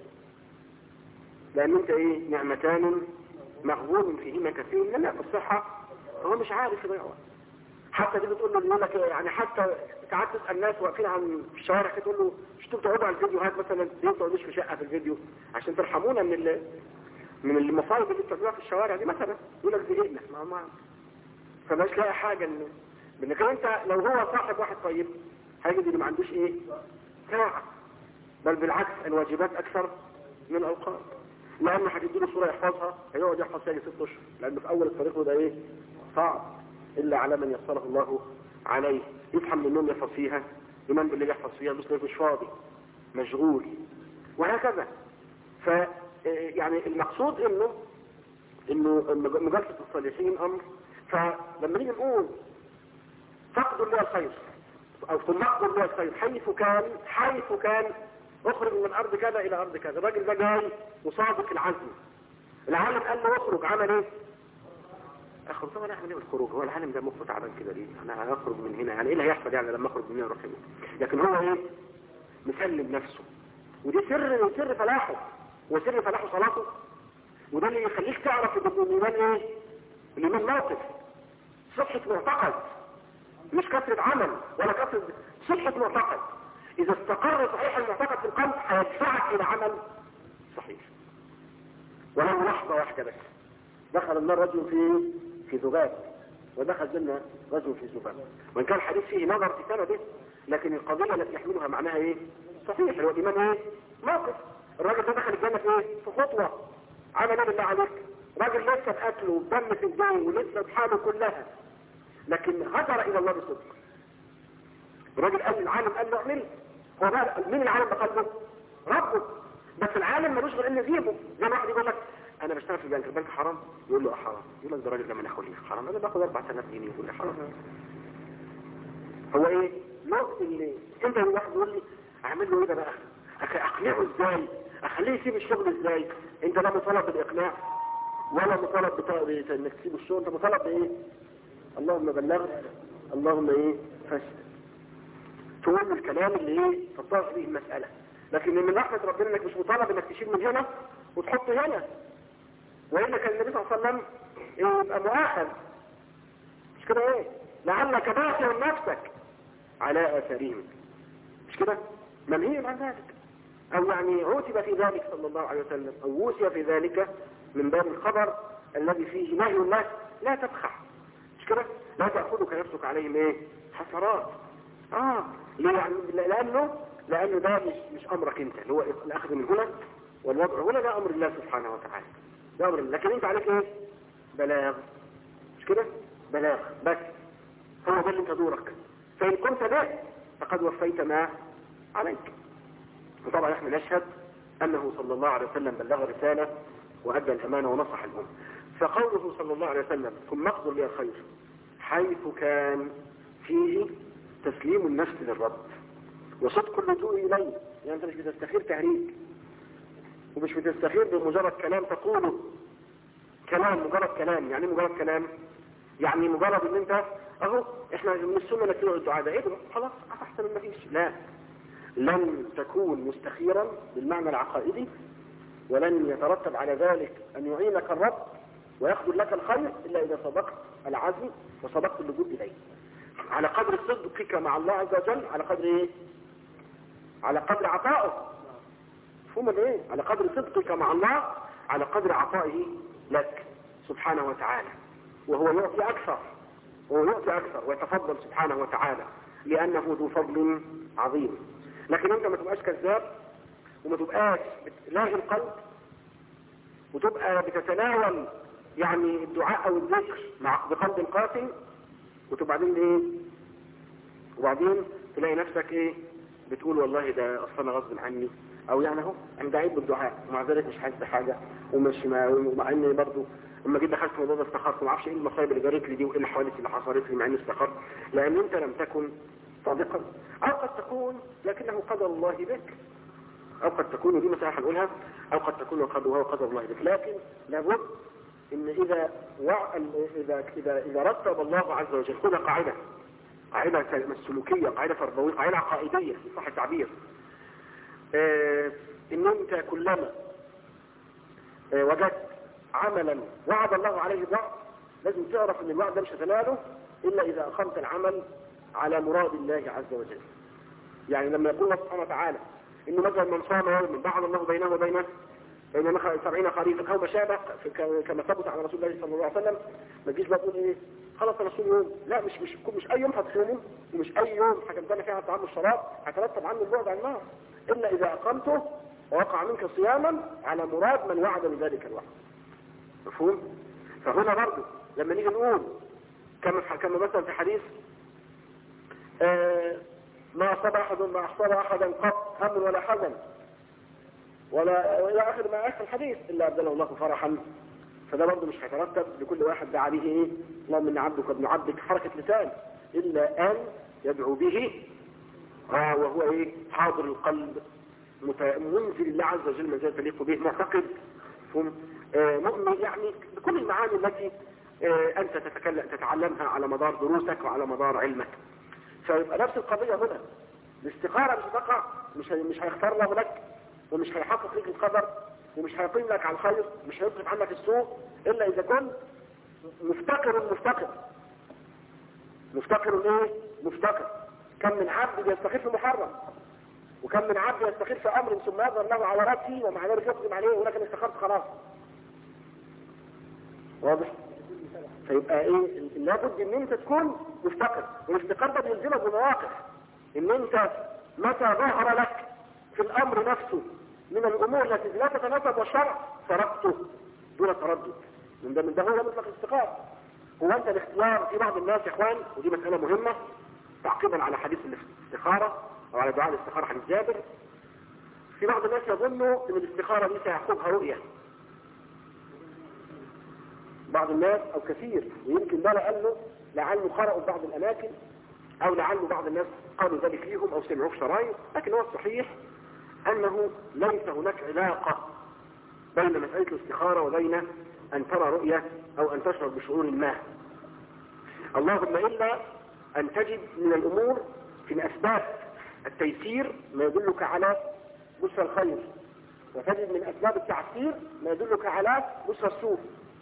[SPEAKER 2] لان انت ايه؟ نعمتان مغبون فيهما كثير من الناس. الصحه هو مش عارف يضيع وقت. حتى دي بتقول له يقول لك يعني حتى ساعات تسال ناس واقفين عن في الشوارع تقول له مش انتوا بتقعدوا على الفيديوهات مثلا ليه ما تقعدوش في شقه في الفيديو عشان ترحمونا من المصايب اللي بتعملوها في الشوارع دي مثلا. يقول لك زهقنا ما فماش لاقي حاجه انك انت لو هو صاحب واحد طيب هيجد اللي ما عندوش ايه؟ ساعه، بل بالعكس الواجبات اكثر من الاوقات. لأنه هتديله صورة يحفظها هيقعد يحفظ ثاني 6 أشهر، لأنه في أول الطريق ده إيه؟ صعب إلا على من يسره الله عليه. يفهم من النوم يحفظ فيها، ينام بالليل يحفظ فيها، المسلم مش فاضي مشغول وهكذا. يعني المقصود إنه مجالسة الصالحين أمر. فلما نيجي نقول فقدوا لله الخير أو ثم نقدر لله الخير حيث كان اخرج من الارض كذا الى ارض كذا. الراجل ده جاي وصادق العزم، العالم قال له اخرج، عمل ايه؟
[SPEAKER 1] اخرج. طب انا اعمل ايه بالخروج؟ هو العالم ده مخه تعبان كده ليه؟ انا هخرج من هنا يعني ايه اللي هيحصل يعني لما اخرج من هنا اروح هنا؟ لكن هو ايه؟ مسلم نفسه. ودي سر فلاحه، وسر فلاحه صلاته. وده اللي يخليك تعرف ان الايمان ايه؟ الايمان موقف، صحة معتقد، مش كثرة عمل ولا كثرة، صحة معتقد. اذا استقر صحيح المعتقد في القلب هيدفعك الى عمل صحيح. ولو لحظة واحدة بس. دخل النار رجل في ذباب، ودخل الجنة رجل في ذباب. وان كان الحديث فيه نظر في سنده، لكن القضية التي يحملها معناها ايه؟ صحيح. هو الايمان ايه؟ موقف. الراجل ده دخل الجنة في ايه؟ في خطوة. عمل ايه بالله عليك؟ راجل لسه بأكله ودم في الجو ولسه بحاله كلها، لكن هجر الى الله بصدق. الراجل قال العالم قال له اعمل. هو بقى مين العالم بقلبه؟ ربه. بس العالم ملوش غير ان يجيبه. زي ما واحد يقول لك انا بشتغل في البنك، البنك حرام؟ يقول له حرام. يقول لك ده الراجل ده من اخويا حرام، انا باخد 4000 جنيه. يقول لي حرام. هو ايه؟ نقطة اللي انت واحد يقول لي اعمل له ايه ده بقى؟ اقنعه ازاي؟ اخليه يسيب الشغل ازاي؟ انت لا مطالب بالاقناع ولا مطالب انك تسيب الشغل. انت مطالب بايه؟ اللهم بلغت، اللهم ايه؟ فاشل. تقول الكلام اللي ايه؟ تطرق به المسألة. لكن من رحمة ربنا انك مش مطالب انك تشيل من هنا وتحط هنا. وإلا كان النبي صلى الله عليه وسلم يبقى مؤاخذ. مش كده ايه؟ لعلك باخع نفسك على آثارهم. مش كده؟ منهي عن ذلك. او يعني عوتب في ذلك صلى الله عليه وسلم، او وصي في ذلك من باب الخبر الذي فيه نهي الله لا تبخح. مش كده؟ لا تأخذك نفسك عليهم ايه؟ حسرات. ليه يعني؟ لأنه ده مش أمرك انت، اللي هو الأخذ من هنا والوضع هنا، ده أمر الله سبحانه وتعالى. ده أمر الله. لكن انت عليك ايه؟ بلاغ. مش كده؟ بلاغ بس. هو ده اللي انت دورك. فإن كنت به فقد وفيت ما عليك. وطبعا احنا نشهد أنه صلى الله عليه وسلم بلغ رسالة وأدى الأمانة ونصح الأمة. فقوله صلى الله عليه وسلم ثم اقدر لي الخير حيث كان فيه تسليم النفس للرب وصدق اللجوء إليه. يعني أنت مش بتستخير تهريج، ومش بتستخير بمجرد كلام تقوله. مجرد كلام. يعني مجرد كلام؟ يعني مجرد ان انت اهو احنا من السنة نتبع الدعاء ده ادعو خلاص احسن ما فيش. لا، لن تكون مستخيرا بالمعنى العقائدي، ولن يترتب على ذلك ان يعينك الرب ويخذل لك الخير الا اذا صدقت العزم وصدقت اللجوء اليه. على قدر صدقك مع الله عز وجل، على قدر ايه؟ على قدر عطائه. مفهوم ايه؟ على قدر صدقك مع الله على قدر عطائه لك سبحانه وتعالى. وهو يعطي اكثر، ويتفضل سبحانه وتعالى لانه ذو فضل عظيم. لكن انت ما تبقاش كذاب، وما تبقاش لاغي القلب، وتبقى بتتناول يعني الدعاء او الذكر بقلب قاسي، وبعدين ايه؟ وبعدين تلاقي نفسك ايه؟ بتقول والله ده اصلا غصب عني، او يعني اهو انا دعيت بالدعاء ومع ذلك مش حاسس بحاجه، ومع اني برضه لما جيت دخلت في الموضوع ده استخرت، ما اعرفش ايه المصايب اللي جرت لي دي وايه الحوادث اللي حصلت لي مع اني استخرت، لان انت لم تكن صادقا. او قد تكون لكنه قدر الله بك، او قد تكون، ودي مسألة هنقولها، او قد تكون وهو قدر الله بك. لكن لابد ان اذا رتب الله عز وجل، خذ قاعده سلوكيه، قاعده تربويه، قاعده عقائديه في صح التعبير، ان انت كلما وجدت عملا وعد الله عليه الوعد، لازم تعرف ان الوعد ده مش هتناله الا اذا اقمت العمل على مراد الله عز وجل. يعني لما يقول الله سبحانه وتعالى انه مثلا من صام يوما بعد الله بينه وبينه 70 خريفا او ما شابه كما ثبت عن رسول الله صلى الله عليه وسلم، ما تجيش بقى تقول ايه خلاص انا صوم يوم. لا، مش اي يوم هتصومه، ومش اي يوم هتمتنع فيها عن الطعام والشراب هترتب عنه البعد عن النار، الا اذا اقمته ووقع منك صياما على مراد من وعد بذلك الوعد. مفهوم؟ فهنا برضه لما نيجي نقول كما مثلا في حديث ما أصاب أحدا قط هم ولا حزن ولا إلى آخر ما آخر الحديث إلا أبدله الله فرحا. فده برضه مش هيترتب لكل واحد دعا به إيه؟ اللهم إن عبدك ابن عبدك حركة لسان، إلا أن يدعو به وهو إيه؟ حاضر القلب، منزل الله عز وجل منزل تليق به، معتقد، مؤمن، يعني بكل المعاني التي
[SPEAKER 2] انت تتعلمها على مدار دروسك وعلى مدار علمك. فيبقى نفس القضية هنا، الاستخارة مش هتقع، مش هيختار له لك، ومش هيحقق لك القدر، ومش هيقيم لك على الخير، مش هيصرف عنك السوء، الا اذا كنت مفتقر ايه؟ مفتقر. كم من عبد يستخير في محرم، وكم من عبد يستخير في امر ثم يظهر له عورات فيه ومع ذلك يقدم عليه ولكن استخرت خلاص. واضح؟ فيبقى ايه؟ لابد ان انت تكون مفتقر، والافتقار ده بيلزمك بمواقف، ان انت متى ظهر لك في الامر نفسه من الامور التي لا تتناسب والشرع تركته دون تردد. من ده هو مطلق الاستقامة. هو انت الاختيار في بعض الناس يا اخوان، ودي مسألة مهمة تعقيبا على حديث الاستخارة او على دعاء الاستخارة حديث جابر، في بعض الناس يظنوا ان الاستخارة دي سيعقبها رؤية. بعض الناس او كثير، ويمكن ده لأنه لعله قرأوا بعض الاماكن او لعله بعض الناس قالوا ذلك ليهم او سمعوه في شرايط، لكن هو الصحيح انه ليس هناك علاقة بين مسألة الاستخارة وبين ان ترى رؤية او ان تشعر بشعور ما. اللهم الا ان تجد من الامور في الاسباب التيسير ما يدلك على بشرى الخير، وتجد من اسباب التعسير ما يدلك على بشرى السوء.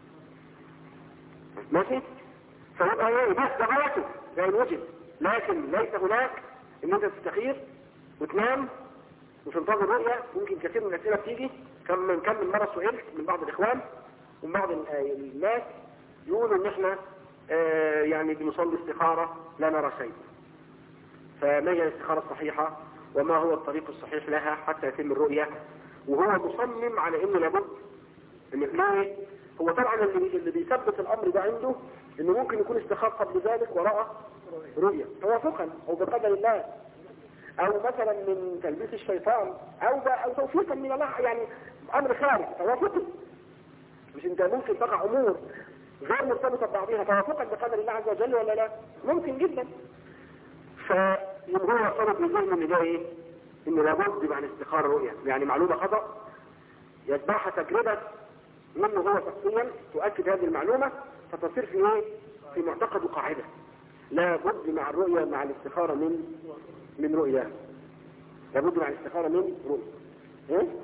[SPEAKER 2] ماشي؟ فيبقى ايه؟ بس ده غلطه لان وجد، لكن ليس هناك ان انت تستخير وتنام وتنتظر رؤية. ممكن كثير من الاسئله بتيجي، كم من مرة سئلت من بعض الاخوان ومن بعض الناس يقولوا ان احنا يعني بنصلي استخارة لا نرى شيء، فما هي الاستخارة الصحيحة وما هو الطريق الصحيح لها حتى يتم الرؤية؟ وهو مصمم على انه لابد ان ليه؟ هو طبعا اللي بيثبت الامر ده عنده انه ممكن يكون استخار قبل ذلك ورأى رؤية توافقا او بقدر الله، او مثلا من تلبيس الشيطان او توفيقا من الله، يعني امر خارج توافقي. مش انت ممكن تقع امور غير مرتبطة ببعضها توافقا بقدر الله عز وجل ولا لا؟ ممكن جدا. فيبقى هو صارت بذهن ان ده ايه؟ انه لابد مع الاستخارة رؤية، يعني معلومة خطأ يتبعها تجربة منه هو شخصيا تؤكد هذه المعلومة، فتصير في ايه؟ في معتقد وقاعدة لابد مع الرؤية مع الاستخارة من رؤية، لابد مع الاستخارة من رؤية. ايه؟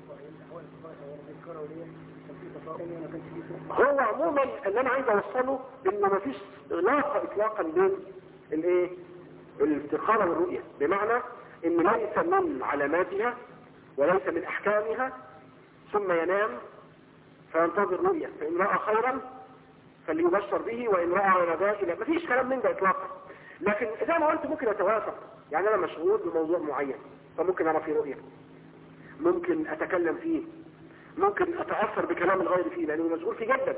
[SPEAKER 2] هو عموما اللي انا عايز اوصله ان مفيش علاقة اطلاقا بين الايه؟ الاستخارة والرؤية، بمعنى ان ليس من علاماتها وليس من احكامها ثم ينام فينتظر رؤية، فإن رأى خيرا فليبشر به وإن رأى ونبات، مفيش كلام من ده إطلاقا. لكن إذا ما قلت ممكن أتوافق، يعني أنا مشغول بموضوع معين فممكن أرى فيه رؤية، ممكن أتكلم فيه، ممكن أتأثر بكلام الغير فيه لأنه مشغول فيه جدا.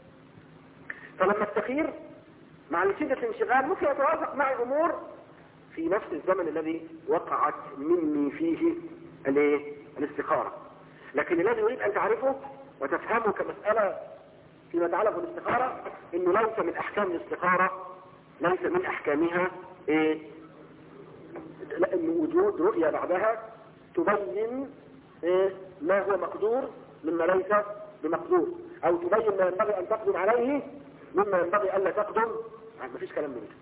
[SPEAKER 2] فلما استخير مع شدة الانشغال ممكن أتوافق معي أمور في نفس الزمن الذي وقعت مني فيه الاستخارة. لكن الذي يريد أن تعرفه وتفهمه كمسألة فيما يتعلق بالاستخارة انه ليس من احكام الاستخارة، ليس من احكامها ايه؟ لان وجود رؤية بعدها تبين ايه؟ ما هو مقدور مما ليس بمقدور، او تبين ما ينبغي ان تقدم عليه مما ينبغي الا تقدم. مفيش كلام من ده.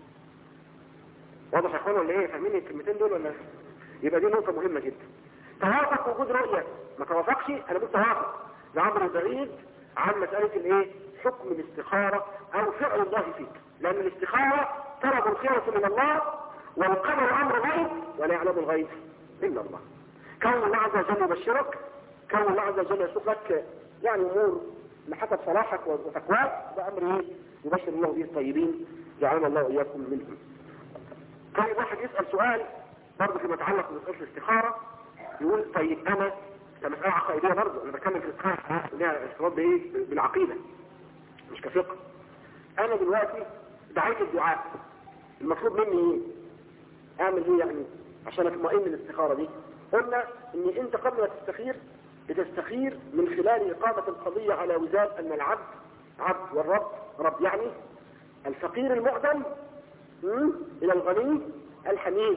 [SPEAKER 2] واضح يا اخوانا ولا ايه؟ فاهمين الكلمتين دول ولا؟ يبقى دي نقطة مهمة جدا. توافق وجود رؤية، ما توافقش انا قلت توافق لعمر بعيد عن مسألة الايه؟ حكم الاستخارة او فعل الله فيك، لان الاستخارة طلب الخيرة من الله والقدر امر غيب ولا يعلم الغيب الا الله. كون الله عز وجل يبشرك، كون الله عز وجل يسوق لك يعني امور لحسب صلاحك وتقواك، ده امر ايه؟ يبشر الله به الطيبين جعلنا الله واياكم منهم. طيب واحد يسأل سؤال برضه فيما يتعلق بمسألة الاستخارة، يقول طيب انا كمسألة عقائدية برضه، انا بتكلم في الاستخارة لها ارتباط بايه؟ بالعقيدة مش كفقه. انا دلوقتي دعيت الدعاء، المطلوب مني ايه؟ اعمل ايه يعني عشان اطمئن الاستخارة دي؟ قلنا ان انت قبل ما تستخير بتستخير من خلال اقامة القضية على وزان ان العبد عبد والرب رب، يعني الفقير المعدم الى الغني الحميد،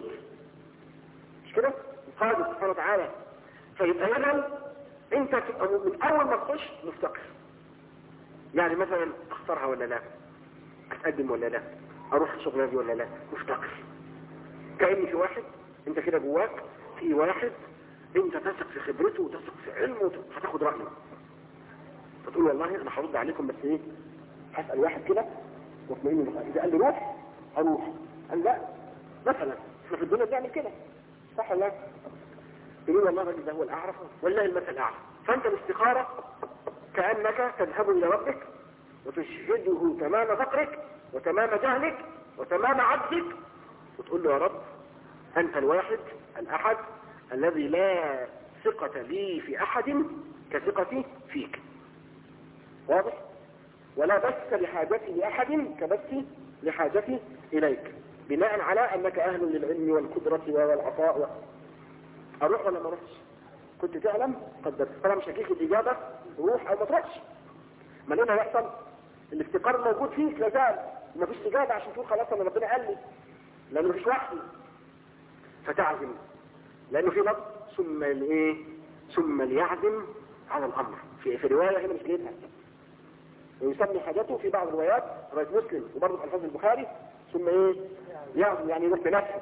[SPEAKER 2] مش كده؟ القادر سبحانه وتعالى. فيبقى هنا انت تبقى من اول ما تخش مفتقر، يعني مثلا اختارها ولا لا، اتقدم ولا لا، اروح الشغلانه دي ولا لا، مفتقر. كأن في واحد انت كده جواك، في واحد انت تثق في خبرته وتثق في علمه هتاخد رأيه، فتقول والله انا هرد عليكم بس ايه، هسأل واحد كده واطمئن، اذا قال لي روح اروح، قال لا مثلا احنا في الدنيا بنعمل كده صح ولا لا؟ يقول والله الراجل ده هو الاعرف والله المثل الاعلى. فانت الاستخارة كأنك تذهب الى ربك وتشهده تمام فقرك وتمام جهلك وتمام عجزك وتقول له يا رب انت الواحد الاحد الذي لا ثقة لي في احد كثقتي فيك، واضح؟ ولا بث لحاجتي لاحد كبثي لحاجتي اليك، بناء على انك اهل للعلم والقدرة والعطاء. اروح ولا ما اروحش؟ كنت تعلم قدرت، طالما مش هجيك الاجابة روح او ما تروحش. ما لنا يحصل الافتقار الموجود فيك لازال، ومفيش اجابة عشان تقول خلاص انا ربنا قال لي، لانه مفيش وحي، فتعزم لانه في لفظ ثم الايه، ثم ليعزم على الامر. في رواية هنا مش لقيتها، ويسمي حاجته في بعض الروايات رواية مسلم وبرضه في الفاظ البخاري ثم ايه يعزم، يعني يروح بنفسه.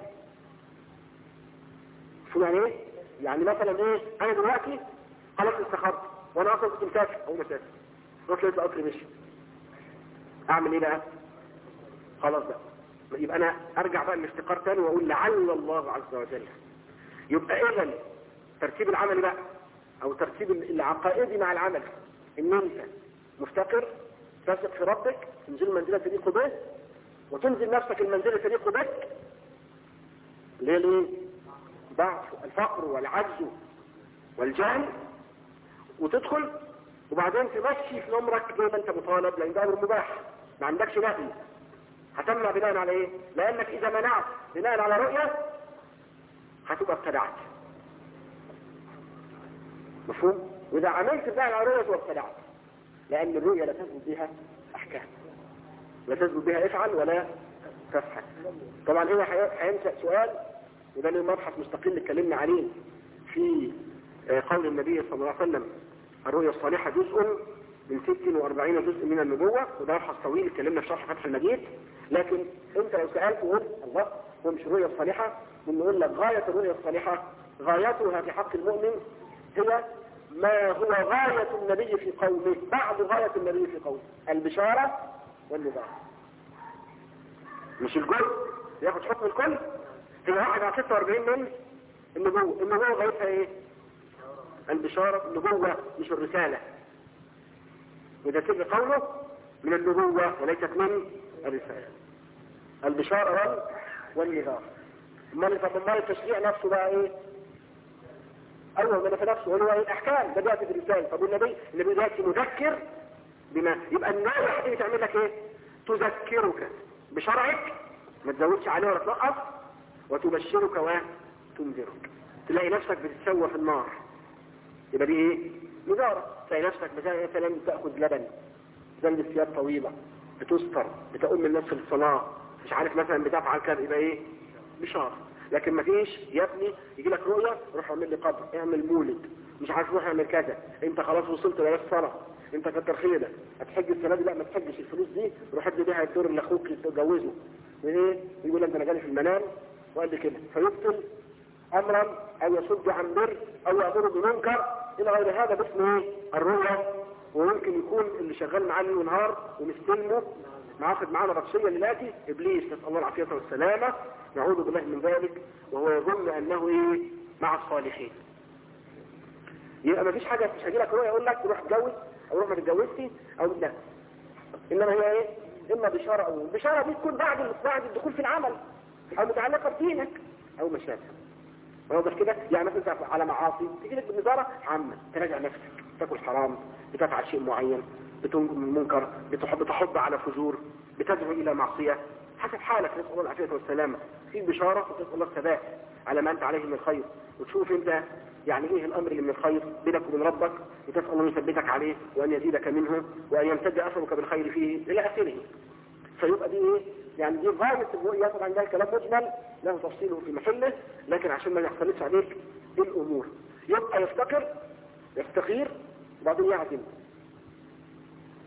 [SPEAKER 2] شو يعني ايه؟ يعني مثلا ايه، انا دلوقتي خلاص استخرت وانا اصلا كنت مسافر او مسافر، رحت لقيت القطر مشي، اعمل ايه بقى؟ خلاص بقى يبقى انا ارجع بقى الافتقار تاني واقول لعل الله عز وجل. يبقى اذا ترتيب العمل بقى او ترتيب العقائدي مع العمل، ان انت مفتقر تثق في ربك، تنزل المنزله تليق به وتنزل نفسك المنزله تليق بك. ليه؟ ضعف الفقر والعجز والجهل، وتدخل وبعدين تمشي في امرك زي ما انت مطالب، لان ده امر مباح ما عندكش نهي. هتمنع بناء على ايه؟ لانك اذا منعت بناء على رؤية هتبقى ابتدعت، مفهوم؟ واذا عملت بناء على رؤية تبقى ابتدعت، لان الرؤية لا تثبت بها احكام، لا تثبت بها افعل ولا تفعل. طبعا هنا هينشأ سؤال، وده له مبحث مستقل اتكلمنا عليه في قول النبي صلى الله عليه وسلم الرؤيا الصالحة جزء من 46 جزء من النبوة، وده مبحث طويل اتكلمنا في شرح فتح المجيد. لكن انت لو سألت وقلت الله هو مش الرؤيا الصالحة، بنقول لك غاية الرؤيا الصالحة غايتها في حق المؤمن هي ما هو غاية النبي في قومه، بعد غاية النبي في قومه، البشارة والنذارة. مش الجزء ياخد حكم الكل، هي واحد على 46 من النبوة غايتها ايه؟ البشارة. النبوة مش الرسالة، وده سر قوله من النبوة وليست من الرسالة، البشارة والنذار. امال التشريع نفسه بقى ايه؟ اول ما في نفسه هو الاحكام، ده بيأتي بالرسالة. طب النبي دلوقتي مذكر بما يبقى النبي هتيجي تعمل لك ايه؟ تذكرك بشرعك، ما تزودش عليه ولا تنقص، وتبشرك وتنذرك. تلاقي نفسك بتتسوى في النار، يبقى دي ايه؟ نذارة. تلاقي نفسك مثلا تأخذ لبن، تلبس ثياب طويلة، بتستر، بتقوم الناس في الصلاة، مش عارف مثلا بتفعل كذا، يبقى ايه؟ بشارة. لكن ما فيش يا ابني يجي لك رؤية روح اعمل لي قبر، اعمل مولد، مش عارف روح اعمل كذا، انت خلاص وصلت لغاية الصلاة، انت كتر خيرك، هتحج السنة دي، لا ما تحجش، الفلوس دي روح ادي بيها الدور اللي اخوك تتجوزه، وايه؟ يقول لك انا جالي في المنام وقال لي كده، فيبطل امرا او يصد عن بر او يامر بمنكر الى غير هذا باسم ايه؟ الرؤيا. وممكن يكون اللي شغال معاه ليل ونهار ومستلمه معاخد معانا بطشيه للاتي ابليس، نسال الله العافيه والسلامه، نعوذ بالله من ذلك، وهو يظن انه ايه؟ مع الصالحين. يبقى ما فيش حاجه مش هيجي لك رؤيا يقول لك روح اتجوز او روح ما تتجوزش او لا، انما هي ايه؟ اما بشاره او البشاره دي تكون بعد الدخول في العمل او متعلقه بدينك او مشابه. واضح كده؟ يعني مثلا على معاصي تيجي لك بالنظاره عامه، تراجع نفسك، تاكل حرام، بتفعل شيء معين، بتنجم من منكر، بتحب على فجور، بتدعو الى معصيه، حسب حالك، نسال الله العافيه والسلامه. في بشاره وتسال الله الثبات على ما انت عليه من الخير، وتشوف انت يعني ايه الامر اللي من الخير بينك وبين ربك، وتسال الله يثبتك عليه وان يزيدك منه وان يمتد اثرك بالخير فيه الى اخره. فيبقى دي ايه؟ يعني دي غاية الرؤية. طبعا ده الكلام مجمل له تفصيله في محله، لكن عشان ما يختلطش عليك الامور، يبقى يفتقر، يستخير، وبعدين يعزم.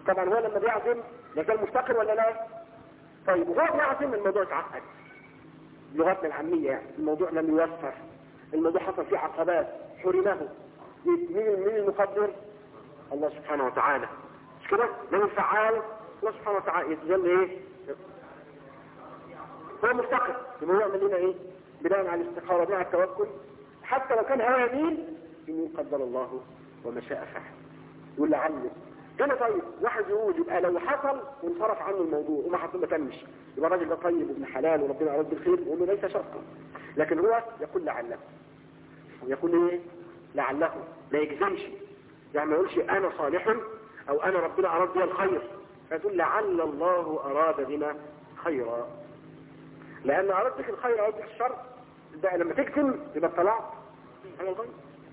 [SPEAKER 2] طبعا هو لما بيعزم يزال مفتقر ولا لا؟ طيب وهو بيعزم الموضوع اتعقد لغتنا العامية، يعني الموضوع لم يوفر، الموضوع حصل فيه عقبات، حرمه. مين المقدر؟ الله سبحانه وتعالى. مش كده؟ من الفعال؟ الله سبحانه وتعالى. يتجل ايه؟ هو مفتقر، يبقى هو يعمل لنا ايه؟ بناء على الاستخارة، بناء على التوكل، حتى لو كان هو يمين إن قدر الله وما شاء فعل. يقول لعله هنا. طيب واحد يقول يبقى لو حصل وانصرف عنه الموضوع وما حصل ما تمش، يبقى الراجل ده طيب ابن حلال وربنا أراد بالخير، يقول له ليس شرطا. لكن هو يقول لعله، يقول ايه؟ لعله، ما يجزمش، يعني ما يقولش انا صالح او انا ربنا اراد بي الخير، فيقول لعل الله اراد بنا خيرا. لان اراد بك الخير اراد بك الشر، ده لما تكتم يبقى اطلعت على الغيب.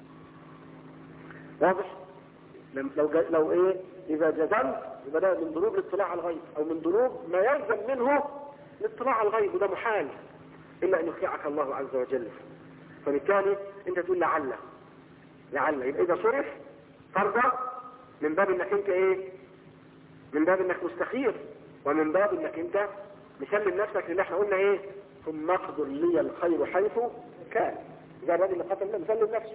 [SPEAKER 2] واضح؟ لو ايه اذا جزمت يبقى ده من ذنوب الاطلاع على الغيب، او من ذنوب ما يلزم منه الاطلاع على الغيب، وده محال الا ان يخيعك الله عز وجل. فبالتالي انت تقول لعل، يبقى اذا صرف فرضا من باب انك انت ايه؟ من باب انك مستخير، ومن باب انك انت مسلم نفسك اللي احنا قلنا ايه؟ ثم اقدر لي الخير حيث كان. اذا الراجل اللي قتل مسلم نفسه،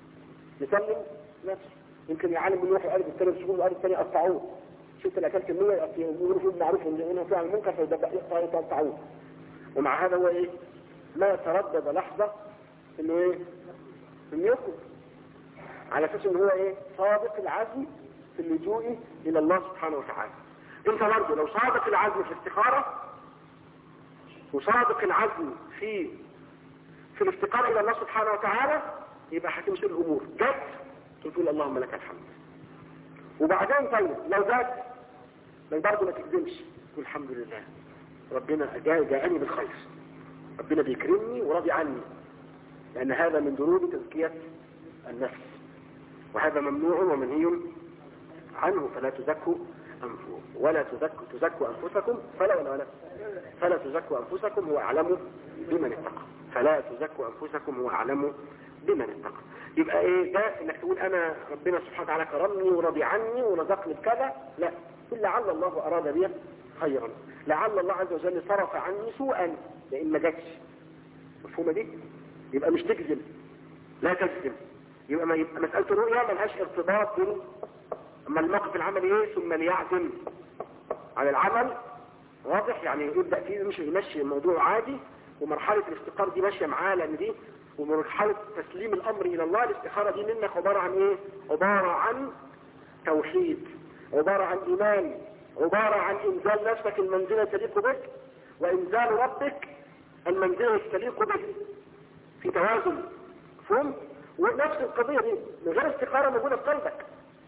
[SPEAKER 2] يمكن يعلم انه يروح يقلب الثاني بسجون وقلب الثاني يقطعوه. شفت الاكل كمية يقولوا فيه معروف انه فعل المنكر فيقطعوه. ومع هذا هو ايه؟ ما تردد لحظة انه ايه؟ انه يكون على اساس انه هو ايه؟ صادق العزم في اللجوء الى الله سبحانه وتعالى. انت برضه لو صادق العزم في الاستخارة وصادق العزم في الافتقار الى الله سبحانه وتعالى، يبقى هتمشي الامور جت تقول اللهم لك الحمد. وبعدين طيب لو جت برضه ما تكذبش، تقول الحمد لله ربنا جاءني بالخير، ربنا بيكرمني وراضي عني، لان هذا من ذنوب تزكية النفس، وهذا ممنوع ومنهي عنه. فلا تزكوا ولا تزكوا انفسكم فلا تزكوا انفسكم هو اعلم بمن اتقى. فلا تزكوا انفسكم هو اعلم بمن اتقى. يبقى ايه ده؟ انك تقول انا ربنا سبحانه وتعالى كرمني ورضي عني ورزقني بكذا، لا، قل لعل الله اراد بي خيرا، لعل الله عز وجل صرف عني سوءا لان ما جاتش. مفهومه دي؟ يبقى مش تجزم، لا تجزم. يبقى مساله الرؤيا ملهاش ارتباط اما الموقف العملي ايه؟ ثم ليعزم على العمل. واضح؟ يعني يبدا فيه مش يمشي الموضوع عادي، ومرحله الافتقار دي ماشيه معاه، لان دي ومرحله تسليم الامر الى الله. الاستخاره دي منك عباره عن ايه؟ عباره عن توحيد، عباره عن ايمان، عباره عن انزال نفسك المنزله تليق بك، وانزال ربك المنزله تليق بك في توازن. فهم؟ ونفس القضيه دي من غير استخاره موجوده في قلبك،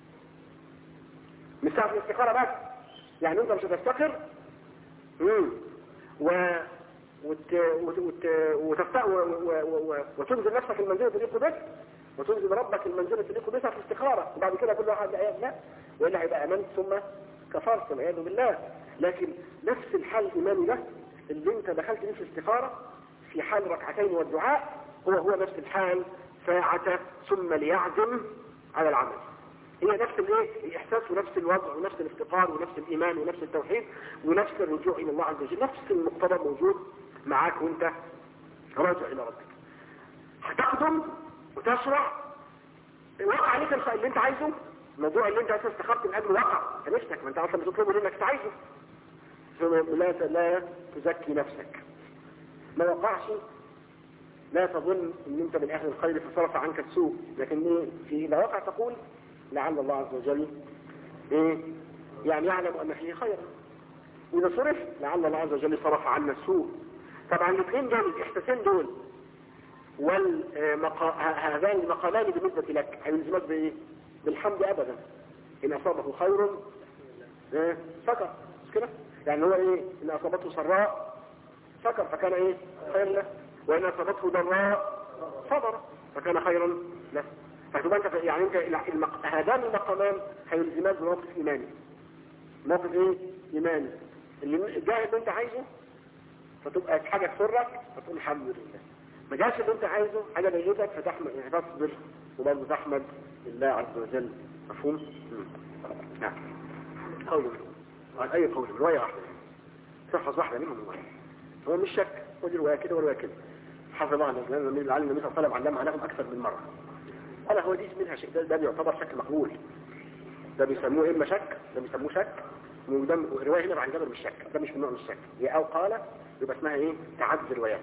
[SPEAKER 2] مش ساعه الاستخاره بس. يعني انت مش هتفتقر وتنزل نفسك المنزله تليق بك، وتنزل ربك المنزله تليق بك في الاستخاره، وبعد كده كل واحد لا، والا هيبقى امنت ثم كفرت والعياذ بالله. لكن نفس الحال الايماني ده اللي انت دخلت فيه في الاستخاره في حال ركعتين والدعاء هو نفس الحال ساعة ثم ليعزم على العمل. هي نفس الايه؟ الاحساس ونفس الوضع ونفس الافتقار ونفس الايمان ونفس التوحيد ونفس الرجوع الى الله عز وجل. نفس المقتضى موجود معاك وانت راجع الى ربك. هتقدم وتشرع وقع عليك اللي انت عايزه، الموضوع اللي انت اساسا استخرت من قبل وقع نفسك، ما انت اصلا بتطلبه لانك انت عايزه. لا تزكي نفسك، ما وقعش لا تظن ان انت من اهل الخير فصرف عنك السوء، لكن في اذا وقع تقول لعل الله عز وجل يعني يعلم ان فيه خيرا، واذا صرف لعل الله عز وجل صرف عنا السوء. طبعا الاثنين دول الاحساسين دول هذان المقامان بالنسبه لك هيلزمك بايه؟ بالحمد ابدا. ان اصابه خير شكر، مش كده؟ يعني هو ايه؟ ان اصابته سراء شكر فكان ايه؟ خير له، وان اصابته ضراء صبر فكان خيرا له. فتبقى انت يعني انت هذان المقامان هيلزمك بموقف ايماني. موقف ايه؟ ايماني اللي جاء اللي انت عايزه فتبقى حاجه تسرك فتقول الحمد لله. ما جاش اللي انت عايزه حاجه ضايقتك فتحمد، يعني تصبر وبرضه تحمد الله عز وجل. مفهوم؟ نعم. قول منهم عن اي قول من روايه واحده تحفظ واحده منهم روايه هو مش شك ودي روايه كده وروايه كده حفظها لان العالم النبي صلى الله عليه وسلم علمها لهم اكثر من مره انا هو دي منها شيء ده بيعتبر شك مقبول ده بيسموه اما شك ده بيسموه شك وده روايه هنا عن جابر مش شك ده مش من نوع من الشك هي او قال يبقى اسمها ايه تعدد الروايات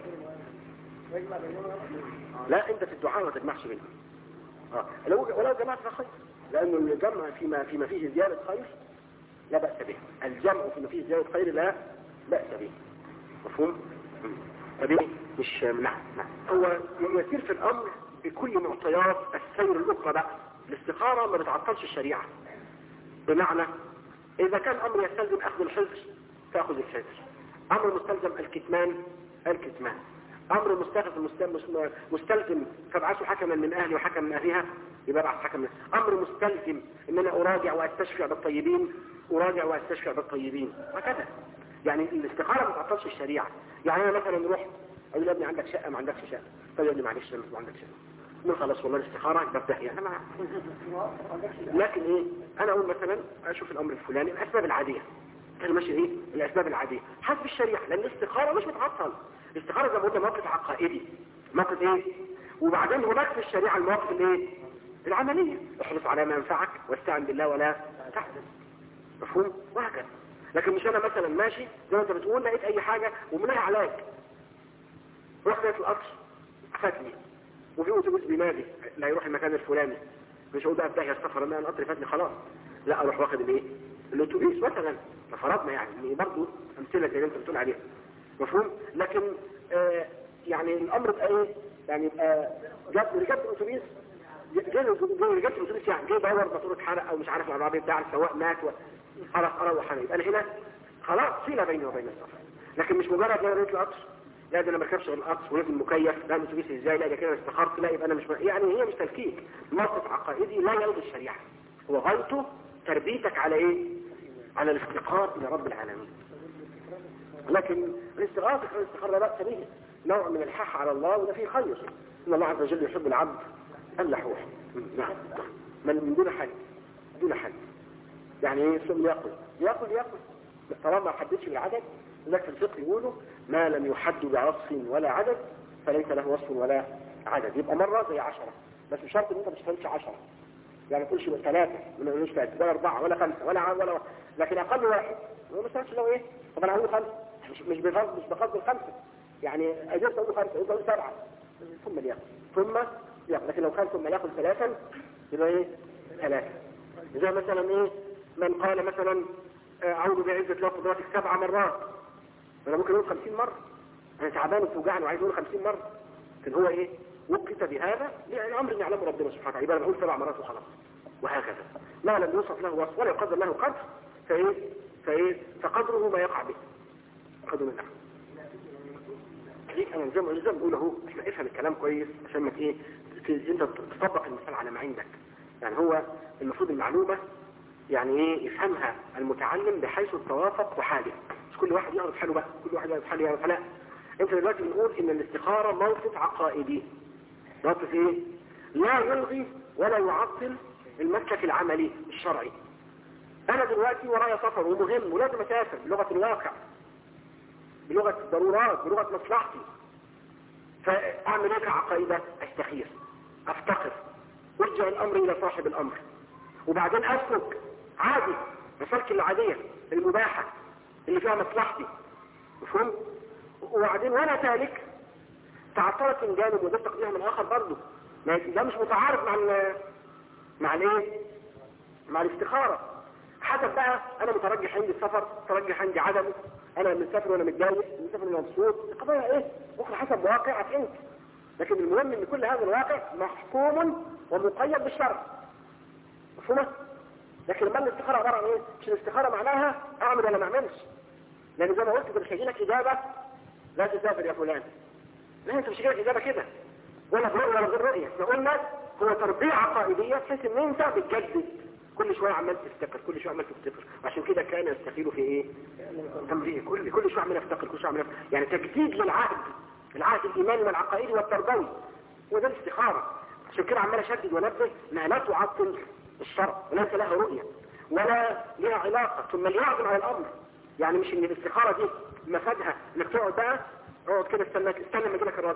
[SPEAKER 2] لا انت في الدعاء ما تجمعش بينهم ولو جمعت فخير لانه الجمع فيما فيه زياده خير لا باس به الجمع فيما فيه زياده خير لا باس به مفهوم فدي مش نعم هو يسير في الامر بكل معطيات السير الاخرى بقى الاستخاره ما بتعطلش الشريعه بمعنى اذا كان امر يستلزم اخذ الحذر تاخذ الحذر امر مستلزم الكتمان امر مستلزم فابعثوا حكما من اهلي وحكما من اهلها يبقى ابعث حكما امر مستلزم ان انا اراجع واستشفع بالطيبين وكذا يعني الاستخاره ما تعطلش الشريعه يعني انا مثلا رحت اقول يا ابني عندك شقه ما عندكش شقه طيب يا ابني معلش ما عندك شقه من خلاص والله الاستخاره ببدا يعني لكن ايه انا اقول مثلا اشوف الامر الفلاني الاسباب العاديه كان ماشي ايه الاسباب العاديه حسب الشريعه لان الاستخاره مش بتعطل الاستخاره زي ما قلنا موقف عقائدي موقف ايه وبعدين هناك في الشريعه المواقف الايه العمليه احرص على ما ينفعك واستعن بالله ولا تحزن مفهوم وهكذا لكن مش انا مثلا ماشي زي ما انت بتقول لقيت اي حاجه ومنها علاج رحت في القطر فاتني وفي اتوبيس بينادي لا يروح المكان الفلاني مش هقول بقى بتاعي السفر ان القطر فاتني خلاص لا اروح واخد الايه الاتوبيس مثلا فرضنا يعني برضه امثله زي اللي انت بتقول عليها مفهوم لكن يعني الامر بقى ايه يعني يبقى ركبت الاتوبيس ركبت الاتوبيس يعني جاي دور موتور اتحرق او مش عارف العربيه بتاع السواق مات خلاص اروح انا يبقى انا هنا خلاص صله بيني وبين السفر لكن مش مجرد انا ركبت القطر لا ده انا ما بركبش القطر ولازم مكيف لا الاتوبيس ازاي لا ده كده استخرت لا يبقى انا مش يعني هي مش تلكيك موقف عقائدي لا يرضي الشريعه هو غايته تربيتك على ايه على الافتقار الى رب العالمين لكن الاستخاره لا بأس به نوع من الحح على الله وده فيه خير ان الله عز وجل يحب العبد اللحوح نعم من دون حل يعني ايه ثم يأكل طالما ما حددش بالعدد لذلك في الفقه يقولوا ما لم يحد بعصف ولا عدد فليس له وصف ولا عدد يبقى مرة زي 10 بس مش شرط ان انت مش تفهمش 10 يعني كل شيء 3 مش 3 ولا 4 ولا 5 ولا لكن اقل واحد ما تفهمش لو ايه طب انا هقول 5 مش بقصد الخمسة يعني اجرت اقول 5 اقول 7 ثم يأكل لكن لو كان ثم يأكل 3 يبقى ايه 3 زي مثلا ايه من قال مثلا اعوذ بعزة الله قدراتك 7 مرات انا ممكن اقول 50 مرة انا تعبان وتوجعني وعايز اقول 50 مرة لكن هو ايه وقت بهذا يعني امر يعلمه ربنا سبحانه وتعالى يبقى انا بقول 7 مرات وخلاص وهكذا ما لم يوصف له وصف ولا يقدر له قدر فقدره ما يقع به قدر الله انا زي ما بقول اهو احنا افهم الكلام كويس عشان ما ايه انت تطبق المثال على ما عندك يعني هو المفروض المعلومة يعني ايه يفهمها المتعلم بحيث التوافق وحاله مش كل واحد يعرف حاله بقى كل واحد يعرف حاله يعرف لا انت دلوقتي بنقول ان الاستخارة موقف عقائدي موقف ايه لا يلغي ولا يعطل المسلك العملي الشرعي انا دلوقتي ورايا سفر ومهم ولازم اسافر بلغة الواقع بلغة الضرورات بلغة مصلحتي فاعمل ايه كعقائدة استخير افتقر ارجع الامر الى صاحب الامر وبعدين اسلك عادي مسالك العادية المباحة اللي فيها مصلحتي مفهوم وبعدين وانا ذلك تعطلت من جانب وده تقديرها من اخر برضه ده مش متعارض مع الايه مع الاستخارة حسب بقى انا مترجح عندي السفر مترجح عندي عدمه انا مسافر وانا متضايق مسافر وانا مبسوط القضايا ايه ممكن حسب واقعك انت لكن المهم ان كل هذا الواقع محكوم ومقيد بالشرع مفهومه لكن لما الاستخارة عبارة عن ايه مش الاستخارة معناها اعمل ولا ما اعملش لان زي ما قلت مش هيجي لك اجابة لا تسافر يا فلان لا انت مش هيجي لك اجابة كده ولا برؤية ولا غير رؤية احنا قلنا هو تربية عقائدية بحيث ان انت بتجدد كل شوية عمال تفتكر كل شوية عمال تفتكر عشان كده كان يستخيل في ايه تمرين كل شوية عمال يفتكر كل شوية عمال يعني تجديد للعهد العهد الايماني والعقائدي والتربوي وده الاستخارة عشان كده عمال اشدد ونبه انها لا تعطل الشرع وليس لها رؤية ولا لها علاقة، ثم ليعظم على الامر. يعني مش ان الاستخارة دي مفادها انك تقعد بقى اقعد كده استنى ما يجيلك الرد.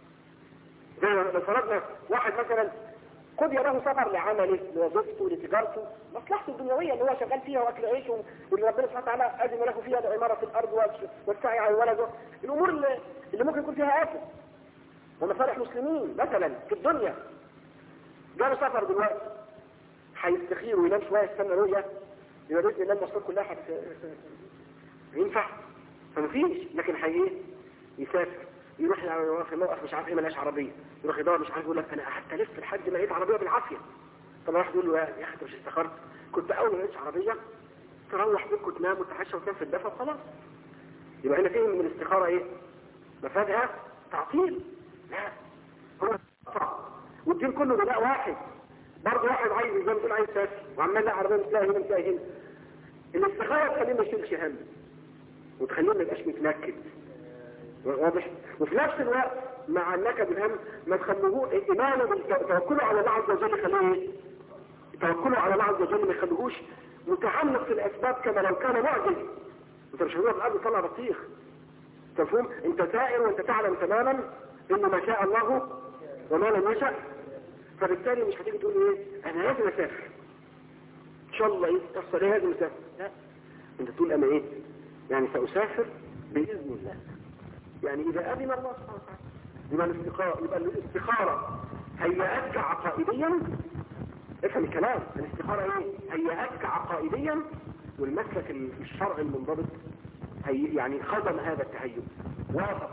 [SPEAKER 2] زي لو فرضنا واحد مثلا قد يراه سفر لعمله لوظيفته لتجارته مصلحته الدنيويه اللي هو شغال فيها واكل عيشه واللي ربنا سبحانه وتعالى اذن له فيها لعماره الارض والسعي على ولده، الامور اللي ممكن يكون فيها اكل ومصالح مسلمين مثلا في الدنيا. جاله سفر دلوقتي هيستخير وينام شويه يستنى رؤيه يبقى باذن الله المصادر كلها ينفع؟ فمفيش. لكن يسافر يروح في موقف مش عارف ايه ملاش عربيه، يروح يدور مش عارف، يقول لك انا قعدت الف لحد ما لقيت عربيه بالعافيه. طب واحد يقول له يا اخي انت مش استخرت؟ كنت اول ما لقيتش عربيه تروح بيتك وتنام وتتعشى وتنام في الدفا وخلاص. يبقى هنا فهم من الاستخاره ايه؟ مفادها تعطيل. لا هو والدين كله بلاء واحد. برضه واحد عايز زي ما تقول عايز يسافر وعمال لا عربيه مش لاقي هنا مش لاقي هنا. الاستخاره تخليه ما يشيلش هم وتخليه ما يبقاش متنكد. واضح؟ وفي نفس الوقت مع النكد الهم ما تخلوه ايمانه بالتوكله على الله عز وجل يخليه توكله على الله عز وجل ما يخليهوش متعلق في الاسباب كما لو كان معجز. انت مش هتروح الارض تطلع بطيخ. تفهم؟ انت سائر وانت تعلم تماما ان ما شاء الله وما لم يشاء. فبالتالي مش هتيجي تقول ايه انا لازم اسافر ان شاء الله ايه تحصل ايه لازم اسافر. لا انت تقول انا ايه يعني ساسافر باذن الله. يعني اذا اذن الله سبحانه وتعالى يبقى الاستخاره هيئتك عقائديا. افهم الكلام. الاستخاره ايه؟ هيئتك عقائديا والمسلك الشرعي المنضبط يعني خدم هذا التهيؤ وافق.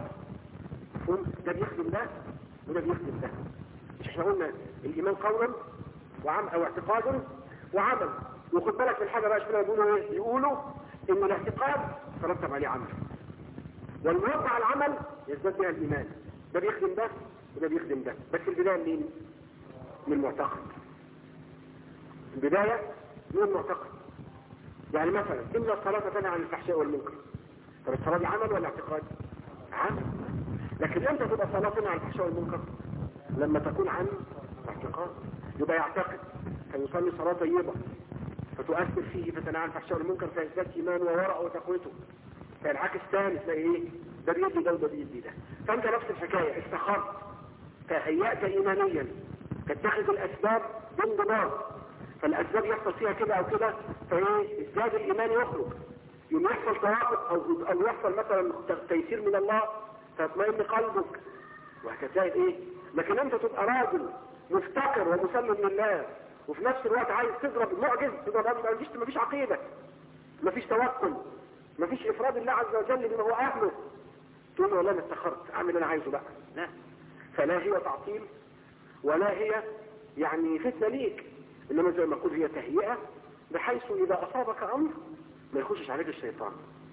[SPEAKER 2] ده بيخدم ده وده بيخدم ده. مش احنا قلنا الايمان قولا او اعتقاد وعمل. وخد بالك من حاجه بقى شويه يقولوا ايه؟ يقولوا ان الاعتقاد ترتب عليه عمل والموقع على العمل يزداد بها الايمان. ده بيخدم ده وده بيخدم ده. بس البدايه منين؟ من المعتقد. البدايه من المعتقد. يعني مثلا ان الصلاه تنهى عن الفحشاء والمنكر. طب الصلاه دي عمل ولا اعتقاد؟ عمل. لكن امتى تبقى الصلاه تنهى عن الفحشاء والمنكر؟ لما تكون عن اعتقاد. يبقى يعتقد فيصلي صلاه طيبه فتؤثر فيه فتنهى عن الفحشاء والمنكر فيزداد ايمانه وورعه وتقوته. فالعكس ثاني تلاقي ايه؟ ده بيدي ده وده بيدي ده. فانت نفس الحكايه استخرت فهيأت ايمانيا تتخذ الاسباب بانضباط. فالاسباب يحصل فيها كده او كده فايه؟ ازداد الايمان يخرج. يوم يحصل توافق او يحصل مثلا تيسير من الله فيطمئن قلبك وهكذا ايه. لكن انت تبقى راجل مفتقر ومسلم لله وفي نفس الوقت عايز تضرب معجز تضرب ما فيش عقيده ما فيش توكل ما فيش افراد الله عز وجل بما هو اهله. تقول والله انا استخرت اعمل اللي انا عايزه بقى. لا. فلا هي تعطيل ولا هي يعني فتنه ليك، انما زي ما اقول هي تهيئه بحيث اذا اصابك امر ما يخشش عليك الشيطان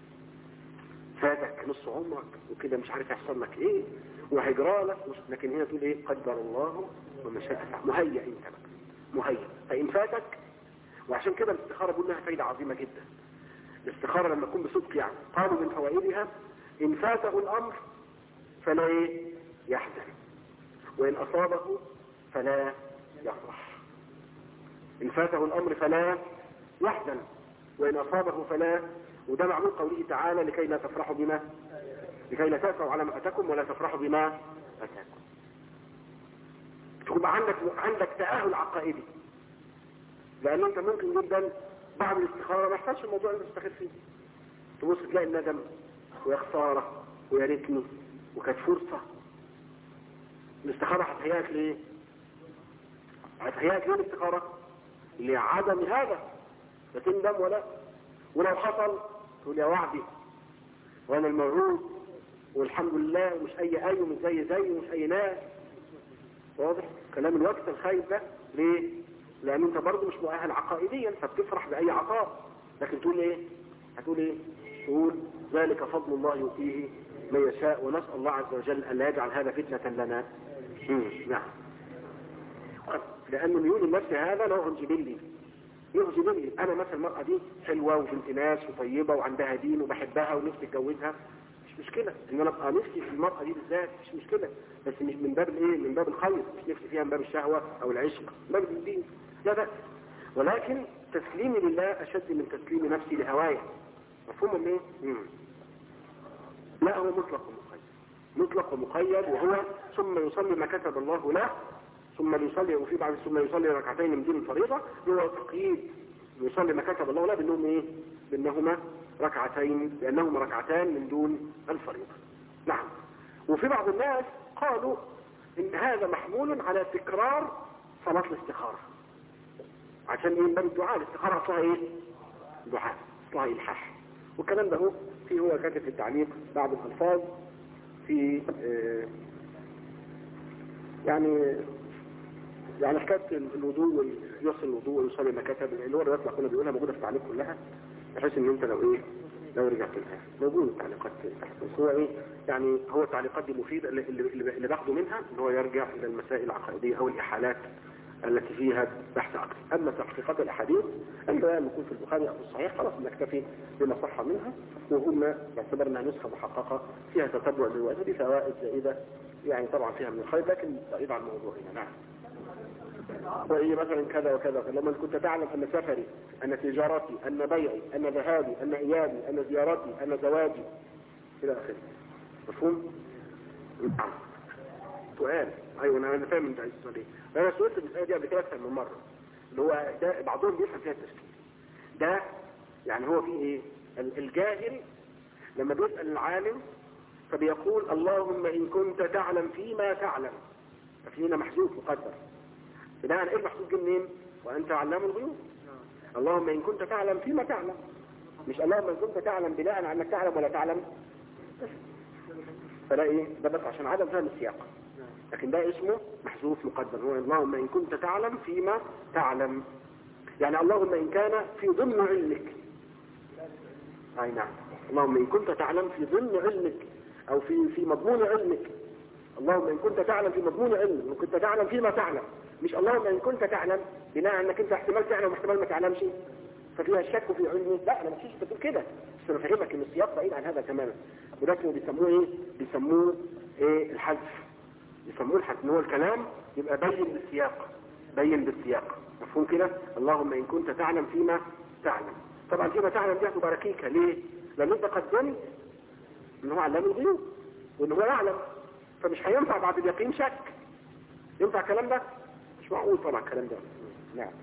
[SPEAKER 2] فاتك نص عمرك وكده مش عارف يحصل لك ايه وهيجرى لك. لكن هنا تقول ايه؟ قدر الله وما شاء فعل. مهيئ انت بقى مهيئ. فان فاتك وعشان كده الاستخاره بقول لها فايده عظيمه جدا. الاستخاره لما تكون بصدق يعني قالوا من فوائدها ان فاته الامر فلا ايه؟ يحزن وان اصابه فلا يفرح. ان فاته الامر فلا يحزن وان اصابه فلا. وده معلوم قوله تعالى لكي لا تفرحوا بما لكي لا تأسوا على ما اتاكم ولا تفرحوا بما اتاكم. تبقى عندك تأهل عقائدي. لان انت ممكن جدا بعد الاستخاره ما يحتاجش الموضوع اللي تستخير فيه. تبص تلاقي الندم ويا خساره ويا ريتني وكانت فرصه. الاستخاره هتهيئك ليه؟ هتهيئك ليه الاستخاره؟ لعدم هذا. لا تندم ولو حصل تقول يا وعدي وانا الموعود والحمد لله ومش اي ومش زي ومش اي ناس. واضح كلام الوقت الخايف ده ليه؟ لان انت برضه مش مؤهل عقائديا فبتفرح باي عطاء. لكن تقول ايه؟ هتقول ايه؟ تقول ذلك فضل الله يؤتيه من يشاء ونسأل الله عز وجل ان لا يجعل هذا فتنة لنا. نعم. لان ميول النفس هذا نوع جبلي. يعجبني انا مثلا المرأة دي حلوة وبنت ناس وطيبة وعندها دين وبحبها ونفسي اتجوزها مش مشكلة. ان انا ابقى نفسي في المرأة دي بالذات مش مشكلة. بس مش من باب الايه؟ من باب الخير. مش نفسي فيها من باب الشهوة او العشق من باب الدين لا بأس. ولكن تسليمي لله اشد من تسليم نفسي لهوايا. مفهوم ايه؟ لا، هو مطلق ومقيد. مطلق ومقيد، وهو ثم يصلي ما كتب الله له، ثم يصلي، وفي بعض ثم يصلي ركعتين من دون الفريضة. هو تقييد يصلي ما كتب الله له بانهم ايه؟ بانهما ركعتين، لانهما ركعتان من دون الفريضة. نعم. وفي بعض الناس قالوا ان هذا محمول على تكرار صلاة الاستخارة، عشان ايه؟ بل الدعاء الاستخارة اصلها ايه؟ دعاء، اصلها الحاح. والكلام ده هو كاتب في التعليق بعض الالفاظ في يعني حكايه الوضوء، ويصل الوضوء ويصلي ما كتب، اللي هو الروايات اللي كنا بنقولها موجوده في التعليق كلها، بحيث ان انت لو رجعت لها موجود التعليقات تحت. بس هو ايه يعني، هو التعليقات دي مفيده، اللي باخده منها ان هو يرجع الى المسائل العقائديه او الاحالات التي فيها بحث اكثر. اما تحقيقات الاحاديث الروايه اللي يكون في البخاري او في الصحيح خلاص نكتفي بما صح منها، وهم باعتبارنا نسخه محققه فيها تتبع للروايات دي فوائد زائده يعني طبعا فيها من الخير، لكن بعيد عن الموضوع هنا. نعم. وإيه مثلا كذا وكذا، فلما كنت تعلم أن سفري، أن تجارتي، أن بيعي، أن ذهابي، أن إيابي، أن زيارتي، أن زواجي إلى آخره. مفهوم؟ نعم. سؤال. أيوة أنا فاهم أنت عايز تسأل إيه. أنا سئلت المسألة دي قبل كده أكثر من مرة، اللي هو ده بعضهم بيفهم فيها التشكيل. ده يعني هو فيه إيه؟ الجاهل لما بيسأل العالم فبيقول اللهم إن كنت تعلم فيما تعلم، ففي هنا محذوف مقدر. بناء ايه المحسوب جه منين؟ وانت علام الغيوب. اللهم ان كنت تعلم فيما تعلم، مش اللهم ان كنت تعلم بناء على انك تعلم ولا تعلم. فلا ايه ده بس عشان عدم فهم السياق، لكن ده اسمه محذوف مقدر. هو اللهم ان كنت تعلم فيما تعلم، يعني اللهم ان كان في ضمن علمك. اي نعم. اللهم ان كنت تعلم في ضمن علمك او في مضمون علمك. اللهم ان كنت تعلم في مضمون علمك، وان كنت تعلم فيما تعلم، مش اللهم ان كنت تعلم بناء انك انت احتمال تعلم واحتمال ما تعلمش ففيها الشك في علمي. لا انا مش بتقول كده، بس انا فاهمك ان السياق بعيد عن هذا تماما. وده بيسموه ايه؟ بيسموه ايه؟ الحذف. بيسموه الحذف، ان هو الكلام يبقى بين بالسياق، بين بالسياق. مفهوم كده؟ اللهم ان كنت تعلم فيما تعلم. طبعا فيما تعلم دي هتبقى ركيكه. ليه؟ لان انت قدمت ان هو علام الغيوب وان هو يعلم، فمش هينفع بعد اليقين شك. ينفع الكلام ده؟ مش معقول طبعا الكلام ده. نعم.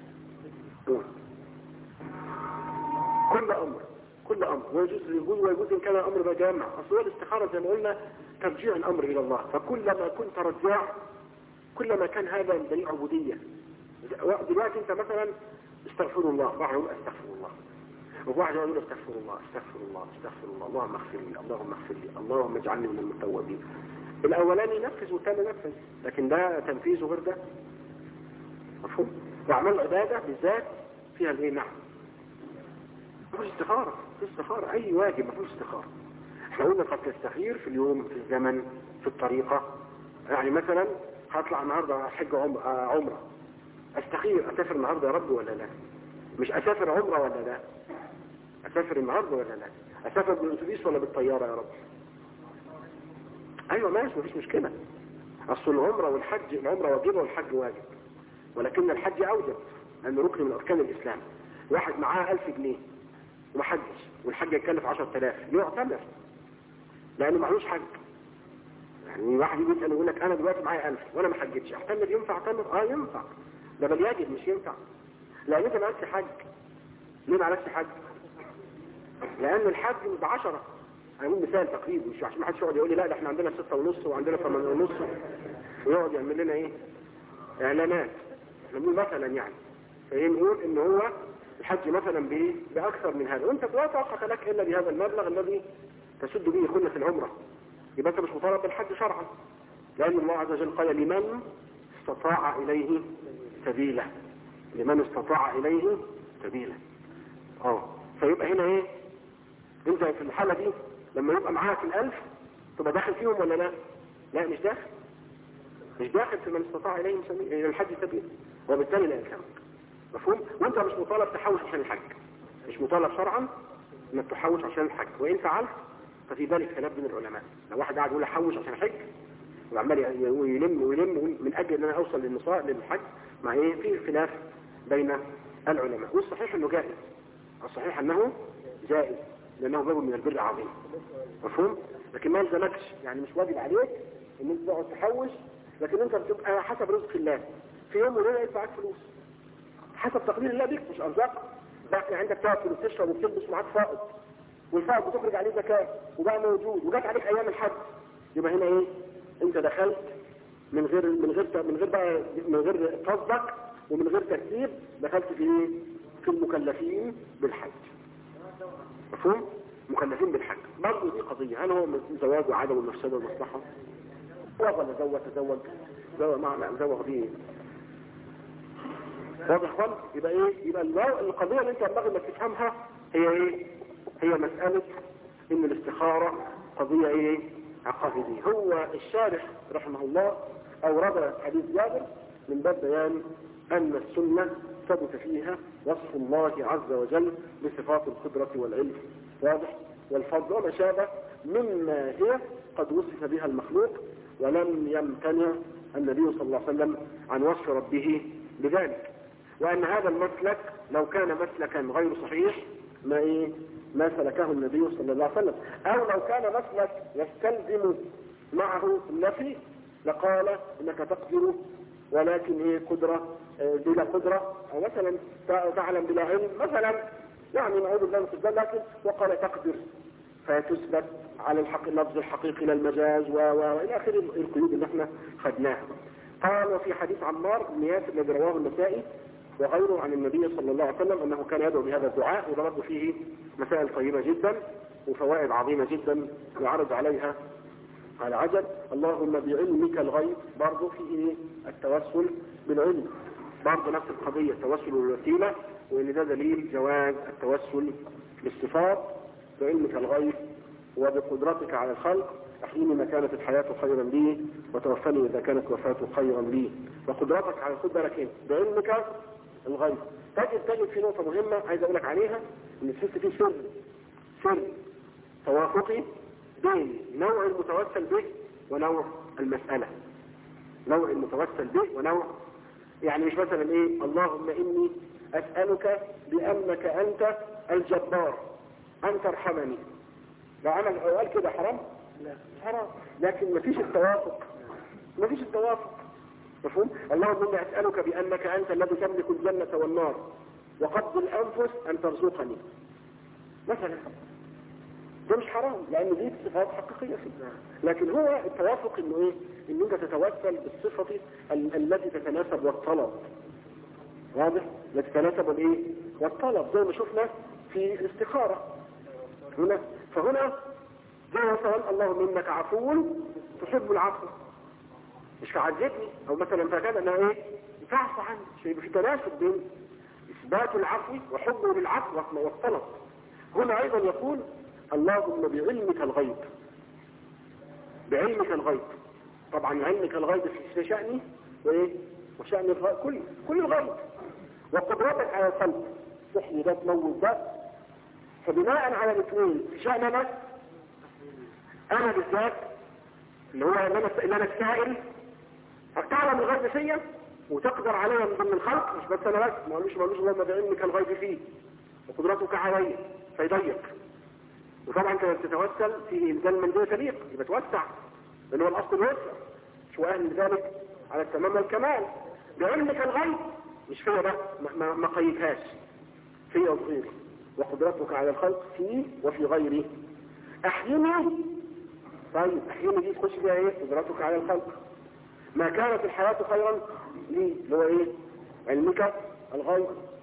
[SPEAKER 2] كل امر ويجوز ان كان الامر بجامع. اصل الاستخاره زي ما قلنا ترجيع الامر الى الله، فكلما كنت رجاع كلما كان هذا دليل عبوديه. دلوقتي انت مثلا استغفر الله، واحد يقول استغفر الله، وواحد يقول استغفر الله استغفر الله استغفر الله، اللهم اغفر لي اللهم اغفر لي اللهم اجعلني من المتوابين. الاولاني ينفذ والثاني ينفذ، لكن ده تنفيذه غير ده. مفهوم؟ واعمال العباده بالذات فيها الايه؟ نعم. مفيش استخاره، مفيش استخاره اي واجب مفيش استخاره. احنا قلنا قد تستخير في اليوم، في الزمن، في الطريقه. يعني مثلا هطلع النهارده حج عمره، استخير اسافر النهارده يا رب ولا لا؟ مش اسافر عمره ولا لا؟ اسافر النهارده ولا لا؟ اسافر بالاتوبيس ولا بالطياره يا رب؟ ايوه ماشي مفيش مشكله. اصل العمره والحج، العمره واجبه والحج واجب، ولكن الحج اوجب لانه ركن من اركان الاسلام. واحد معاه 1000 جنيه وما حجش، والحج يتكلف 10000، يعتمر لانه معلوش حج. يعني واحد يجي يسال يقول لك انا دلوقتي معايا 1000 وانا ما حجتش، اعتمر؟ ينفع اعتمر؟ ينفع، ده بل يجب مش ينفع. لان انت مالكش حج. ليه مالكش حج؟ لان الحج ب10. هنقول مثال تقريبا، مش عشان ما حدش يقعد يقول لي لا ده احنا عندنا 6.5 وعندنا 8.5 ويقعد يعمل لنا ايه؟ اعلانات. احنا بنقول مثلا يعني، فايه نقول ان هو الحج مثلا باكثر من هذا، وانت لا طاقه لك الا بهذا المبلغ الذي تسد به خلة العمره، يبقى انت مش مطالب بالحج شرعا، لان الله عز وجل قال لمن استطاع اليه سبيلا، لمن استطاع اليه سبيلا. فيبقى هنا ايه؟ انت في الحالة دي لما يبقى معاك 1000 تبقى داخل فيهم ولا لا؟ لا مش داخل، مش داخل في من استطاع اليه الحج سبيلا، وبالتالي لا يلزمك. مفهوم؟ وانت مش مطالب تحوش عشان الحج، مش مطالب شرعا انك تحوش عشان الحج، وان فعلت ففي ذلك خلاف بين العلماء. لو واحد قاعد يقول احوش عشان الحج وعمال يلم من اجل ان انا اوصل للنصاب للحج، مع ايه؟ في خلاف بين العلماء. والصحيح انه جائز، الصحيح انه جائز لانه باب من البر عظيم، مفهوم؟ لكن ما يلزمكش، يعني مش واجب عليك ان انت تقعد تحوش، لكن انت بتبقى حسب رزق الله، في يوم وليله يدفعك فلوس حسب تقدير الله بيك، مش ارزاق. بقى عندك تاكل وتشرب وتلبس معاك فائض، والفائض بتخرج عليه زكاه وبقى موجود وجات عليك ايام الحج، يبقى هنا ايه؟ انت دخلت من غير قصدك ومن غير ترتيب، دخلت في ايه؟ في المكلفين بالحج، مفهوم؟ مكلفين بالحج. برضه دي قضيه، هل هو زواج وعدم المفسده والمصلحه؟ ولا زوج معنى زوج دي واضح خالص. يبقى ايه؟ يبقى القضيه اللي انت ينبغي انك تفهمها هي ايه؟ هي مساله ان الاستخاره قضيه ايه؟ عقائديه. هو الشارح رحمه الله اورد حديث جابر من باب بيان ان السنه ثبت فيها وصف الله عز وجل بصفات القدره والعلم، واضح، والفضل وما شابه مما هي قد وصف بها المخلوق، ولم يمتنع النبي صلى الله عليه وسلم عن وصف ربه بذلك. وأن هذا المسلك لو كان مسلكا غير صحيح ما سلكه النبي صلى الله عليه وسلم، أو لو كان مسلك يستلزم معه النفي لقال إنك تقدر ولكن قدرة بلا قدرة، أو مثلا تعلم بلا علم مثلا، يعني نعوذ بالله من الخذلان، لكن وقال تقدر فتثبت على اللفظ الحقيقي للمجاز وإلى آخر القيود اللي احنا خدناها. قال وفي حديث عمار بن ياسر الذي رواه النسائي وغيره عن النبي صلى الله عليه وسلم أنه كان يدعو بهذا الدعاء، وضرب فيه مسائل طيبة جدا وفوائد عظيمة جدا يعرض عليها على عجل. اللهم بعلمك الغيب، برضه في التوسل بالعلم، برضه نفس القضية، التوسل بالوسيلة، وإن ده دليل جواز التوسل بالصفات. بعلمك الغيب وبقدرتك على الخلق، احيني ما كانت الحياة خيرا لي وتوفني إذا كانت الوفاة خيرا لي. وقدرتك على الخلق لكن بعلمك الغيب. تجد في نقطة مهمة عايز أقول لك عليها، إن في سر توافقي بين نوع المتوسل به ونوع المسألة. نوع المتوسل به ونوع، يعني مش مثلا اللهم إني أسألك بأنك أنت الجبار أن ترحمني. لو عمل قال كده حرام؟ لا حرام، لكن مفيش التوافق، مفهوم؟ اللهم إني أسألك بأنك أنت الذي تملك الجنة والنار وقبض الأنفس أن ترزقني مثلا، ده مش حرام لأن دي صفات حقيقية فيه. لكن هو التوافق إنه إن أنت تتوسل بالصفة التي تتناسب والطلب، واضح؟ التي تتناسب والطلب، زي ما شفنا في الاستخارة هنا. فهنا زي مثلا اللهم إنك عفو تحب العفو، مش عذبني، او مثلا فكان انها تعفو عني، شيء في تناسب بين اثبات العفو وحبه للعفو والطلب. هنا ايضا يقول اللهم بعلمك الغيب، بعلمك الغيب، طبعا علمك الغيب في شأني وشأن الغيب كل الغيب، وقدرتك على الخلق، تحيي ده تموت ده. فبناء على الاثنين في شأن انا بالذات اللي هو اللي انا السائل، تعلم الغيب فيا وتقدر عليها من ضمن الخلق، مش بس انا بس ما قالوش اللهم بعلمك الغيب فيه وقدرتك علي فيضيق. وطبعا انت تتوسل في انزال منزله تليق، يبقى توسع لان هو الاصل الوسع، شو اهل ذلك على التمام والكمال. بعلمك الغيب مش فيا ده، ما قيدهاش فيا وغيري، وقدرتك على الخلق فيه وفي غيره. احيني، طيب احيني دي تخش فيها قدرتك على الخلق. ما كانت الحياة خيرا لي اللي هو علمك الغيب،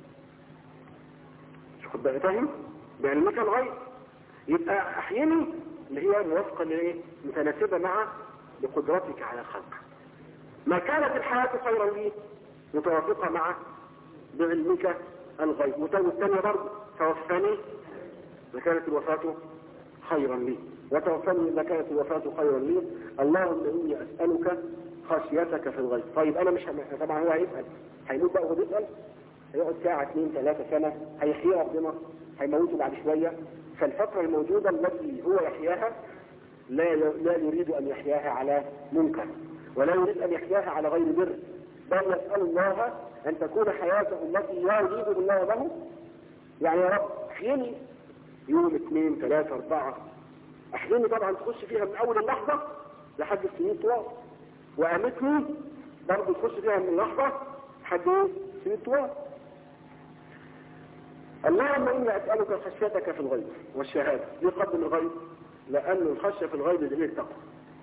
[SPEAKER 2] شو خد بقى فاهم؟ بعلمك الغيب يبقى احياني اللي هي موافقة متناسبة مع بقدرتك على الخلق. ما كانت الحياة خيرا لي متوافقة مع بعلمك الغيب. والثانية برضه توفني ما كانت الوفاة خيرا لي وتوفني إذا كانت الوفاة خيرا لي. اللهم إني أسألك خشيتك في الغيب. طيب أنا مش طبعا هو هيسأل، هيموت بقى وهو بيسأل، هيقعد ساعة 2 3 سنة، هيحييه ربنا، هيموته بعد شوية. فالفترة الموجودة التي هو يحياها لا يريد أن يحياها على منكر، ولا يريد أن يحياها على غير بر، بل يسأل الله أن تكون حياته التي يريد الله له. يعني يا رب احيني يوم 2 3 4، احيني طبعا تخش فيها من أول اللحظة لحد السنين طوال، وأمتني برضه تخش فيها من اللحظة لحد السنين طوال. اللهم إني أسألك خشيتك في الغيب والشهادة. يقدم الغيب لأن الخشية في الغيب دليل التقوى.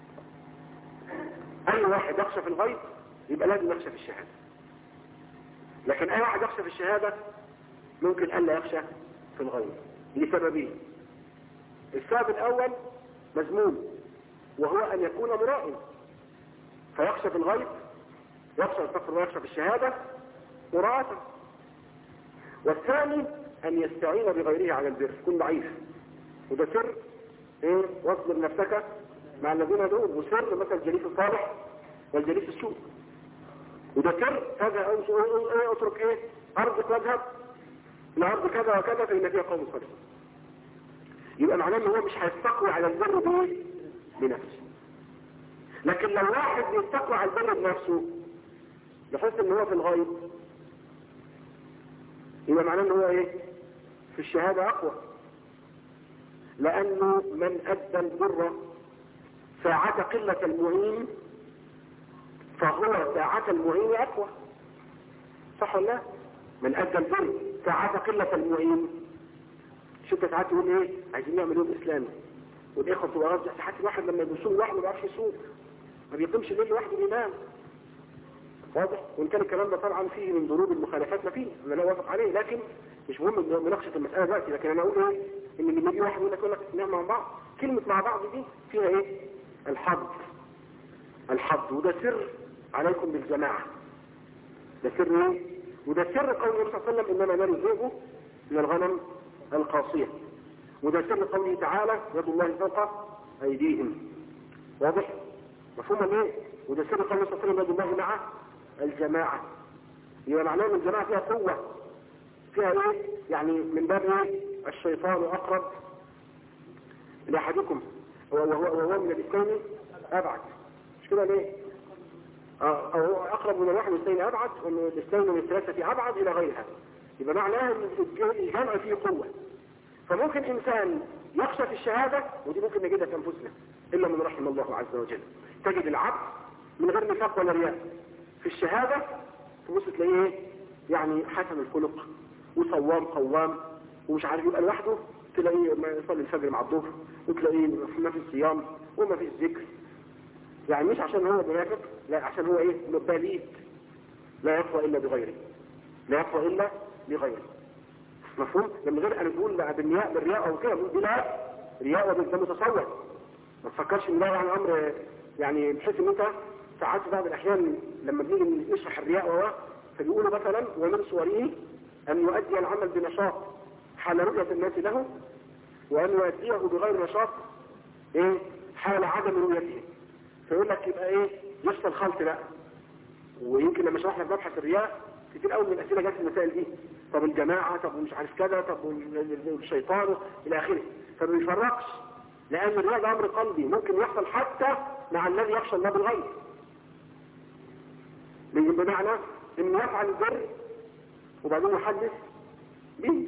[SPEAKER 2] أي واحد يخشى في الغيب يبقى لازم يخشى في الشهادة. لكن أي واحد يخشى في الشهادة ممكن ألا يخشى في الغيب لسببين. السبب الأول مذموم، وهو أن يكون مرائي فيخشى في الغيب، يخشى في الشهادة مراءة. والثاني أن يستعين بغيره على البر، يكون ضعيف، وده سر واصبر نفسك مع الذين يدعون، وسر مثل الجليس الصالح والجليس السوء، وده سر هذا اترك أرضك واذهب لأرض كذا وكذا فإن فيها قوم صالحون. يبقى معناه ان هو مش هيستقوي على البر بنفسه. لكن لو واحد بيستقوي على البر بنفسه بحيث ان هو في الغيب، يبقى معناه ان هو في الشهادة اقوى، لانه من ادى البر ساعة قلة المعين فهو ساعة المعين اقوى. صح ولا لا؟ من ادى البر ساعة قلة المعين. شوف ساعات يقول عايزين نعمل يوم اسلامي، والاخوه بتبقى غازيه. ساعات الواحد لما يصوم لوحده ما بيعرفش يصوم، ما بيقيمش الليل لوحده بينام. واضح؟ وان كان الكلام ده طبعا فيه من ضروب المخالفات، ما فيه انا لا اوافق عليه، لكن مش مهم مناقشه المساله دلوقتي. لكن انا اقول ان لما يجي واحد يقول لك نعمل مع بعض، كلمه مع بعض دي فيها الحظ، وده سر عليكم بالجماعه. ده سر وده سر قول النبي صلى الله عليه وسلم انما نرزقه من الغنم القاصية، وده سر قوله تعالى يد الله فوق أيديهم. واضح؟ مفهوم وده سر قوله صلى الله عليه وسلم يد الله مع الجماعة. يبقى معناه ان الجماعة فيها قوة، فيها يعني من باب الشيطان أقرب لأحدكم وهو من الاثنين أبعد. مش كده ليه؟ أو أقرب من الواحد والاثنين أبعد، ومن الاثنين من الثلاثة أبعد إلى غيرها. يبقى معناها ان الجمع فيه قوة. فممكن انسان يخشى في الشهادة، ودي ممكن نجدها في انفسنا الا من رحم الله عز وجل. تجد العبد من غير نفاق ولا رياء في الشهادة، تبص تلاقيه يعني حسن الخلق وصوام قوام ومش عارف، يبقى لوحده تلاقيه ما يصلي الفجر مع الظهر، وتلاقيه ما في صيام وما في ذكر. يعني مش عشان هو منافق، لا، عشان هو بليد لا يقوى الا بغيره، لا يقوى الا بغيره. مفهوم؟ لما غير انا بقول بالرياء او كده، بقول لا رياء وده متصور. ما تفكرش ان ده يعني امر يعني بحيث ان انت ساعات بعض الاحيان لما بنيجي نشرح الرياء فبيقولوا مثلا ومن صوره ان يؤدي العمل بنشاط حال رؤية الناس له، وان يؤديه بغير نشاط حال عدم رؤيته. فيقول لك يبقى يحصل خلط بقى. ويمكن لما شرحنا في مبحث الرياء كتير قوي من الاسئله جت في المسائل دي، طب الجماعه، طب مش عارف كذا، طب الشيطان الى اخره. فما بيفرقش، لان الرياء ده امر قلبي ممكن يحصل حتى مع الذي يخشى الله بالغيب. بمعنى انه يفعل البر وبعدين يحدث به،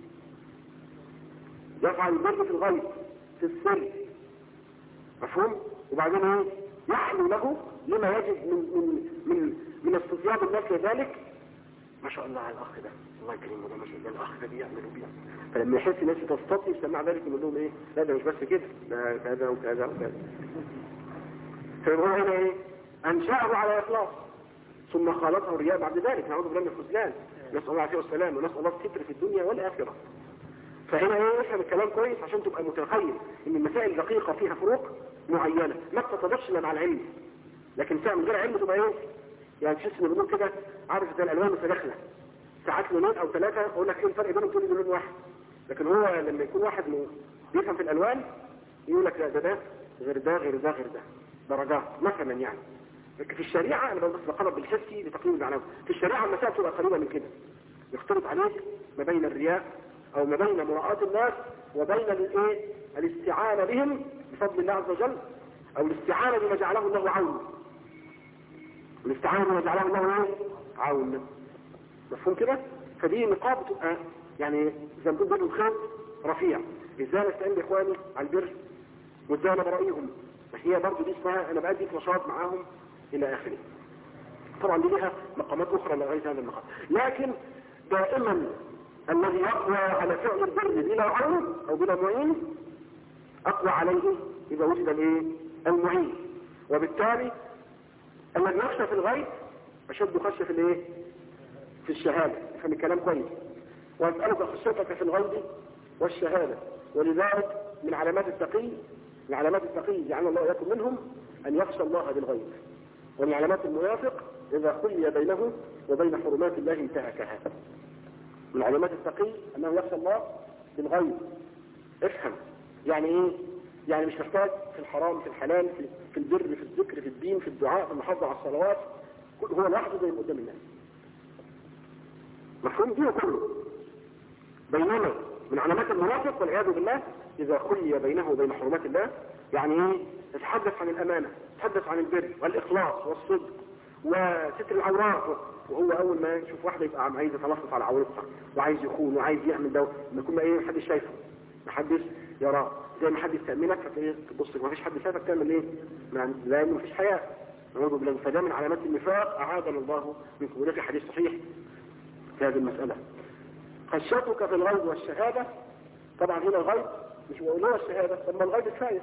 [SPEAKER 2] يفعل البر في الغيب في السر، مفهوم؟ وبعدين يحلو له لما يجد من استصياب الناس لذلك. ما شاء الله على الاخ ده، الله يكرمه، ده ما شاء الله الاخ ده بيعمل وبيعمل. فلما يحس الناس تستطيع يسمع ذلك يقول لهم لا ده مش بس كده، ده كذا وكذا وكذا. فهو هنا انشأه على اخلاص ثم خالطه الرياء بعد ذلك، نعوذ بالله من الخذلان، نسأل الله العافية والسلام، ونسأل الله الستر في الدنيا والآخرة. فهنا افهم الكلام كويس عشان تبقى متخيل ان المسائل دقيقة فيها فروق معينة ما تتضافش الا مع العلم. لكن فيها من غير علم تبقى يعني تحس ان بنقول كده، عارف زي الالوان متداخله، ساعات لونين او ثلاثه اقول لك الفرق بينهم، تقول لي لون واحد. لكن هو لما يكون واحد بيفهم في الالوان يقول لك لا ده غير ده غير ده غير ده، درجات مثلا. يعني في الشريعه انا بس بقرب بالحسي لتقييم المعنوي، في الشريعه المسائل تبقى قريبه من كده، يختلط عليك ما بين الرياء او ما بين مراءة الناس وبين الاستعانة بهم بفضل الله عز وجل، او الاستعانة بما جعله الله عون. الاستعانة بما جعله الله عون. مفهوم كده؟ فدي نقاط بتبقى يعني زي ما بنقول الخير رفيع. ازاي نستعين باخواني على البر وازاي انا برايهم، هي برضه دي اسمها انا بادي نشاط معاهم الى اخره. طبعا دي لها مقامات اخرى لغايه هذا المقام، لكن دائما الذي يقوى على فعل البر بلا عون او بلا معين اقوى عليه اذا وجد الايه؟ المعين. وبالتالي الذي يخشى في الغيب اشد خشيه في الايه؟ في الشهاده. افهم الكلام كويس. واسالك خشيتك في الغيب والشهاده. ولذلك من علامات التقي، من علامات التقي جعلنا الله اياكم منهم ان يخشى الله بالغيب. ومن علامات المنافق اذا خلي بينه وبين حرمات الله انتهكها. من علامات التقي انه يخشى الله بالغيب. افهم يعني ايه؟ يعني مش محتاج في الحرام في الحلال في البر في الذكر في الدين في الدعاء في المحافظه على الصلوات هو لوحده زي قدام الناس. مفهوم دي كله. بينما من علامات المنافق والعياذ بالله اذا خلي بينه وبين حرمات الله، يعني ايه؟ يتحدث عن الامانه، يتحدث عن البر والاخلاص والصدق وستر العورات، وهو اول ما يشوف واحده يبقى عايز يتلصص على عورتها وعايز يخون وعايز يعمل ده، ما يكون ايه؟ محدش شايفه، محدش يراه، زي ما حد يستأمنك فتلاقيه تبص ما فيش حد شايفك تعمل ايه؟ لان ما فيش حياء. نعوذ بالله. فده من علامات النفاق اعاذنا الله منكم. وده في حديث صحيح في هذه المساله. خشيتك في الغيب والشهاده. طبعا هنا الغيب مش بقول له الشهاده، طب ما الغيب كفايه.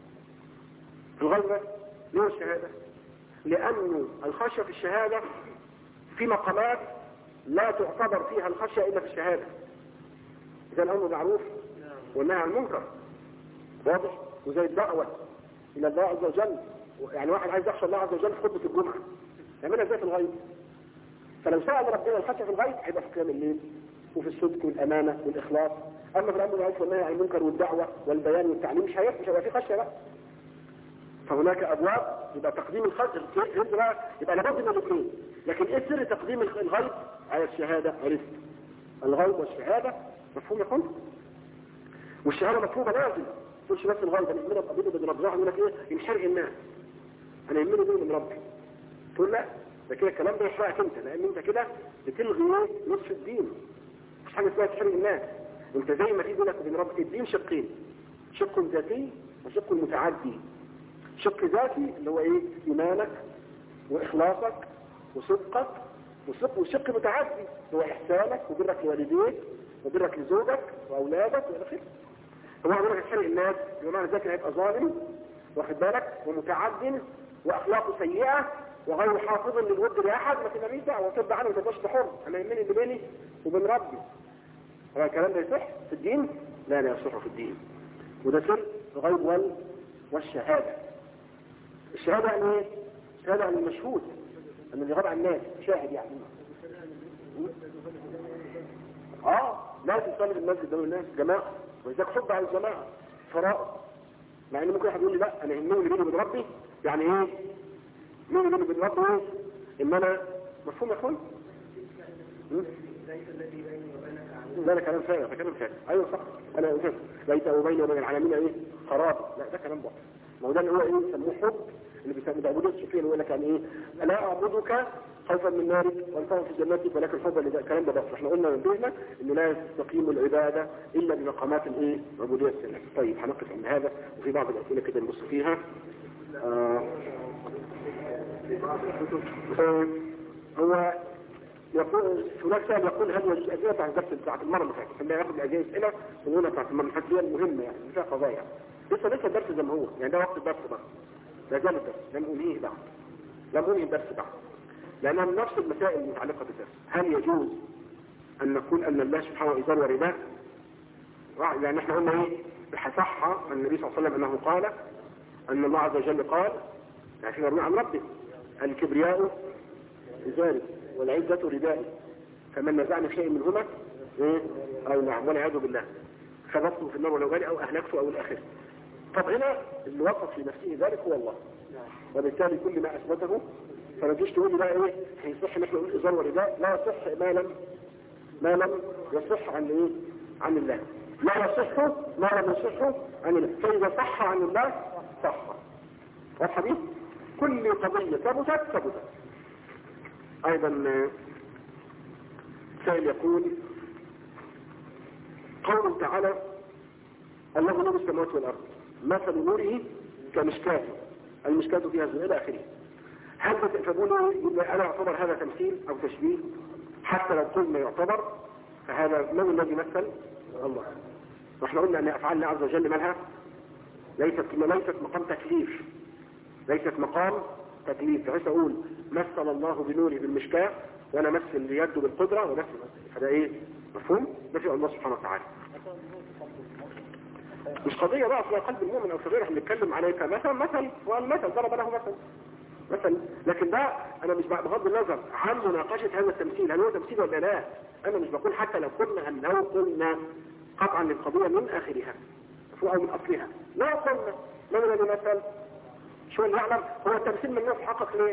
[SPEAKER 2] الغيب ليه الشهاده؟ لانه الخشيه في الشهاده في مقامات لا تعتبر فيها الخشيه الا في الشهاده. زي الامر بالمعروف والنهي عن المنكر، واضح؟ وزي الدعوه الى الله عز وجل. يعني واحد عايز يخشى الله عز وجل في خطبه الجمعه يعملها ازاي في الغيب؟ فلو سأل ربنا الخشيه في الغيب هيبقى في قيام الليل وفي الصدق والامانه والاخلاص. اما في الامر بالمعروف والنهي عن المنكر والدعوه والبيان والتعليم مش هيبقى في خشيه بقى. فهناك ابواب يبقى تقديم الخشيه يبقى لابد من الاثنين. لكن ايه سر تقديم الغيب على الشهاده؟ عرفت الغيب والشهاده مفهوم يا اخوان؟ والشهاده مفهومه لازم تقولش بس الغيب انا يهمني ابقى بيني وبين ربنا يقول لك ايه؟ ينحرق الناس. انا يهمني بيني وبين ربي. تقول لا ده كده الكلام ده يحرقك انت، لان انت كده بتلغي نصف الدين. مش حاجه اسمها تحرق الناس. انت زي ما في بينك وبين ربك الدين شقين، شق ذاتي وشق متعدي. شق ذاتي اللي هو ايه؟ ايمانك واخلاصك وصدقك، وشق متعدي هو احسانك وبرك لوالديك وبرك لزوجك واولادك والى اخره. هو عمرك تحرق الناس بمعنى ذلك هيبقى ظالم واخد بالك ومتعد واخلاقه سيئه وغير حافظ للود لاحد، ما تناميش دعوه وترضى عنه وتبقاش حر. انا يهمني اللي بيني وبين ربي. هو الكلام ده يصح في الدين؟ لا يصح في الدين. وده سر الغيب والشهاده. الشهاده يعني ايه؟ الشهاده عن المشهود ان اللي غاب عن الناس شاهد يعني. لازم تصلي في المسجد قدام الناس جماعه، ولذلك حب على الجماعه فرائض. مع ان ممكن واحد يقول لي لا انا يهمني اللي بيني وبين ربي. يعني ايه؟ مين اللي بيني وبين ربي؟ ايه؟ ان انا مفهوم يا اخوان؟ لا ده كلام فارغ، ده كلام فارغ. ايوه صح انا قلت ليس وبيني وبين العالمين ايه؟ خراب. لا ده كلام باطل. ما هو ده اللي هو ايه؟ يسموه حب اللي بيسموه بعبوديه الصوفيه اللي يقول لك يعني ايه؟ لا اعبدك خوفا من نارك وانفعا في جنتك ولكن حبا لله. الكلام ده باطل. احنا قلنا نبهنا انه لا تستقيم العباده الا بمقامات الايه؟ عبوديه السنه. طيب هنقف عند هذا وفي بعض الاسئله كده نبص فيها. هو يقول هناك سؤال يقول هل الاسئله بتاعت الدرس بتاعت المره اللي فاتت خلينا ناخد الاجابه اسئله ونقولها بتاعت المره اللي فاتت هي المهمه يعني فيها قضايا. لسه الدرس زي ما هو يعني ده وقت الدرس بقى. لا زال الدرس لم انهيه بعد. لم انهي الدرس بعد. لانها من نفس المسائل المتعلقه بالدرس. هل يجوز ان نقول ان الله سبحانه ازار ورداء؟ يعني احنا قلنا ايه؟ صح عن النبي صلى الله عليه وسلم انه قال ان الله عز وجل قال يعني في مرمي عن ربه الكبرياء ازاري والعزة ردائي فمن نزعني في شيء منهما ايه؟ او نعم والعياذ بالله خبطته في النار ولو بالي او اهلكته او الاخر. طب هنا اللي وصف في نفسه ذلك هو الله، وبالتالي كل ما اثبته فما تجيش تقول لي بقى ايه هيصح ان احنا نقول ازار ورداء. لا يصح ما لم يصح عن ايه؟ عن الله. لا يصح ما لم يصح عن الله. فاذا صح عن الله صح. واضحه دي؟ كل قضيه ثبتت. ايضا السائل يقول قوله تعالى الله نور السماوات والأرض مثل نوره كمشكاة، المشكاة فيها زر إلى آخره. هل تقولوا ألا يعتبر هذا تمثيل أو تشبيه؟ حتى لو قلنا يعتبر فهذا من الذي مثل؟ الله. واحنا قلنا أن أفعال الله عز وجل مالها ليست مقام تكليف، ليست مقام تكليف. بحيث أقول مثل الله بنوره بالمشكاة وأنا مثل بيده بالقدرة ومثل هذا إيه؟ مفهوم؟ ده في الله سبحانه وتعالى. مش قضية بقى في قلب المؤمن أو في غيره، بنتكلم عليه كمثل والمثل ضرب له مثل. لكن ده أنا مش بغض النظر عن مناقشة هذا التمثيل هل هو تمثيل ولا لا. أنا مش بقول حتى لو قلنا قطعا للقضية من آخرها أو من أصلها، لا قلنا من الذي مثل شو نعلم هو التمثيل من الناس حقق ليه؟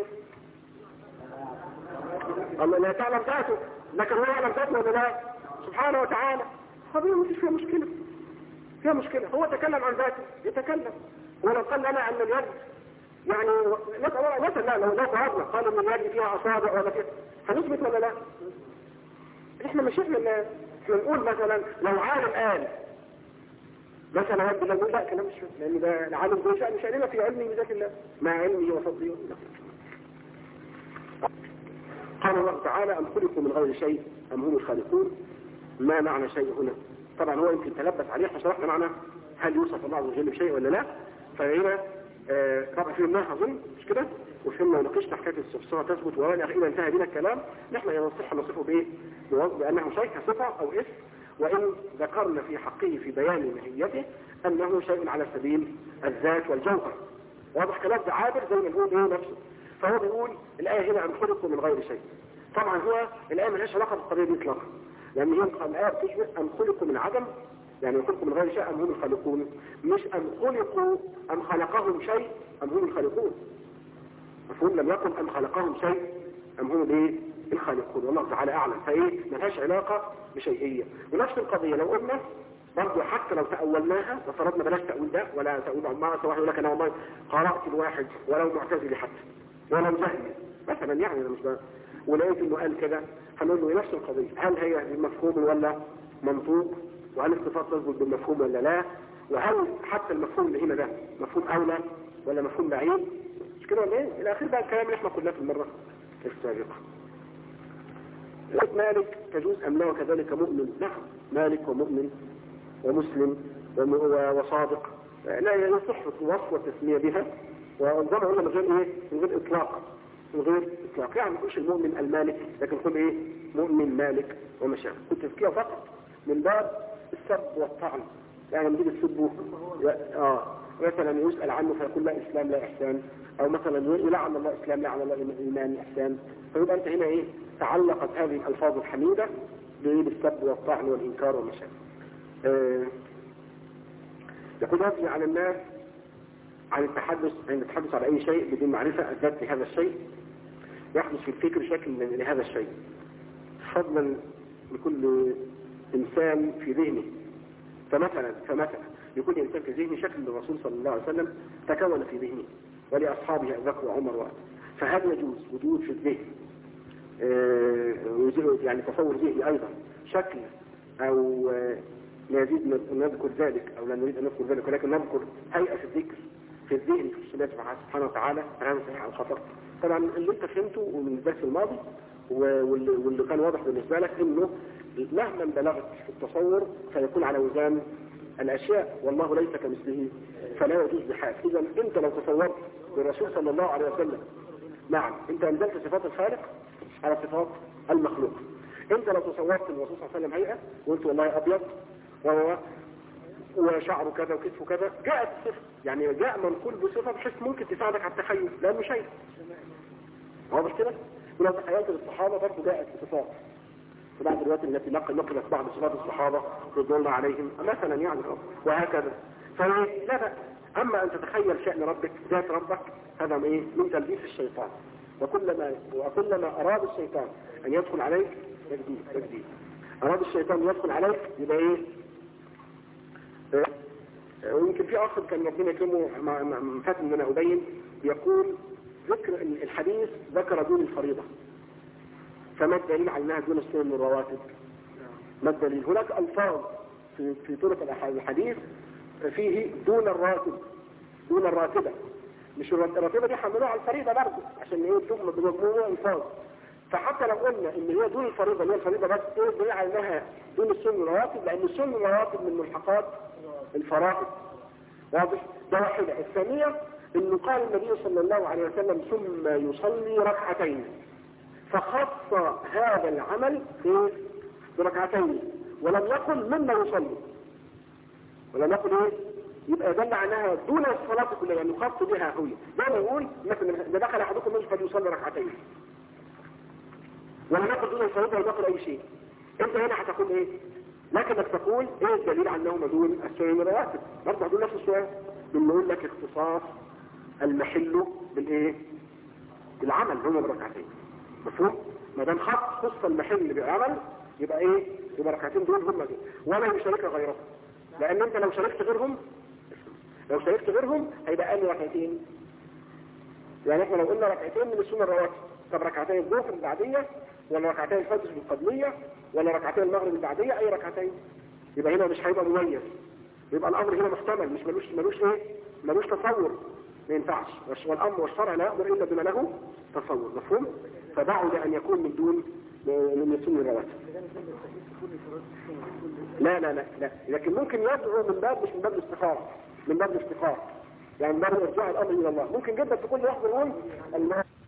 [SPEAKER 2] الله لا تعلم ذاته، لكن هو يعلم ذاته ولا لا؟ سبحانه وتعالى. قضية مفيش فيها مشكلة. هو تكلم عن ذاته يتكلم. ولو قال لنا أن اليد يعني مثلا لو ضربنا قال ان اليد فيها أصابع ولا فيها هنثبت ولا لا؟ احنا مش احنا نقول مثلا لو عالم قال مثلا يد الله لا كلام مش لان ده العالم ده شأن شأننا في علمه بذات الله مع علمه وفضله. قال الله تعالى أم خلقوا من غير شيء أم هم الخالقون. ما معنى شيء هنا؟ طبعا هو يمكن تلبس عليه فشرحنا معنى هل يوصف الله عز وجل بشيء ولا لا. فهنا طبعا فهمناها أظن مش كده، وفهمنا وناقشنا حكاية الصفة تثبت وإلى آخره انتهى بنا الكلام. نحن ينصح نصفه بإيه؟ بأنه شيء كصفة أو اسم، وإن ذكرنا في حقه في بيان ماهيته أنه شيء على سبيل الذات والجوهر. واضح كلام ده عابر زي ما بيقول إيه نفسه. فهو بيقول الآية هنا أم خلقوا من غير شيء. طبعا هو الآية ملهاش علاقة بالقضية دي إطلاقا، لأن هي الآية بتشبه أم خلقوا من عدم، يعني أم خلقوا من غير شيء أم هم الخالقون، مش أم خلقوا أم خلقهم شيء أم هم الخالقون. مفهوم؟ لم يكن أم خلقهم شيء أم هم إيه؟ الخالقون. والله تعالى أعلم. فإيه؟ ملهاش علاقة بشيئية. ونفس القضية لو قلنا برضو حتى لو تأولناها وفرضنا بلاش تأويل ده ولا تأويل عمارة سواء يقول لك أنا والله قرأت الواحد ولو معتزلي حتى ولو جهلي مثلا، يعني أنا مش بقى ولقيت إنه قال كده هنقول له نفس القضية هل هي بمفهوم ولا منطوق، وهل الصفات تثبت بالمفهوم ولا لا، وهل حتى المفهوم اللي هنا ده مفهوم أولى ولا مفهوم بعيد، مش كده ولا إيه؟ إلى آخر بقى الكلام اللي إحنا قلناه في المرة السابقة. مالك تجوز أم لا؟ وكذلك مؤمن. نعم مالك ومؤمن ومسلم وصادق لا يصح الوصف والتسمية بها، وانظر قلنا من غير ايه؟ من غير اطلاق، يعني ما تقولش المؤمن المالك، لكن قل ايه؟ مؤمن مالك ومشاعر. كنت تذكية فقط من باب السب والطعن، يعني نجيب السب مثلا يسأل عنه فيقول لا اسلام لا احسان، او مثلا يلعن الله اسلام لعن الله ايمان احسان. فيبقى انت هنا ايه؟ تعلقت هذه الالفاظ الحميدة بالسب والطعن والانكار والمشاعر. يقول يجري على الناس عن التحدث عند التحدث على أي شيء بدون معرفة الذات لهذا الشيء، يحدث في الفكر شكل لهذا الشيء، فضلا لكل إنسان في ذهنه. فمثلا لكل إنسان في ذهنه شكل للرسول صلى الله عليه وسلم تكون في ذهنه ولأصحابه أبي بكر وعمر وعلي. فهذا يجوز وجود في الذهن، يعني تصور ذهني أيضا شكل أو نزيد نذكر ذلك أو لا نريد أن نذكر ذلك، ولكن نذكر هيئة الذكر في الذهن في السنة سبحانه وتعالى. هذا صحيح أو خطأ؟ طبعا اللي انت فهمته من الدرس الماضي واللي كان واضح بالنسبة لك انه مهما بلغت في التصور فيكون على وزان الأشياء، والله ليس كمثله فلا يجوز بحال. إذا انت لو تصورت بالرسول صلى الله عليه وسلم، نعم انت انزلت صفات الخالق على صفات المخلوق. انت لو تصورت الرسول صلى الله عليه وسلم هيئة وقلت والله أبيض وشعره كذا وكتفه كذا، جاءت صفة، يعني جاء منقول بصفة بحيث ممكن تساعدك على التخيل لأنه شيء واضح كده. ولو تخيلت للصحابة برضه جاءت صفات في بعض الروايات التي نقلت بعض صفات الصحابة رضوان الله عليهم مثلا يعني وهكذا. فلا بأس. أما أن تتخيل شأن ربك ذات ربك هذا ايه؟ من تلبيس الشيطان. وكلما أراد الشيطان أن يدخل عليك تجديد أراد الشيطان يدخل عليك يبقى ايه؟ ويمكن في آخر كان ربنا يكرمه فات ان انا أبين، يقول ذكر الحديث ذكر دون الفريضة، فما الدليل على انها دون السنن الرواتب؟ ما الدليل؟ هناك الفاظ في طرق الحديث فيه دون الراتب، دون الراتبة. مش الراتبة دي حملوها على الفريضة برضه عشان ايه تجمع بمجموعة الفاظ. فحتى لو قلنا ان هي دون الفريضة اللي هي الفريضة بس ايه الدليل على انها دون السنن الرواتب؟ لان السنن الرواتب من ملحقات الفرائض. واضح؟ ده واحدة. الثانية انه قال النبي صلى الله عليه وسلم ثم يصلي ركعتين، فخص هذا العمل بركعتين ولم يقل مما يصلي، ولم يقل ايه؟ يبقى دل عنها دون الصلاة كلها، يعني خص بها هوية. ده يقول مثلا اذا دخل احدكم المسجد فليصلي ركعتين، ولم يقل دون الصلاة ولم يقل اي شيء. انت هنا هتقول ايه؟ لكنك تقول ايه الدليل على انهم دون السنن الرواتب؟ برضه هتقول نفس السؤال، بنقول لك اختصاص المحل بالايه؟ بالعمل هم بركعتين. مفهوم؟ ما دام خص المحل بالعمل يبقى ايه؟ يبقى ركعتين دول هم دول ولا يشارك غيرهم. لان انت لو شاركت غيرهم هيبقى قال ركعتين. يعني احنا لو قلنا ركعتين من السنن الرواتب، طب ركعتين الظهر البعديه ولا ركعتين الفجر القبليه ولا ركعتين المغرب البعديه؟ اي ركعتين. يبقى هنا مش هيبقى مميز، يبقى الامر هنا محتمل، مش ملوش تصور، ما ينفعش. والامر والشرع لا يامر الا بما له تصور. مفهوم؟ فبعد ان يكون من دون من السنن الرواتب. لا لكن ممكن يدعو من باب، مش من باب الاستخاره، من باب الاستخاره، يعني من باب ارجاع الامر الى الله. ممكن جدا تكون واحد يقول